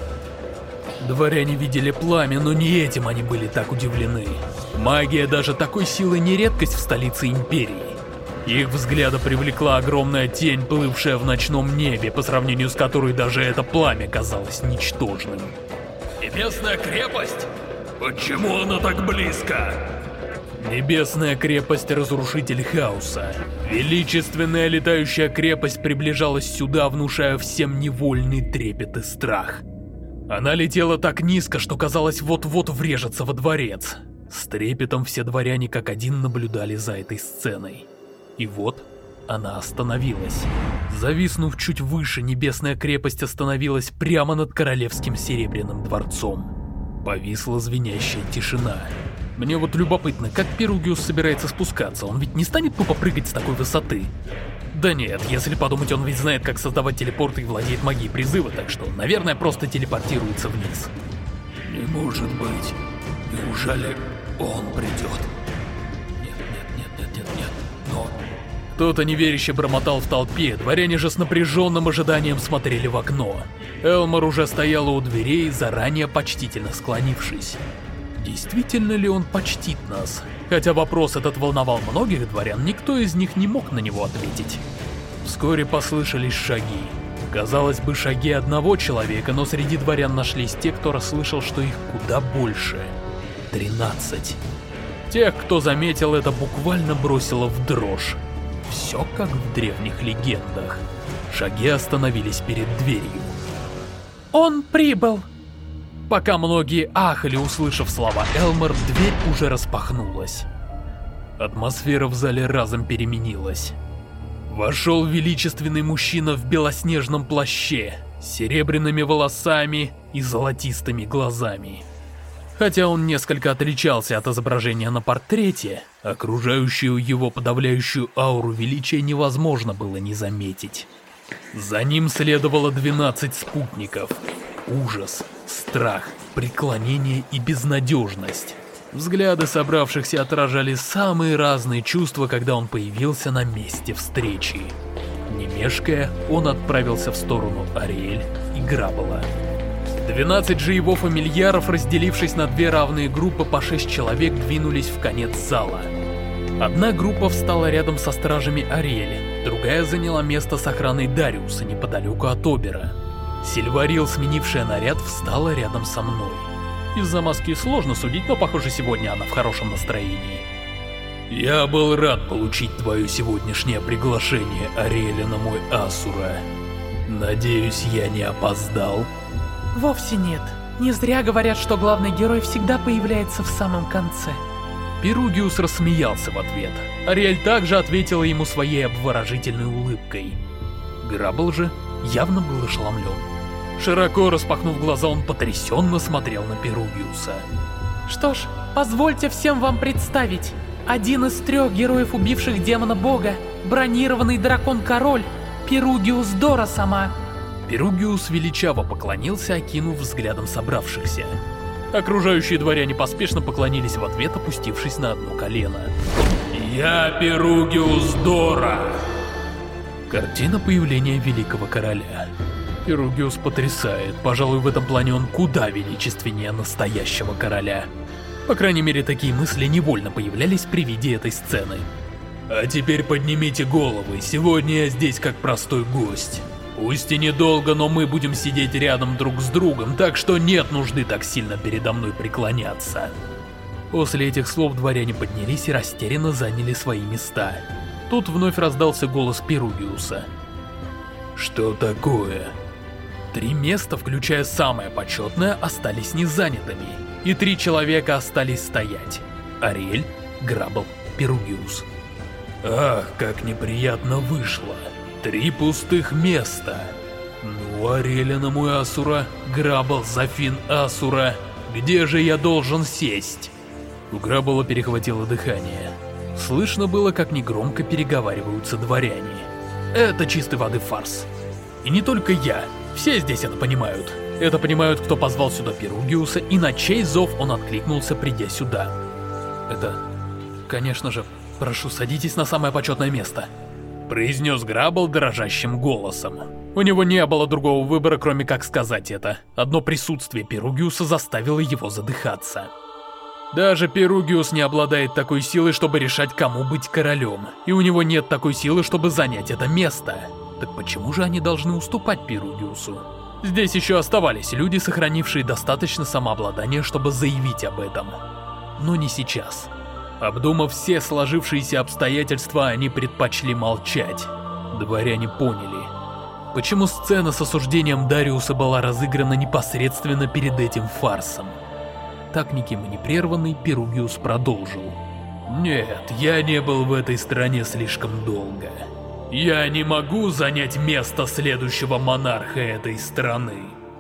Дворяне видели пламя, но не этим они были так удивлены. Магия даже такой силы не редкость в столице Империи. Их взгляда привлекла огромная тень, плывшая в ночном небе, по сравнению с которой даже это пламя казалось ничтожным. Небесная крепость? Почему она так близко? Небесная крепость — Разрушитель Хаоса. Величественная летающая крепость приближалась сюда, внушая всем невольный трепет и страх. Она летела так низко, что казалось вот-вот врежется во дворец. С трепетом все дворяне как один наблюдали за этой сценой. И вот она остановилась. Зависнув чуть выше, небесная крепость остановилась прямо над королевским серебряным дворцом. Повисла звенящая тишина. Мне вот любопытно, как Перугиус собирается спускаться, он ведь не станет тупо прыгать с такой высоты? Да нет, если подумать, он ведь знает, как создавать телепорты и владеет магией призыва, так что, наверное, просто телепортируется вниз. Не может быть. Неужели он придет? Нет, нет, нет, нет, нет, нет, но... Кто-то неверяще бормотал в толпе, дворяне же с напряженным ожиданием смотрели в окно. Элмар уже стояла у дверей, заранее почтительно склонившись. Действительно ли он почтит нас? Хотя вопрос этот волновал многих дворян, никто из них не мог на него ответить. Вскоре послышались шаги. Казалось бы, шаги одного человека, но среди дворян нашлись те, кто расслышал, что их куда больше. Тринадцать. Тех, кто заметил это, буквально бросило в дрожь. Все как в древних легендах. Шаги остановились перед дверью. Он прибыл. Пока многие ахали, услышав слова Элмар, дверь уже распахнулась. Атмосфера в зале разом переменилась. Вошел величественный мужчина в белоснежном плаще, с серебряными волосами и золотистыми глазами. Хотя он несколько отличался от изображения на портрете, окружающую его подавляющую ауру величия невозможно было не заметить. За ним следовало двенадцать спутников. Ужас, страх, преклонение и безнадежность. Взгляды собравшихся отражали самые разные чувства, когда он появился на месте встречи. Не мешкая, он отправился в сторону Ариэль и Граббла. Двенадцать же его фамильяров, разделившись на две равные группы по шесть человек, двинулись в конец зала. Одна группа встала рядом со стражами Ариэли, другая заняла место с охраной Дариуса неподалеку от Обера. Сильварил, сменившая наряд, встала рядом со мной. Из-за маски сложно судить, но похоже, сегодня она в хорошем настроении. Я был рад получить твое сегодняшнее приглашение, Ариэля, на мой Асура. Надеюсь, я не опоздал? Вовсе нет. Не зря говорят, что главный герой всегда появляется в самом конце. Перугиус рассмеялся в ответ. Ариэль также ответила ему своей обворожительной улыбкой. Граббл же явно был ошеломлен. Широко распахнув глаза, он потрясенно смотрел на Перугиуса. Что ж, позвольте всем вам представить. Один из трех героев, убивших демона-бога, бронированный дракон-король, Перугиус Дора сама. Перугиус величаво поклонился, окинув взглядом собравшихся. Окружающие дворяне поспешно поклонились в ответ, опустившись на одно колено. «Я Перугиус Дора!» Картина появления великого короля. Перугиус потрясает, пожалуй, в этом плане он куда величественнее настоящего короля. По крайней мере, такие мысли невольно появлялись при виде этой сцены. «А теперь поднимите головы, сегодня я здесь как простой гость. Пусть и недолго, но мы будем сидеть рядом друг с другом, так что нет нужды так сильно передо мной преклоняться». После этих слов дворяне поднялись и растерянно заняли свои места. Тут вновь раздался голос Перугиуса. «Что такое?» Три места, включая самое почетное, остались незанятыми, и три человека остались стоять. Ариэль, Граббл, Перугиус. Ах, как неприятно вышло. Три пустых места. Ну, Ариэля на мой Асура, Граббл, Зафин Асура. Где же я должен сесть? У Граббла перехватило дыхание. Слышно было, как негромко переговариваются дворяне. Это чистой воды фарс. И не только я. Все здесь это понимают. Это понимают, кто позвал сюда Перугиуса, и на чей зов он откликнулся, придя сюда. Это... Конечно же, прошу, садитесь на самое почетное место. Произнес Граббл дрожащим голосом. У него не было другого выбора, кроме как сказать это. Одно присутствие Перугиуса заставило его задыхаться. Даже Перугиус не обладает такой силой, чтобы решать, кому быть королем. И у него нет такой силы, чтобы занять это место. Так почему же они должны уступать Перугиусу? Здесь еще оставались люди, сохранившие достаточно самообладания, чтобы заявить об этом. Но не сейчас. Обдумав все сложившиеся обстоятельства, они предпочли молчать. Дворяне поняли, почему сцена с осуждением Дариуса была разыграна непосредственно перед этим фарсом. Так никем и не прерванный, Перугиус продолжил. «Нет, я не был в этой стране слишком долго. Я не могу занять место следующего монарха этой страны».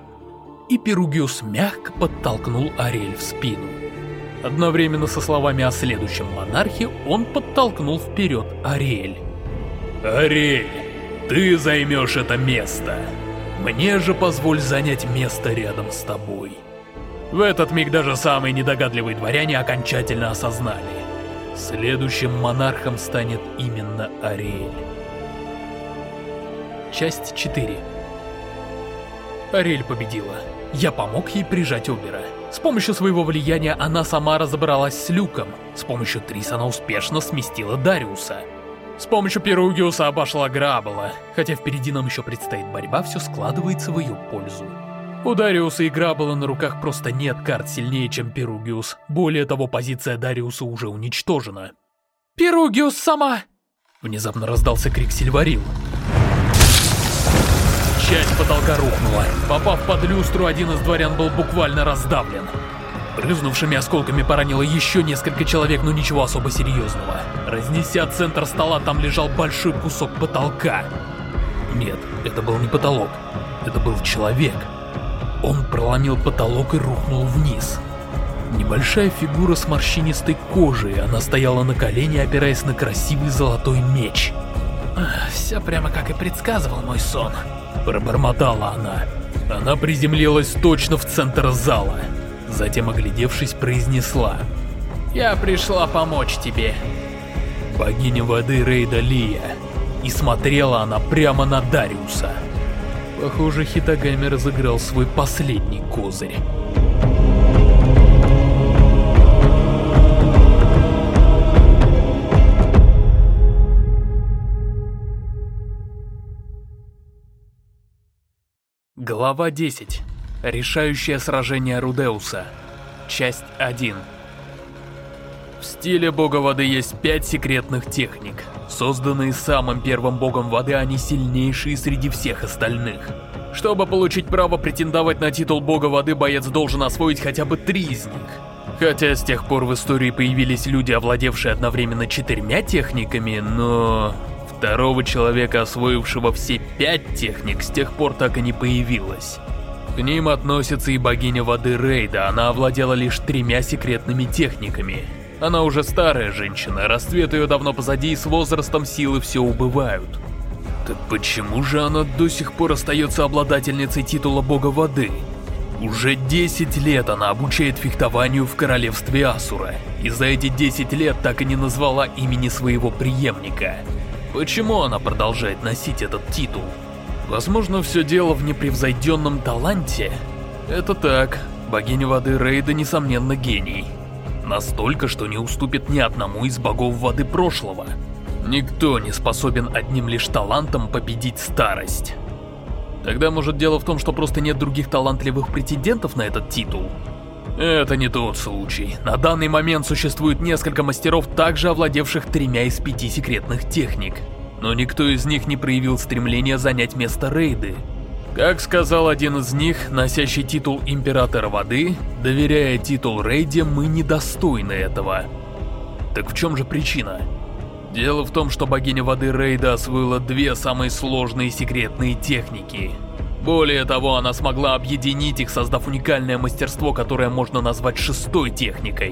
И Перугиус мягко подтолкнул Ариэль в спину. Одновременно со словами о следующем монархе он подтолкнул вперед Ариэль. «Ариэль, ты займешь это место. Мне же позволь занять место рядом с тобой». В этот миг даже самые недогадливые дворяне окончательно осознали. Следующим монархом станет именно Ариэль. Часть четыре. Ариэль победила. Я помог ей прижать Обера. С помощью своего влияния она сама разобралась с Люком. С помощью Трис она успешно сместила Дариуса. С помощью Перугиуса обошла Граббла. Хотя впереди нам еще предстоит борьба, все складывается в ее пользу. У Дариуса и Граббла на руках просто нет карт сильнее, чем Перугиус. Более того, позиция Дариуса уже уничтожена. Перугиус сама! Внезапно раздался крик Сильварил. Часть потолка рухнула. Попав под люстру, один из дворян был буквально раздавлен. Брызнувшими осколками поранило еще несколько человек, но ничего особо серьезного. Разнеся центр стола, там лежал большой кусок потолка. Нет, это был не потолок. Это был человек. Он проломил потолок и рухнул вниз. Небольшая фигура с морщинистой кожей, она стояла на колене, опираясь на красивый золотой меч. Все прямо как и предсказывал мой сон. Пробормотала она. Она приземлилась точно в центр зала. Затем, оглядевшись, произнесла: «Я пришла помочь тебе». Богиня воды Рейда Лия. И смотрела она прямо на Дариуса. Похоже, Хитагами разыграл свой последний козырь. Глава десять. Решающее сражение Рудеуса. Часть один. В стиле бога воды есть пять секретных техник. Созданные самым первым богом воды, они сильнейшие среди всех остальных. Чтобы получить право претендовать на титул бога воды, боец должен освоить хотя бы три из них. Хотя с тех пор в истории появились люди, овладевшие одновременно четырьмя техниками, но... второго человека, освоившего все пять техник, с тех пор так и не появилось. К ним относится и богиня воды Рейда, она овладела лишь тремя секретными техниками. Она уже старая женщина, расцвет ее давно позади, и с возрастом силы все убывают. Так почему же она до сих пор остается обладательницей титула бога воды? Уже десять лет она обучает фехтованию в королевстве Асура, и за эти десять лет так и не назвала имени своего преемника. Почему она продолжает носить этот титул? Возможно, все дело в непревзойденном таланте? Это так, богиня воды Рейда несомненно гений. Настолько, что не уступит ни одному из богов воды прошлого. Никто не способен одним лишь талантом победить старость. Тогда, может, дело в том, что просто нет других талантливых претендентов на этот титул? Это не тот случай. На данный момент существует несколько мастеров, также овладевших тремя из пяти секретных техник. Но никто из них не проявил стремления занять место Рейды. Как сказал один из них, носящий титул Императора Воды, доверяя титул Рейде, мы недостойны этого. Так в чем же причина? Дело в том, что богиня воды Рейда освоила две самые сложные секретные техники. Более того, она смогла объединить их, создав уникальное мастерство, которое можно назвать шестой техникой.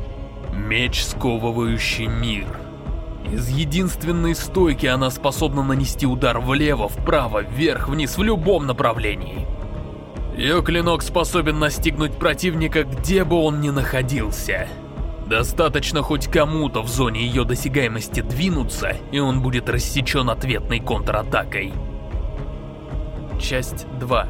Меч, сковывающий мир. Из единственной стойки она способна нанести удар влево, вправо, вверх, вниз, в любом направлении. Ее клинок способен настигнуть противника, где бы он ни находился. Достаточно хоть кому-то в зоне ее досягаемости двинуться, и он будет рассечен ответной контратакой. Часть два.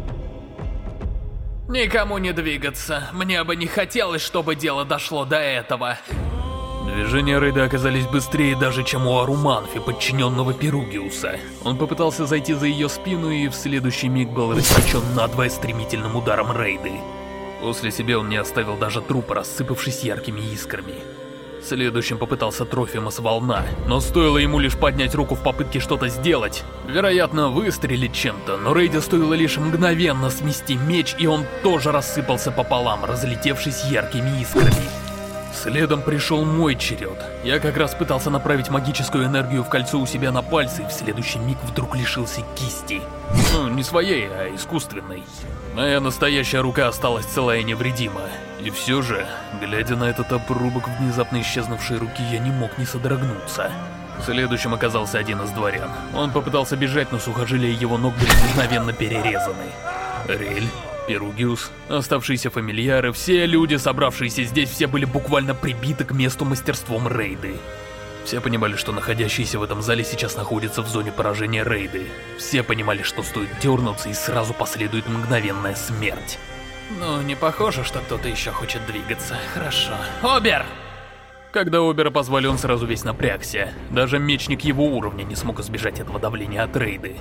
Никому не двигаться. Мне бы не хотелось, чтобы дело дошло до этого. Движения Рейда оказались быстрее даже, чем у Аруманфи, подчиненного Перугиуса. Он попытался зайти за ее спину и в следующий миг был рассечен надвое стремительным ударом Рейды. После себя он не оставил даже трупа, рассыпавшись яркими искрами. Следующим попытался Трофимос Волна, но стоило ему лишь поднять руку в попытке что-то сделать, вероятно, выстрелить чем-то, но Рейде стоило лишь мгновенно смести меч, и он тоже рассыпался пополам, разлетевшись яркими искрами. Следом пришел мой черед. Я как раз пытался направить магическую энергию в кольцо у себя на пальцы, и в следующий миг вдруг лишился кисти. Ну, не своей, а искусственной. Моя настоящая рука осталась целая и невредима. И все же, глядя на этот обрубок внезапно исчезнувшей руки, я не мог не содрогнуться. Следующим оказался один из дворян. Он попытался бежать, но сухожилия его ног были мгновенно перерезаны. Рель, Перугиус, оставшиеся фамильяры, все люди, собравшиеся здесь, все были буквально прибиты к месту мастерством Рейды. Все понимали, что находящиеся в этом зале сейчас находятся в зоне поражения Рейды. Все понимали, что стоит дернуться, и сразу последует мгновенная смерть. Ну, не похоже, что кто-то еще хочет двигаться. Хорошо. Обер! Когда Обера позвали, он сразу весь напрягся. Даже мечник его уровня не смог избежать этого давления от Рейды.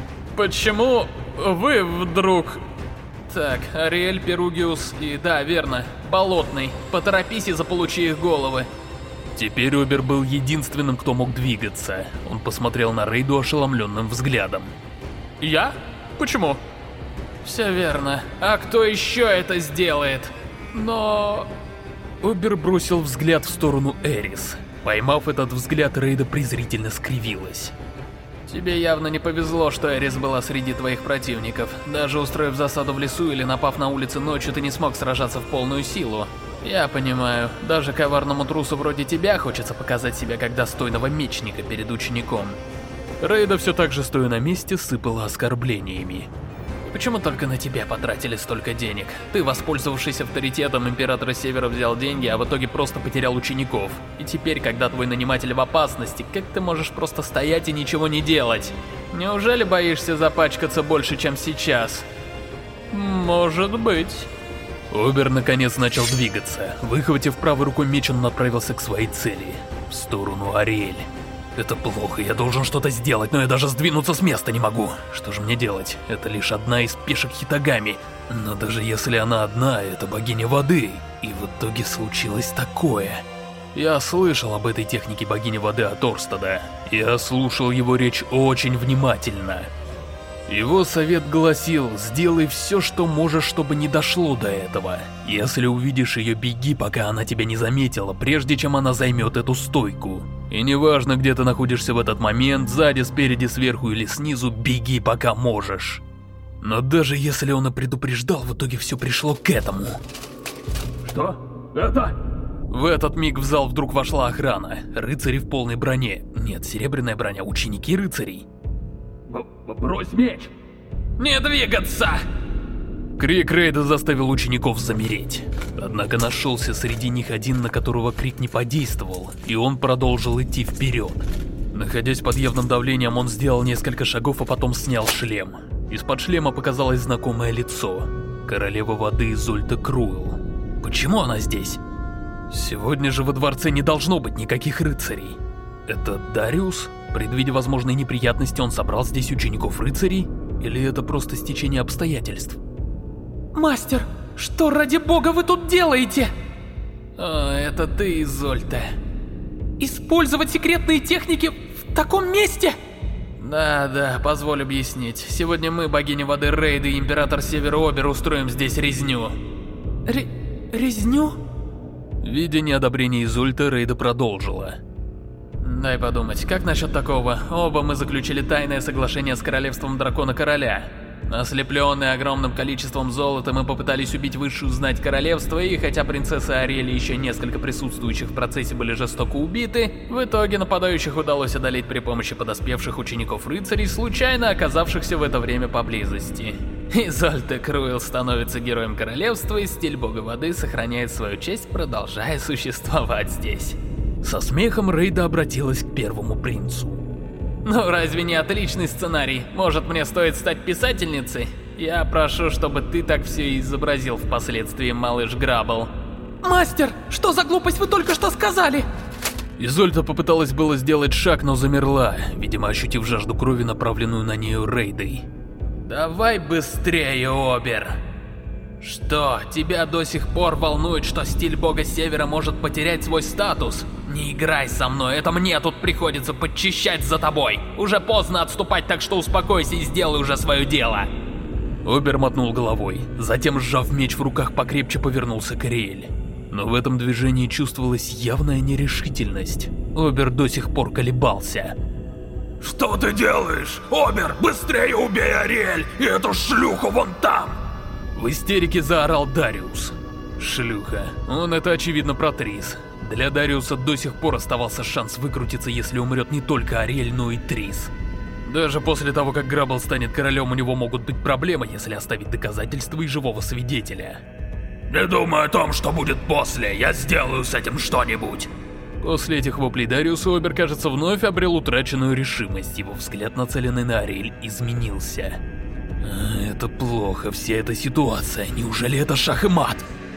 Почему вы вдруг... Так, Ариэль, Перугиус и, да, верно, Болотный. Поторопись и заполучи их головы. Теперь Обер был единственным, кто мог двигаться. Он посмотрел на Рейду ошеломленным взглядом. Я? Почему? Все верно. А кто еще это сделает? Но... Обер бросил взгляд в сторону Эрис. Поймав этот взгляд, Рейда презрительно скривилась. Тебе явно не повезло, что Эрис была среди твоих противников. Даже устроив засаду в лесу или напав на улице ночью, ты не смог сражаться в полную силу. Я понимаю, даже коварному трусу вроде тебя хочется показать себя как достойного мечника перед учеником. Рейда все так же, стоя на месте, сыпала оскорблениями. Почему только на тебя потратили столько денег? Ты, воспользовавшись авторитетом Императора Севера, взял деньги, а в итоге просто потерял учеников. И теперь, когда твой наниматель в опасности, как ты можешь просто стоять и ничего не делать? Неужели боишься запачкаться больше, чем сейчас? Может быть. Обер наконец начал двигаться. Выхватив правой рукой меч, он направился к своей цели. В сторону Ариэль. Это плохо, я должен что-то сделать, но я даже сдвинуться с места не могу. Что же мне делать? Это лишь одна из пешек Хитагами. Но даже если она одна, это богиня воды. И в итоге случилось такое. Я слышал об этой технике богини воды от Орстеда. Я слушал его речь очень внимательно. Его совет гласил: сделай все, что можешь, чтобы не дошло до этого. Если увидишь ее, беги, пока она тебя не заметила, прежде чем она займет эту стойку. И неважно, где ты находишься в этот момент, сзади, спереди, сверху или снизу, беги, пока можешь. Но даже если он и предупреждал, в итоге все пришло к этому. Что? Это? В этот миг в зал вдруг вошла охрана. Рыцари в полной броне. Нет, серебряная броня, ученики рыцарей. Брось меч! Не двигаться! Крик Рейда заставил учеников замереть. Однако нашелся среди них один, на которого крик не подействовал, и он продолжил идти вперед. Находясь под явным давлением, он сделал несколько шагов, а потом снял шлем. Из-под шлема показалось знакомое лицо. Королева воды Изольда Круэлл. Почему она здесь? Сегодня же во дворце не должно быть никаких рыцарей. Это Дариус? Предвидя возможные неприятности, он собрал здесь учеников рыцарей? Или это просто стечение обстоятельств? Мастер, что ради бога вы тут делаете? О, это ты, Изольда. Использовать секретные техники в таком месте? Да-да, позволь объяснить. Сегодня мы, богиня воды Рейда и Император Севера Обер, устроим здесь резню. Ре... резню? Видя неодобрение Изольда, Рейда продолжила. Дай подумать, как насчет такого? Оба мы заключили тайное соглашение с королевством дракона короля. Ослепленные огромным количеством золота, мы попытались убить высшую знать королевства, и хотя принцесса Ариэль и еще несколько присутствующих в процессе были жестоко убиты, в итоге нападающих удалось одолеть при помощи подоспевших учеников рыцарей, случайно оказавшихся в это время поблизости. Изольда Круэлл становится героем королевства, и стиль бога воды сохраняет свою честь, продолжая существовать здесь. Со смехом Рейда обратилась к первому принцу. Ну разве не отличный сценарий? Может, мне стоит стать писательницей? Я прошу, чтобы ты так все и изобразил впоследствии, малыш Грабл. Мастер, что за глупость вы только что сказали? Изольда попыталась было сделать шаг, но замерла, видимо, ощутив жажду крови, направленную на нее Рейдой. Давай быстрее, Обер. Что, тебя до сих пор волнует, что стиль бога Севера может потерять свой статус? Не играй со мной, это мне тут приходится подчищать за тобой. Уже поздно отступать, так что успокойся и сделай уже свое дело. Обер мотнул головой, затем, сжав меч в руках, покрепче повернулся к Ариэль. Но в этом движении чувствовалась явная нерешительность. Обер до сих пор колебался. Что ты делаешь? Обер, быстрее убей Ариэль и эту шлюху вон там! В истерике заорал Дариус. Шлюха. Он это очевидно про Трис. Для Дариуса до сих пор оставался шанс выкрутиться, если умрет не только Ариэль, но и Трис. Даже после того, как Грабл станет королем, у него могут быть проблемы, если оставить доказательства и живого свидетеля. Не думай о том, что будет после, я сделаю с этим что-нибудь. После этих воплей Дариуса Обер, кажется, вновь обрел утраченную решимость. Его взгляд, нацеленный на Ариэль, изменился. Это плохо, вся эта ситуация. Неужели это шах и мат?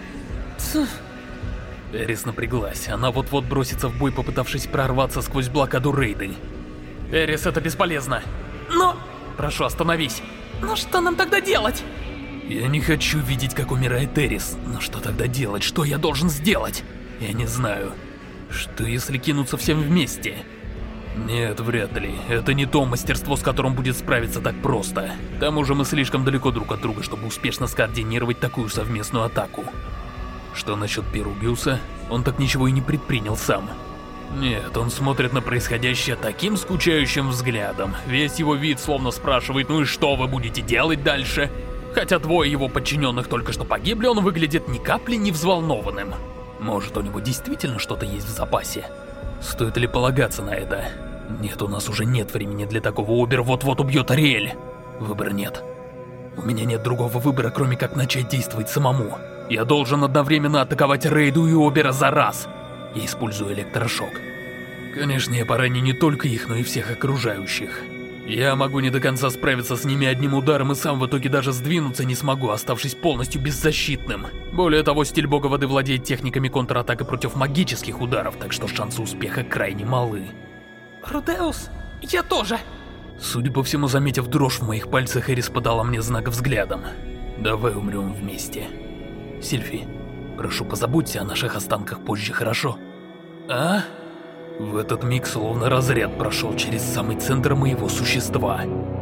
Эрис напряглась. Она вот-вот бросится в бой, попытавшись прорваться сквозь блокаду Рейды. Эрис, это бесполезно. Но... Прошу, остановись. Но что нам тогда делать? Я не хочу видеть, как умирает Эрис. Но что тогда делать? Что я должен сделать? Я не знаю. Что если кинуться всем вместе? Нет, вряд ли. Это не то мастерство, с которым будет справиться так просто. К тому же мы слишком далеко друг от друга, чтобы успешно скоординировать такую совместную атаку. Что насчет Перугиуса? Он так ничего и не предпринял сам. Нет, он смотрит на происходящее таким скучающим взглядом. Весь его вид словно спрашивает: ну и что вы будете делать дальше? Хотя двое его подчиненных только что погибли, он выглядит ни капли не взволнованным. Может, у него действительно что-то есть в запасе? Стоит ли полагаться на это? Нет, у нас уже нет времени для такого. Обер вот-вот убьет Ариэль. Выбора нет. У меня нет другого выбора, кроме как начать действовать самому. Я должен одновременно атаковать Рейду и Обера за раз. Я использую электрошок. Конечно, я пораню не только их, но и всех окружающих. Я могу не до конца справиться с ними одним ударом и сам в итоге даже сдвинуться не смогу, оставшись полностью беззащитным. Более того, стиль бога воды владеет техниками контратаки против магических ударов, так что шансы успеха крайне малы. Рудеус, я тоже. Судя по всему, заметив дрожь в моих пальцах, Эрис подала мне знак взглядом. Давай умрем вместе. Сильфи, прошу, позаботься о наших останках позже, хорошо? А? В этот миг словно разряд прошел через самый центр моего существа.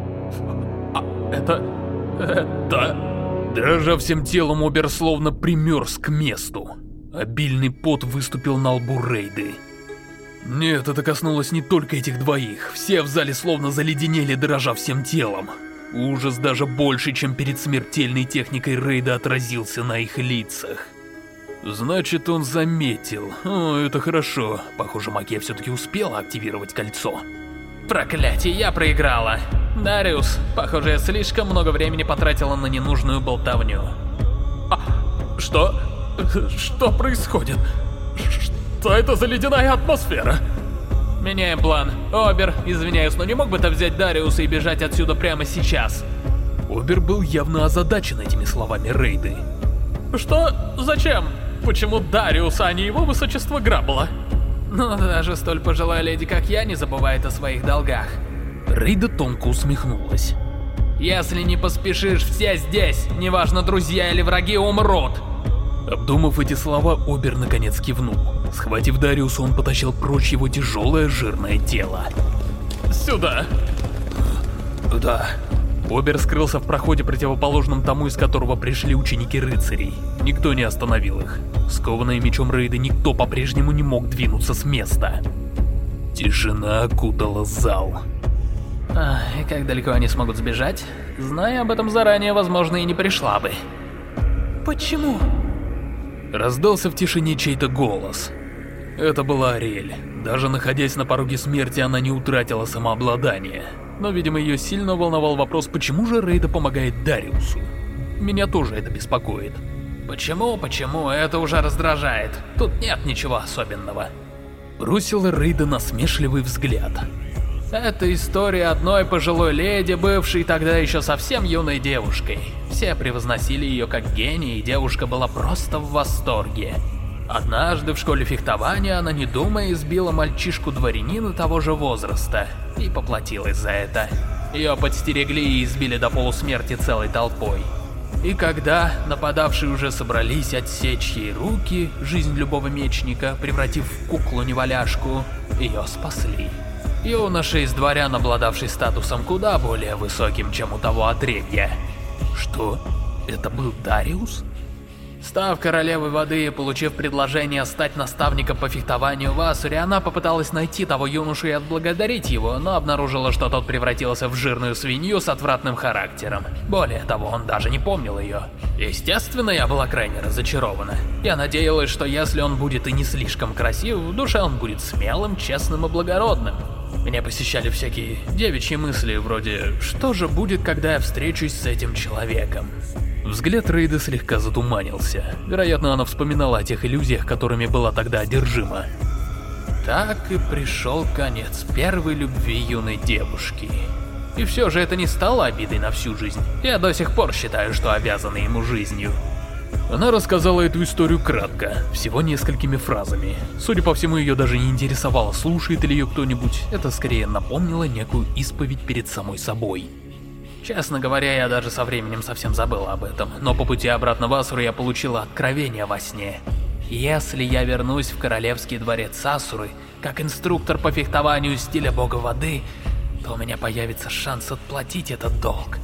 А, это... это... Дрожа всем телом, Обер словно примерз к месту. Обильный пот выступил на лбу Рейды. Нет, это коснулось не только этих двоих. Все в зале словно заледенели, дрожа всем телом. Ужас даже больше, чем перед смертельной техникой Рейда, отразился на их лицах. Значит, он заметил. О, это хорошо. Похоже, Макия все-таки успела активировать кольцо. Проклятие, я проиграла. Дариус, похоже, я слишком много времени потратила на ненужную болтовню. А, что? Что происходит? Что это за ледяная атмосфера? Меняем план. Обер, извиняюсь, но не мог бы ты взять Дариуса и бежать отсюда прямо сейчас? Обер был явно озадачен этими словами Рейды. Что? Зачем? Почему Дариус, а не его высочество Граббла? Но даже столь пожилая леди, как я, не забывает о своих долгах. Рейда тонко усмехнулась. Если не поспешишь, все здесь, неважно, друзья или враги, умрут. Обдумав эти слова, Обер наконец кивнул. Схватив Дариуса, он потащил прочь его тяжелое жирное тело. Сюда. Да. Обер скрылся в проходе, противоположном тому, из которого пришли ученики рыцарей. Никто не остановил их. Скованные мечом Рейды, никто по-прежнему не мог двинуться с места. Тишина окутала зал. А, и как далеко они смогут сбежать? Зная об этом заранее, возможно, и не пришла бы. Почему? Раздался в тишине чей-то голос. Это была Ариэль. Даже находясь на пороге смерти, она не утратила самообладание. Но, видимо, ее сильно волновал вопрос, почему же Рейда помогает Дариусу. Меня тоже это беспокоит. Почему, почему? Это уже раздражает. Тут нет ничего особенного. Бросила Рейда насмешливый взгляд. Это история одной пожилой леди, бывшей тогда еще совсем юной девушкой. Все превозносили ее как гений, и девушка была просто в восторге. Однажды в школе фехтования она, не думая, избила мальчишку-дворянина того же возраста и поплатилась за это. Ее подстерегли и избили до полусмерти целой толпой. И когда нападавшие уже собрались отсечь ей руки, жизнь любого мечника, превратив в куклу-неваляшку, ее спасли. Юноша из дворян, обладавший статусом куда более высоким, чем у того отребья. Что? Это был Дариус? Став королевой воды и получив предложение стать наставником по фехтованию в Асуре, она попыталась найти того юношу и отблагодарить его, но обнаружила, что тот превратился в жирную свинью с отвратным характером. Более того, он даже не помнил ее. Естественно, я была крайне разочарована. Я надеялась, что если он будет и не слишком красив, в душе он будет смелым, честным и благородным. Меня посещали всякие девичьи мысли, вроде «что же будет, когда я встречусь с этим человеком?». Взгляд Рейды слегка затуманился. Вероятно, она вспоминала о тех иллюзиях, которыми была тогда одержима. Так и пришел конец первой любви юной девушки. И все же это не стало обидой на всю жизнь. Я до сих пор считаю, что обязана ему жизнью. Она рассказала эту историю кратко, всего несколькими фразами. Судя по всему, ее даже не интересовало, слушает ли ее кто-нибудь. Это скорее напомнило некую исповедь перед самой собой. Честно говоря, я даже со временем совсем забыла об этом, но по пути обратно в Асуру я получила откровение во сне. Если я вернусь в королевский дворец Асуры, как инструктор по фехтованию стиля бога воды, то у меня появится шанс отплатить этот долг.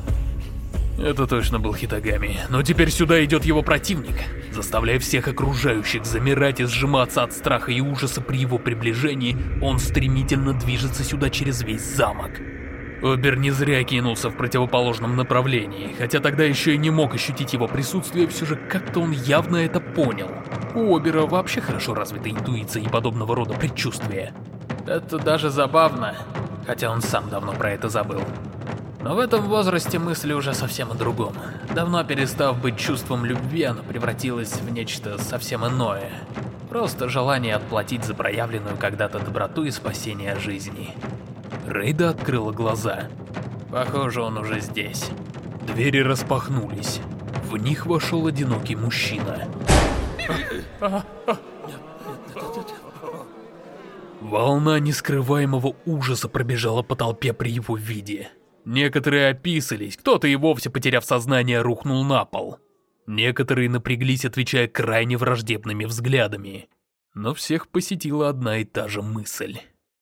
Это точно был Хитагами, но теперь сюда идет его противник, заставляя всех окружающих замирать и сжиматься от страха и ужаса при его приближении. Он стремительно движется сюда через весь замок. Обер не зря кинулся в противоположном направлении, хотя тогда еще и не мог ощутить его присутствие, все же как-то он явно это понял. У Обера вообще хорошо развита интуиция и подобного рода предчувствия. Это даже забавно, хотя он сам давно про это забыл. Но в этом возрасте мысли уже совсем о другом. Давно перестав быть чувством любви, оно превратилось в нечто совсем иное. Просто желание отплатить за проявленную когда-то доброту и спасение жизни. Рейда открыла глаза. Похоже, он уже здесь. Двери распахнулись. В них вошел одинокий мужчина. Волна нескрываемого ужаса пробежала по толпе при его виде. Некоторые описались, кто-то и вовсе, потеряв сознание, рухнул на пол. Некоторые напряглись, отвечая крайне враждебными взглядами. Но всех посетила одна и та же мысль.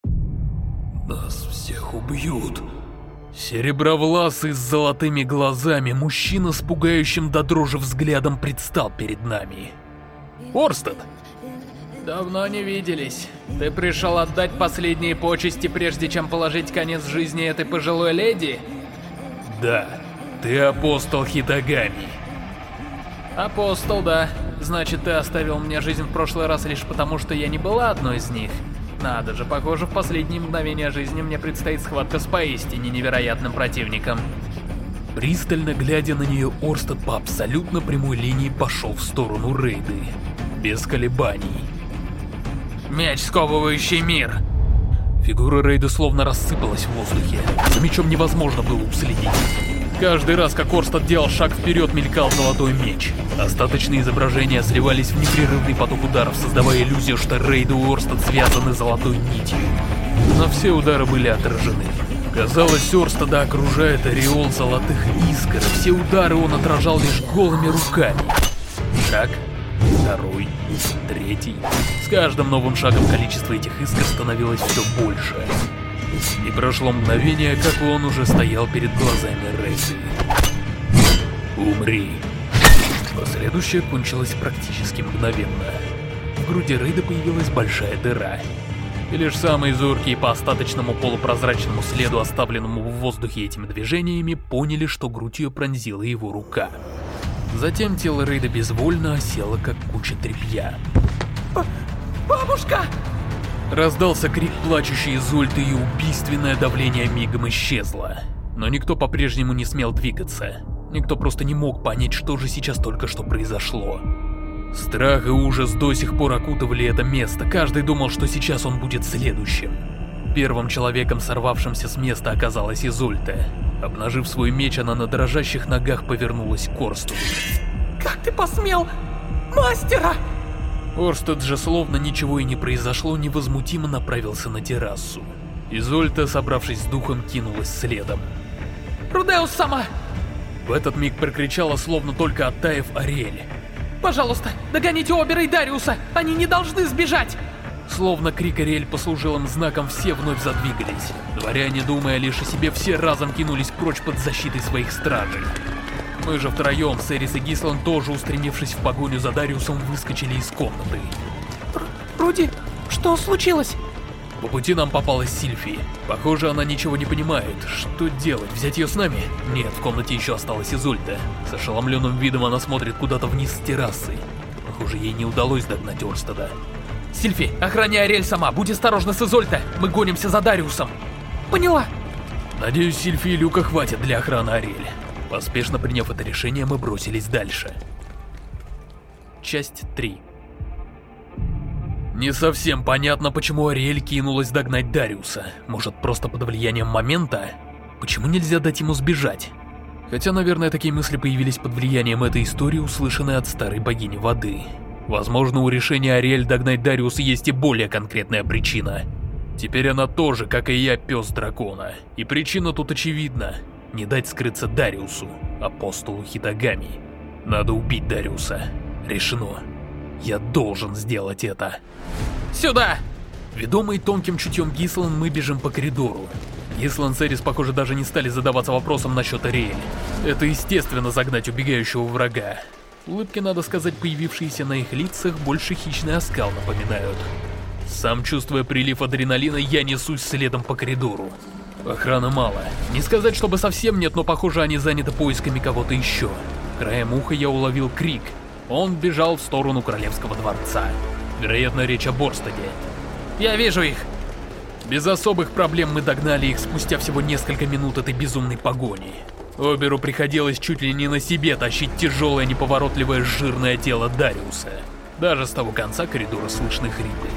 «Нас всех убьют». Серебровласый с золотыми глазами мужчина с пугающим до дрожи взглядом предстал перед нами. Орстед! Давно не виделись. Ты пришел отдать последние почести, прежде чем положить конец жизни этой пожилой леди? Да, ты апостол Хитагами. Апостол, да. Значит, ты оставил мне жизнь в прошлый раз лишь потому, что я не была одной из них. Надо же, похоже, в последние мгновения жизни мне предстоит схватка с поистине невероятным противником. Пристально глядя на нее, Орстед по абсолютно прямой линии пошел в сторону Рейды. Без колебаний. Меч, сковывающий мир! Фигура Рейды словно рассыпалась в воздухе. За мечом невозможно было уследить. Каждый раз, как Орстед делал шаг вперед, мелькал золотой меч. Остаточные изображения сливались в непрерывный поток ударов, создавая иллюзию, что Рейда и Орстед связаны золотой нитью. Но все удары были отражены. Казалось, Орстеда окружает ореол золотых искр, и все удары он отражал лишь голыми руками. Шаг, второй, третий. С каждым новым шагом количество этих искр становилось все больше. Не прошло мгновение, как он уже стоял перед глазами Рейды. «Умри!» Последующее кончилось практически мгновенно. В груди Рейды появилась большая дыра. И лишь самые зоркие по остаточному полупрозрачному следу, оставленному в воздухе этими движениями, поняли, что грудь ее пронзила его рука. Затем тело Рейды безвольно осело, как куча тряпья. Бабушка! Раздался крик плачущей Изольды, и убийственное давление мигом исчезло. Но никто по-прежнему не смел двигаться. Никто просто не мог понять, что же сейчас только что произошло. Страх и ужас до сих пор окутывали это место. Каждый думал, что сейчас он будет следующим. Первым человеком, сорвавшимся с места, оказалась Изольда. Обнажив свой меч, она на дрожащих ногах повернулась к Орстеду. Как ты посмел, мастера? Орстед же, словно ничего и не произошло, невозмутимо направился на террасу. Изольда, собравшись с духом, кинулась следом. Рудеус сама! В этот миг прокричала, словно только оттаив, Ариэль. Пожалуйста, догоните Обера и Дариуса! Они не должны сбежать! Словно крик Ариэль послужил им знаком, все вновь задвигались. Дворяне, думая лишь о себе, все разом кинулись прочь под защитой своих стражей. Мы же втроем, Серис и Гислан, тоже устремившись в погоню за Дариусом, выскочили из комнаты. Руди, что случилось? По пути нам попалась Сильфи. Похоже, она ничего не понимает. Что делать? Взять ее с нами? Нет, в комнате еще осталась Изольда. С ошеломленным видом она смотрит куда-то вниз с террасы. Похоже, ей не удалось догнать Орстеда. Сильфи, охраняй Ариэль сама, будь осторожна с Изольдой. Мы гонимся за Дариусом. Поняла. Надеюсь, Сильфи и Люка хватит для охраны Ариэль. Поспешно приняв это решение, мы бросились дальше. Часть три. Не совсем понятно, почему Ариэль кинулась догнать Дариуса. Может, просто под влиянием момента? Почему нельзя дать ему сбежать? Хотя, наверное, такие мысли появились под влиянием этой истории, услышанной от старой богини воды. Возможно, у решения Ариэль догнать Дариуса есть и более конкретная причина. Теперь она тоже, как и я, пес дракона. И причина тут очевидна. Не дать скрыться Дариусу, апостолу Хитагами. Надо убить Дариуса. Решено. Я должен сделать это. Сюда! Ведомый тонким чутьем Гислан, мы бежим по коридору. Гислан и Серис, похоже, даже не стали задаваться вопросом насчет Ариэль. Это естественно загнать убегающего врага. Улыбки, надо сказать, появившиеся на их лицах, больше хищный оскал напоминают. Сам, чувствуя прилив адреналина, я несусь следом по коридору. Охраны мало. Не сказать, чтобы совсем нет, но похоже, они заняты поисками кого-то еще. Краем уха я уловил крик. Он бежал в сторону Королевского дворца. Вероятно, речь о Борстеде. Я вижу их. Без особых проблем мы догнали их спустя всего несколько минут этой безумной погони. Оберу приходилось чуть ли не на себе тащить тяжелое, неповоротливое, жирное тело Дариуса. Даже с того конца коридора слышны хрипы.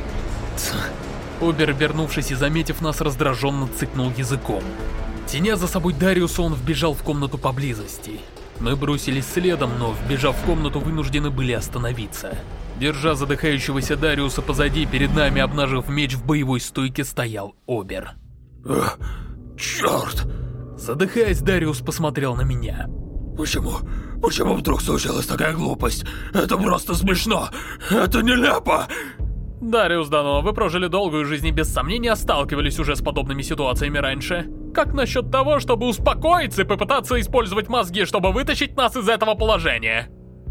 Обер, вернувшись и заметив нас, раздраженно цыкнул языком. Теня за собой Дариуса, он вбежал в комнату поблизости. Мы бросились следом, но, вбежав в комнату, вынуждены были остановиться. Держа задыхающегося Дариуса позади, перед нами, обнажив меч в боевой стойке, стоял Обер. Эх, черт! Задыхаясь, Дариус посмотрел на меня. Почему? Почему вдруг случилась такая глупость? Это просто смешно! Это нелепо! Дариус Дано, вы прожили долгую жизнь и без сомнения сталкивались уже с подобными ситуациями раньше. Как насчет того, чтобы успокоиться и попытаться использовать мозги, чтобы вытащить нас из этого положения?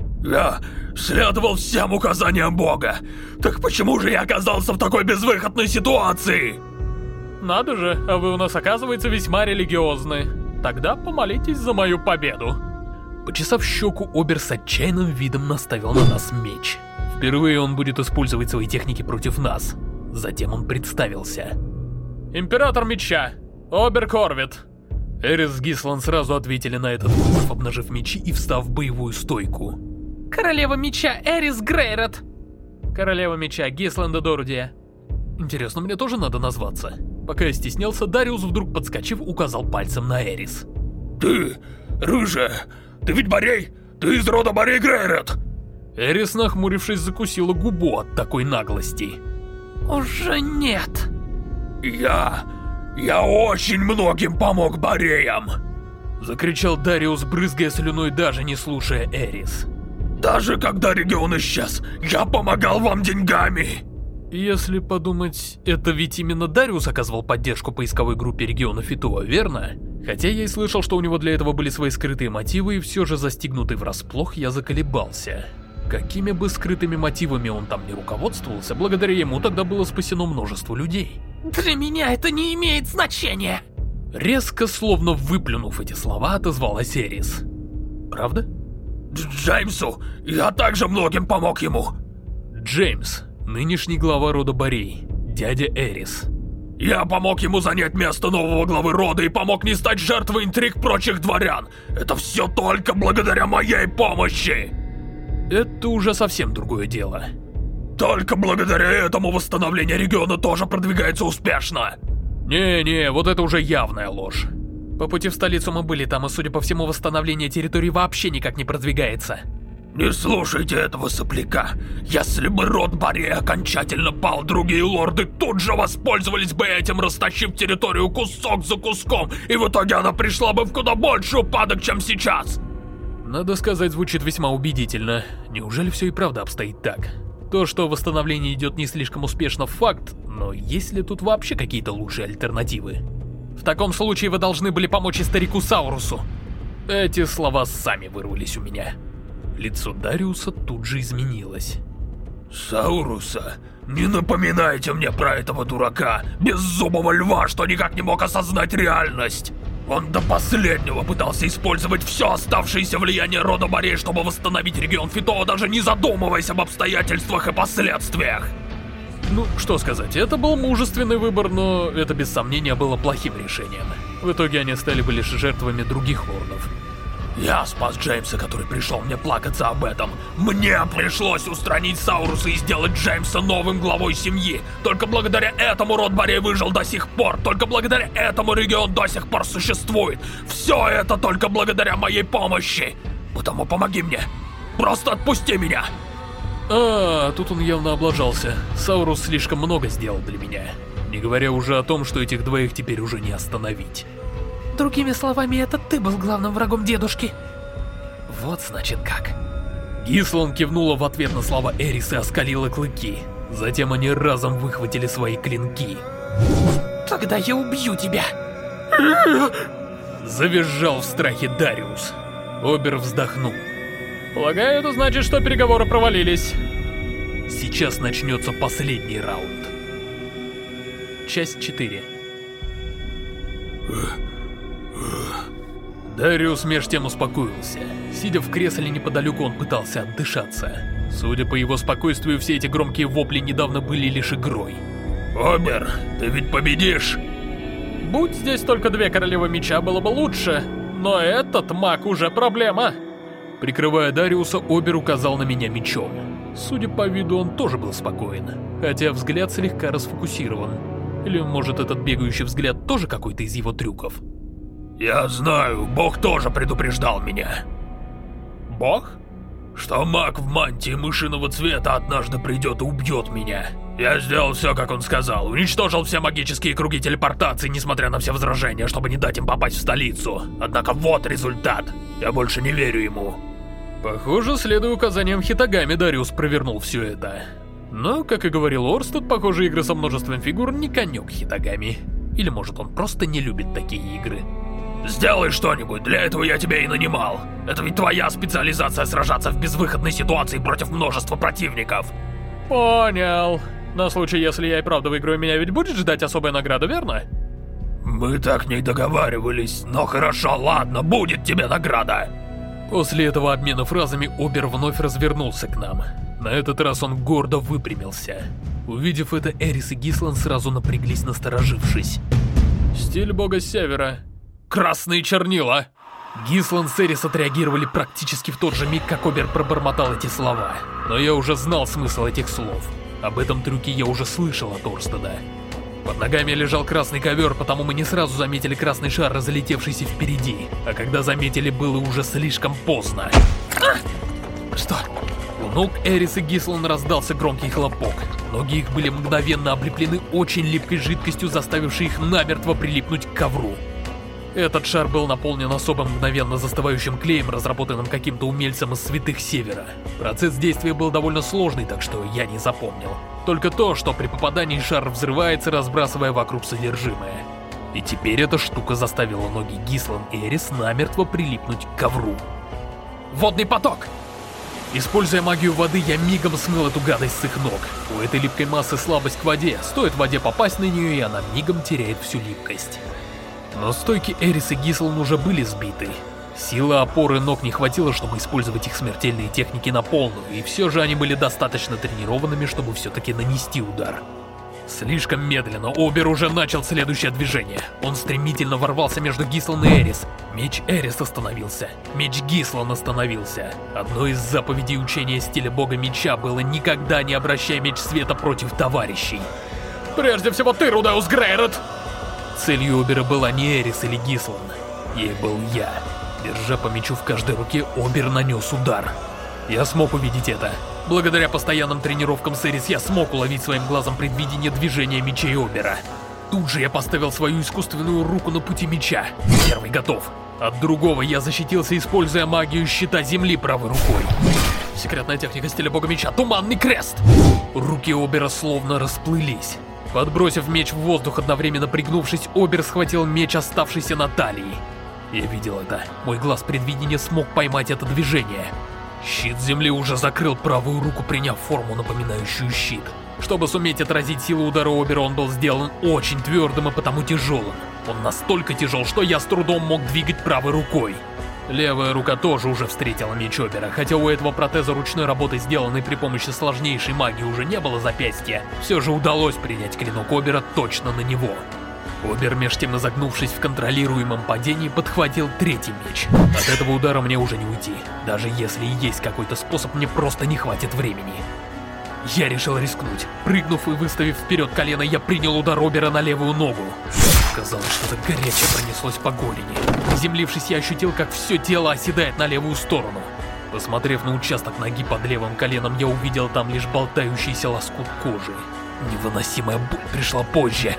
Я следовал всем указаниям Бога. Так почему же я оказался в такой безвыходной ситуации? Надо же, а вы у нас, оказывается, весьма религиозны. Тогда помолитесь за мою победу. Почесав щеку, Обер с отчаянным видом наставил на нас меч. Впервые он будет использовать свои техники против нас. Затем он представился. Император Меча, Обер Корвет. Эрис с Гислан сразу ответили на этот вызов, обнажив мечи и встав в боевую стойку. Королева Меча Эрис Грейрот. Королева Меча Гисланда Дорудия. Интересно, мне тоже надо назваться? Пока я стеснялся, Дариус, вдруг подскочив, указал пальцем на Эрис. Ты, рыжая, ты ведь Борей? Ты из рода Борей Грейрот? Эрис, нахмурившись, закусила губу от такой наглости. Уже нет. Я... я очень многим помог Бореям! Закричал Дариус, брызгая слюной, даже не слушая Эрис. Даже когда регион исчез, я помогал вам деньгами! Если подумать, это ведь именно Дариус оказывал поддержку поисковой группе региона Фитуа, верно? Хотя я и слышал, что у него для этого были свои скрытые мотивы, и все же застигнутый врасплох, я заколебался. Какими бы скрытыми мотивами он там не руководствовался, благодаря ему тогда было спасено множество людей. Для меня это не имеет значения. Резко, словно выплюнув эти слова, отозвалась Эрис. Правда? Джеймсу, я также многим помог ему. Джеймс, нынешний глава рода Борей, дядя Эрис. Я помог ему занять место нового главы рода и помог не стать жертвой интриг прочих дворян. Это все только благодаря моей помощи. Это уже совсем другое дело. Только благодаря этому восстановление региона тоже продвигается успешно. Не-не, вот это уже явная ложь. По пути в столицу мы были там, и судя по всему, восстановление территории вообще никак не продвигается. Не слушайте этого сопляка. Если бы род Борей окончательно пал, другие лорды тут же воспользовались бы этим, растащив территорию кусок за куском, и в итоге она пришла бы в куда больший упадок, чем сейчас. Надо сказать, звучит весьма убедительно. Неужели все и правда обстоит так? То, что восстановление идет не слишком успешно, факт, но есть ли тут вообще какие-то лучшие альтернативы? В таком случае вы должны были помочь и старику Саурусу. Эти слова сами вырвались у меня. Лицо Дариуса тут же изменилось. Сауруса? Не напоминайте мне про этого дурака, беззубого льва, что никак не мог осознать реальность. Он до последнего пытался использовать все оставшееся влияние рода Борей, чтобы восстановить регион Фитуа, даже не задумываясь об обстоятельствах и последствиях. Ну, что сказать, это был мужественный выбор, но это без сомнения было плохим решением. В итоге они стали бы лишь жертвами других лордов. Я спас Джеймса, который пришел мне плакаться об этом. Мне пришлось устранить Сауруса и сделать Джеймса новым главой семьи. Только благодаря этому род Борей выжил до сих пор. Только благодаря этому регион до сих пор существует. Все это только благодаря моей помощи. Потому помоги мне. Просто отпусти меня. А, тут он явно облажался. Саурус слишком много сделал для меня. Не говоря уже о том, что этих двоих теперь уже не остановить. Другими словами, это ты был главным врагом дедушки. Вот значит как. Гислан кивнула в ответ на слова Эрис и оскалила клыки. Затем они разом выхватили свои клинки. Тогда я убью тебя. Завизжал в страхе Дариус. Обер вздохнул. Полагаю, это значит, что переговоры провалились. Сейчас начнется последний раунд. Часть четыре. Дариус меж тем успокоился. Сидя в кресле неподалеку, он пытался отдышаться. Судя по его спокойствию, все эти громкие вопли недавно были лишь игрой. Обер, ты ведь победишь? Будь здесь только две королевы меча, было бы лучше. Но этот маг уже проблема. Прикрывая Дариуса, Обер указал на меня мечом. Судя по виду, он тоже был спокоен, хотя взгляд слегка расфокусирован. Или, может, этот бегающий взгляд тоже какой-то из его трюков? Я знаю, Бог тоже предупреждал меня. Бог? Что маг в мантии мышиного цвета однажды придет и убьет меня. Я сделал все, как он сказал. Уничтожил все магические круги телепортации, несмотря на все возражения, чтобы не дать им попасть в столицу. Однако вот результат. Я больше не верю ему. Похоже, следуя указаниям Хитагами, Дариус провернул все это. Но, как и говорил Орстед, похоже, игры со множеством фигур не конек Хитагами. Или, может, он просто не любит такие игры. Сделай что-нибудь, для этого я тебя и нанимал. Это ведь твоя специализация — сражаться в безвыходной ситуации против множества противников. Понял. На случай, если я и правда выиграю, меня ведь будет ждать особая награда, верно? Мы так не договаривались, но хорошо, ладно, будет тебе награда. После этого обмена фразами Обер вновь развернулся к нам. На этот раз он гордо выпрямился. Увидев это, Эрис и Гислан сразу напряглись, насторожившись. Стиль бога севера. Красные чернила! Гислан с Эрис отреагировали практически в тот же миг, как Обер пробормотал эти слова. Но я уже знал смысл этих слов. Об этом трюке я уже слышал от Орстеда. Под ногами лежал красный ковер, потому мы не сразу заметили красный шар, разлетевшийся впереди. А когда заметили, было уже слишком поздно. А! Что? У ног Эрис и Гислан раздался громкий хлопок. Ноги их были мгновенно облеплены очень липкой жидкостью, заставившей их намертво прилипнуть к ковру. Этот шар был наполнен особым мгновенно застывающим клеем, разработанным каким-то умельцем из Святых Севера. Процесс действия был довольно сложный, так что я не запомнил. Только то, что при попадании шар взрывается, разбрасывая вокруг содержимое. И теперь эта штука заставила ноги Гислан и Эрис намертво прилипнуть к ковру. Водный поток! Используя магию воды, я мигом смыл эту гадость с их ног. У этой липкой массы слабость к воде, стоит воде попасть на нее, и она мигом теряет всю липкость. Но стойки Эрис и Гислан уже были сбиты. Силы опоры ног не хватило, чтобы использовать их смертельные техники на полную, и все же они были достаточно тренированными, чтобы все-таки нанести удар. Слишком медленно, Обер уже начал следующее движение. Он стремительно ворвался между Гислан и Эрис. Меч Эрис остановился, меч Гислан остановился. Одной из заповедей учения стиля бога меча было никогда не обращай меч света против товарищей. Прежде всего ты, Рудеус Грейрот! Целью Обера была не Эрис или Гислан, ей был я. Держа по мечу в каждой руке, Обер нанес удар. Я смог увидеть это. Благодаря постоянным тренировкам с Эрис я смог уловить своим глазом предвидение движения мечей Обера. Тут же я поставил свою искусственную руку на пути меча. Первый готов. От другого я защитился, используя магию щита земли правой рукой. Секретная техника стиля бога меча — Туманный крест! Руки Обера словно расплылись. Подбросив меч в воздух, одновременно пригнувшись, Обер схватил меч, оставшийся на талии. Я видел это. Мой глаз предвидения смог поймать это движение. Щит земли уже закрыл правую руку, приняв форму, напоминающую щит. Чтобы суметь отразить силу удара Обера, он был сделан очень твердым и потому тяжелым. Он настолько тяжел, что я с трудом мог двигать правой рукой. Левая рука тоже уже встретила меч Обера, хотя у этого протеза ручной работы, сделанной при помощи сложнейшей магии, уже не было запястья. Все же удалось принять клинок Обера точно на него. Обер, меж тем изогнувшись в контролируемом падении, подхватил третий меч. От этого удара мне уже не уйти. Даже если и есть какой-то способ, мне просто не хватит времени. Я решил рискнуть. Прыгнув и выставив вперед колено, я принял удар Обера на левую ногу. Казалось, что-то горячее пронеслось по голени. Приземлившись, я ощутил, как все тело оседает на левую сторону. Посмотрев на участок ноги под левым коленом, я увидел там лишь болтающийся лоскут кожи. Невыносимая боль пришла позже.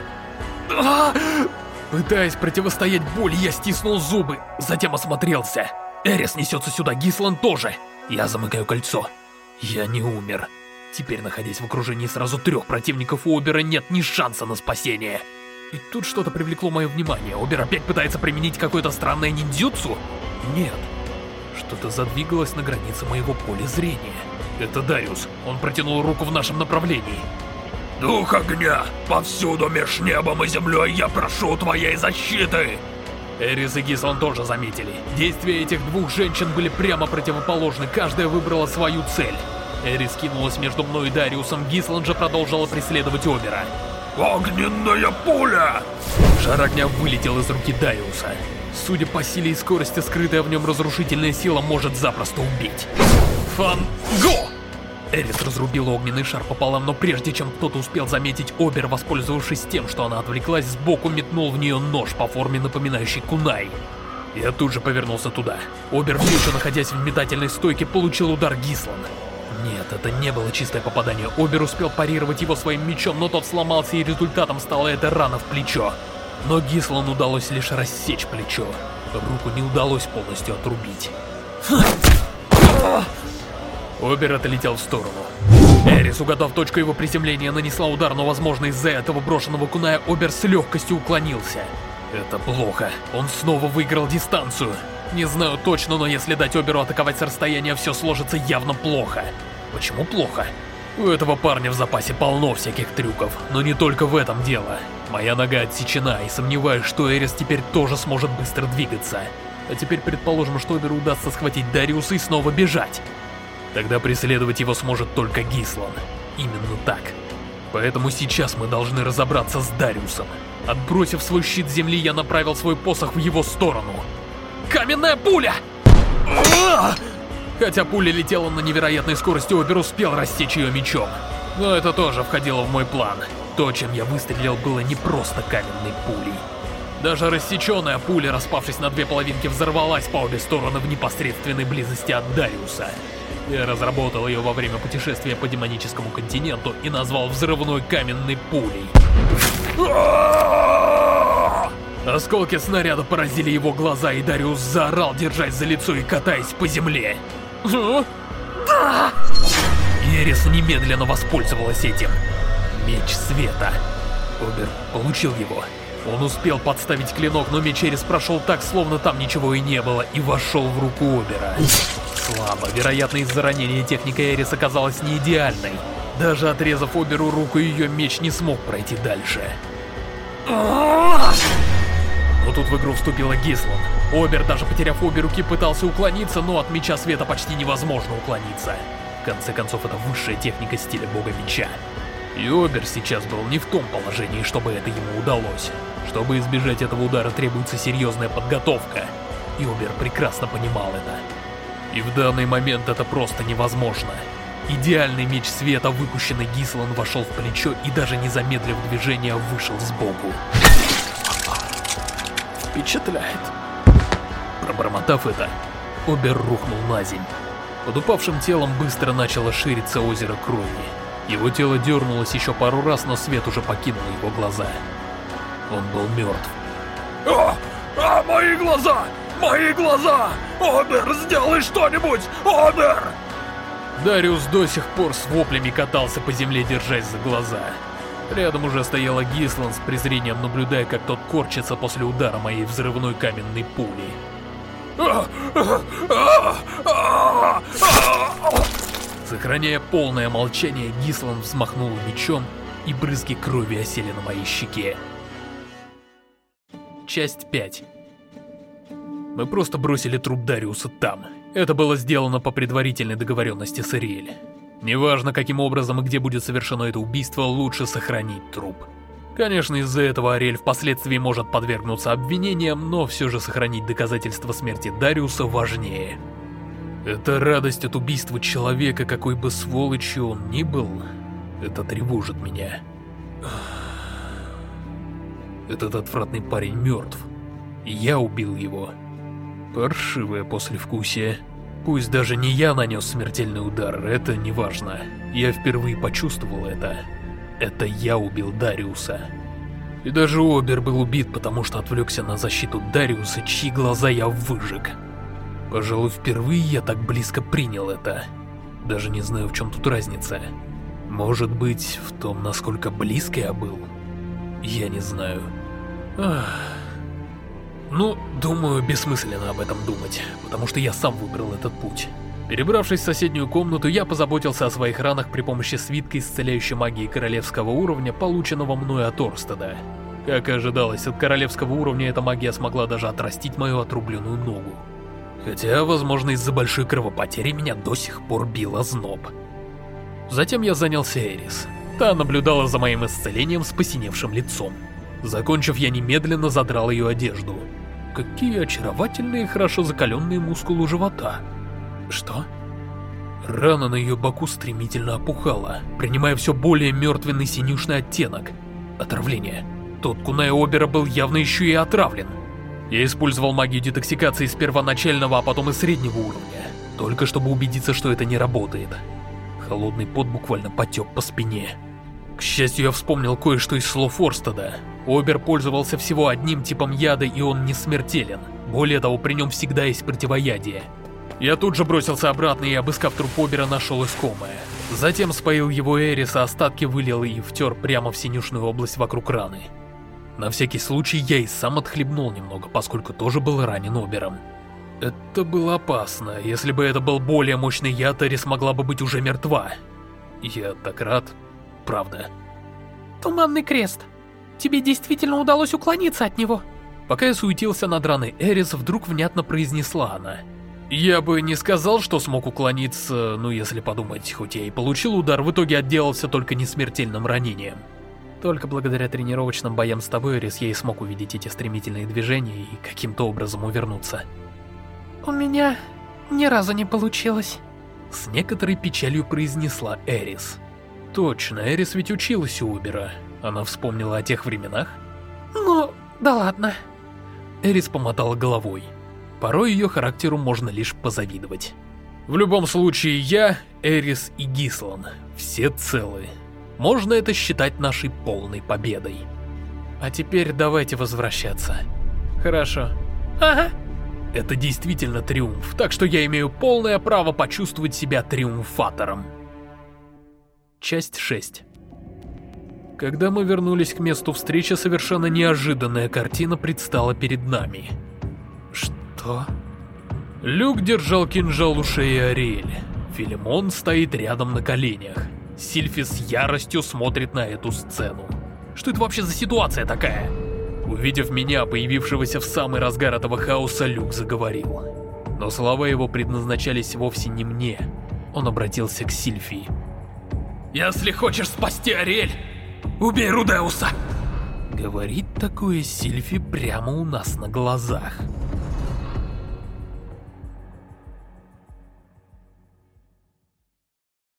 Пытаясь противостоять боли, я стиснул зубы, затем осмотрелся. Эрис несется сюда, Гислан тоже. Я замыкаю кольцо. Я не умер. Теперь, находясь в окружении сразу трех противников, у Обера нет ни шанса на спасение. И тут что-то привлекло мое внимание. Обер опять пытается применить какое-то странное ниндзюцу? Нет. Что-то задвигалось на границе моего поля зрения. Это Дариус. Он протянул руку в нашем направлении. Дух огня, повсюду меж небом и землей я прошу твоей защиты! Эрис и Гислан тоже заметили. Действия этих двух женщин были прямо противоположны, каждая выбрала свою цель. Эрис кинулась между мной и Дариусом, Гислан же продолжала преследовать Обера. Огненная пуля! Шар огня вылетел из руки Дариуса. Судя по силе и скорости, скрытая в нем разрушительная сила может запросто убить. Фан-го! Эрис разрубила огненный шар пополам, но прежде чем кто-то успел заметить Обер, воспользовавшись тем, что она отвлеклась, сбоку метнул в нее нож по форме напоминающий кунай. Я тут же повернулся туда. Обер, все еще находясь в метательной стойке, получил удар Гислан. Нет, это не было чистое попадание. Обер успел парировать его своим мечом, но тот сломался, и результатом стала эта рана в плечо. Но Гислан удалось лишь рассечь плечо. Руку не удалось полностью отрубить. Обер отлетел в сторону. Эрис, угадав точку его приземления, нанесла удар, но, возможно, из-за этого брошенного куная Обер с легкостью уклонился. Это плохо. Он снова выиграл дистанцию. Не знаю точно, но если дать Оберу атаковать с расстояния, все сложится явно плохо. Почему плохо? У этого парня в запасе полно всяких трюков, но не только в этом дело. Моя нога отсечена, и сомневаюсь, что Эрис теперь тоже сможет быстро двигаться. А теперь предположим, что Оберу удастся схватить Дариуса и снова бежать. Тогда преследовать его сможет только Гислан. Именно так. Поэтому сейчас мы должны разобраться с Дариусом. Отбросив свой щит земли, я направил свой посох в его сторону. Каменная пуля! Хотя пуля летела на невероятной скорости, Обер успел рассечь ее мечом. Но это тоже входило в мой план. То, чем я выстрелил, было не просто каменной пулей. Даже рассеченная пуля, распавшись на две половинки, взорвалась по обе стороны в непосредственной близости от Дариуса. Я разработал ее во время путешествия по демоническому континенту и назвал взрывной каменной пулей. Осколки снаряда поразили его глаза, и Дариус заорал, держась за лицо и катаясь по земле. Эрис немедленно воспользовалась этим. Меч света. Обер получил его. Он успел подставить клинок, но меч Эрис прошел так, словно там ничего и не было, и вошел в руку Обера. Слабо. Вероятно, из-за ранения техника Эрис оказалась не идеальной. Даже отрезав Оберу руку, ее меч не смог пройти дальше. Но тут в игру вступила Гислан. Обер, даже потеряв обе руки, пытался уклониться, но от меча света почти невозможно уклониться. В конце концов, это высшая техника стиля бога меча. И Обер сейчас был не в том положении, чтобы это ему удалось. Чтобы избежать этого удара, требуется серьезная подготовка. И Обер прекрасно понимал это. И в данный момент это просто невозможно. Идеальный меч света, выпущенный Гислан, вошел в плечо и, даже не замедлив движение, вышел сбоку. Впечатляет. Пробормотав это, Обер рухнул на землю. Под упавшим телом быстро начало шириться озеро крови. Его тело дернулось еще пару раз, но свет уже покинул его глаза. Он был мертв. А, а, мои глаза! Мои глаза! Обер, сделай что-нибудь! Обер! Дариус до сих пор с воплями катался по земле, держась за глаза. Рядом уже стояла Гислан с презрением, наблюдая, как тот корчится после удара моей взрывной каменной пули. Сохраняя полное молчание, Гислан взмахнул мечом, и брызги крови осели на моей щеке. Часть пять. Мы просто бросили труп Дариуса там. Это было сделано по предварительной договоренности с Ариэль. Неважно, каким образом и где будет совершено это убийство, лучше сохранить труп. Конечно, из-за этого Ариэль впоследствии может подвергнуться обвинениям, но все же сохранить доказательства смерти Дариуса важнее. Это радость от убийства человека, какой бы сволочью он ни был, это тревожит меня. Этот отвратный парень мертв, и я убил его. Паршивое послевкусие. Пусть даже не я нанес смертельный удар, это не важно. Я впервые почувствовал это. Это я убил Дариуса. И даже Обер был убит, потому что отвлекся на защиту Дариуса, чьи глаза я выжег. Пожалуй, впервые я так близко принял это. Даже не знаю, в чем тут разница. Может быть, в том, насколько близко я был? Я не знаю. Ах. Ну, думаю, бессмысленно об этом думать, потому что я сам выбрал этот путь. Перебравшись в соседнюю комнату, я позаботился о своих ранах при помощи свитка исцеляющей магии королевского уровня, полученного мной от Орстеда. Как и ожидалось, от королевского уровня эта магия смогла даже отрастить мою отрубленную ногу. Хотя, возможно, из-за большой кровопотери меня до сих пор бил озноб. Затем я занялся Эрис. Та наблюдала за моим исцелением с посиневшим лицом. Закончив, я немедленно задрал ее одежду. Какие очаровательные, хорошо закаленные мускулы живота. Что? Рана на ее боку стремительно опухала, принимая все более мертвенный синюшный оттенок. Отравление. Тот кунай Обера был явно еще и отравлен. Я использовал магию детоксикации с первоначального, а потом и среднего уровня, только чтобы убедиться, что это не работает. Холодный пот буквально потек по спине. К счастью, я вспомнил кое-что из слов Орстеда. Обер пользовался всего одним типом яда, и он не смертелен. Более того, при нем всегда есть противоядие. Я тут же бросился обратно и, обыскав труп Обера, нашел искомое. Затем споил его Эрис, а остатки вылил и втер прямо в синюшную область вокруг раны. На всякий случай я и сам отхлебнул немного, поскольку тоже был ранен Обером. Это было опасно. Если бы это был более мощный яд, Эрис могла бы быть уже мертва. Я так рад. Правда. Туманный крест. Тебе действительно удалось уклониться от него? Пока я суетился над раной Эрис, вдруг внятно произнесла она. Я бы не сказал, что смог уклониться, ну если подумать, хоть я и получил удар, в итоге отделался только несмертельным ранением. Только благодаря тренировочным боям с тобой, Эрис, я и смог увидеть эти стремительные движения и каким-то образом увернуться. У меня ни разу не получилось. С некоторой печалью произнесла Эрис. Точно, Эрис ведь училась у Обера. Она вспомнила о тех временах? Ну, да ладно. Эрис помотала головой. Порой ее характеру можно лишь позавидовать. В любом случае, я, Эрис и Гислан все целы. Можно это считать нашей полной победой. А теперь давайте возвращаться. Хорошо. Ага. Это действительно триумф, так что я имею полное право почувствовать себя триумфатором. Часть шесть. Когда мы вернулись к месту встречи, совершенно неожиданная картина предстала перед нами. Что? Люк держал кинжал у шеи Ариэль. Филимон стоит рядом на коленях. Сильфи с яростью смотрит на эту сцену. Что это вообще за ситуация такая? Увидев меня, появившегося в самый разгар этого хаоса, Люк заговорил. Но слова его предназначались вовсе не мне. Он обратился к Сильфи. «Если хочешь спасти Ариэль, убей Рудеуса!» Говорит такое Сильфи прямо у нас на глазах.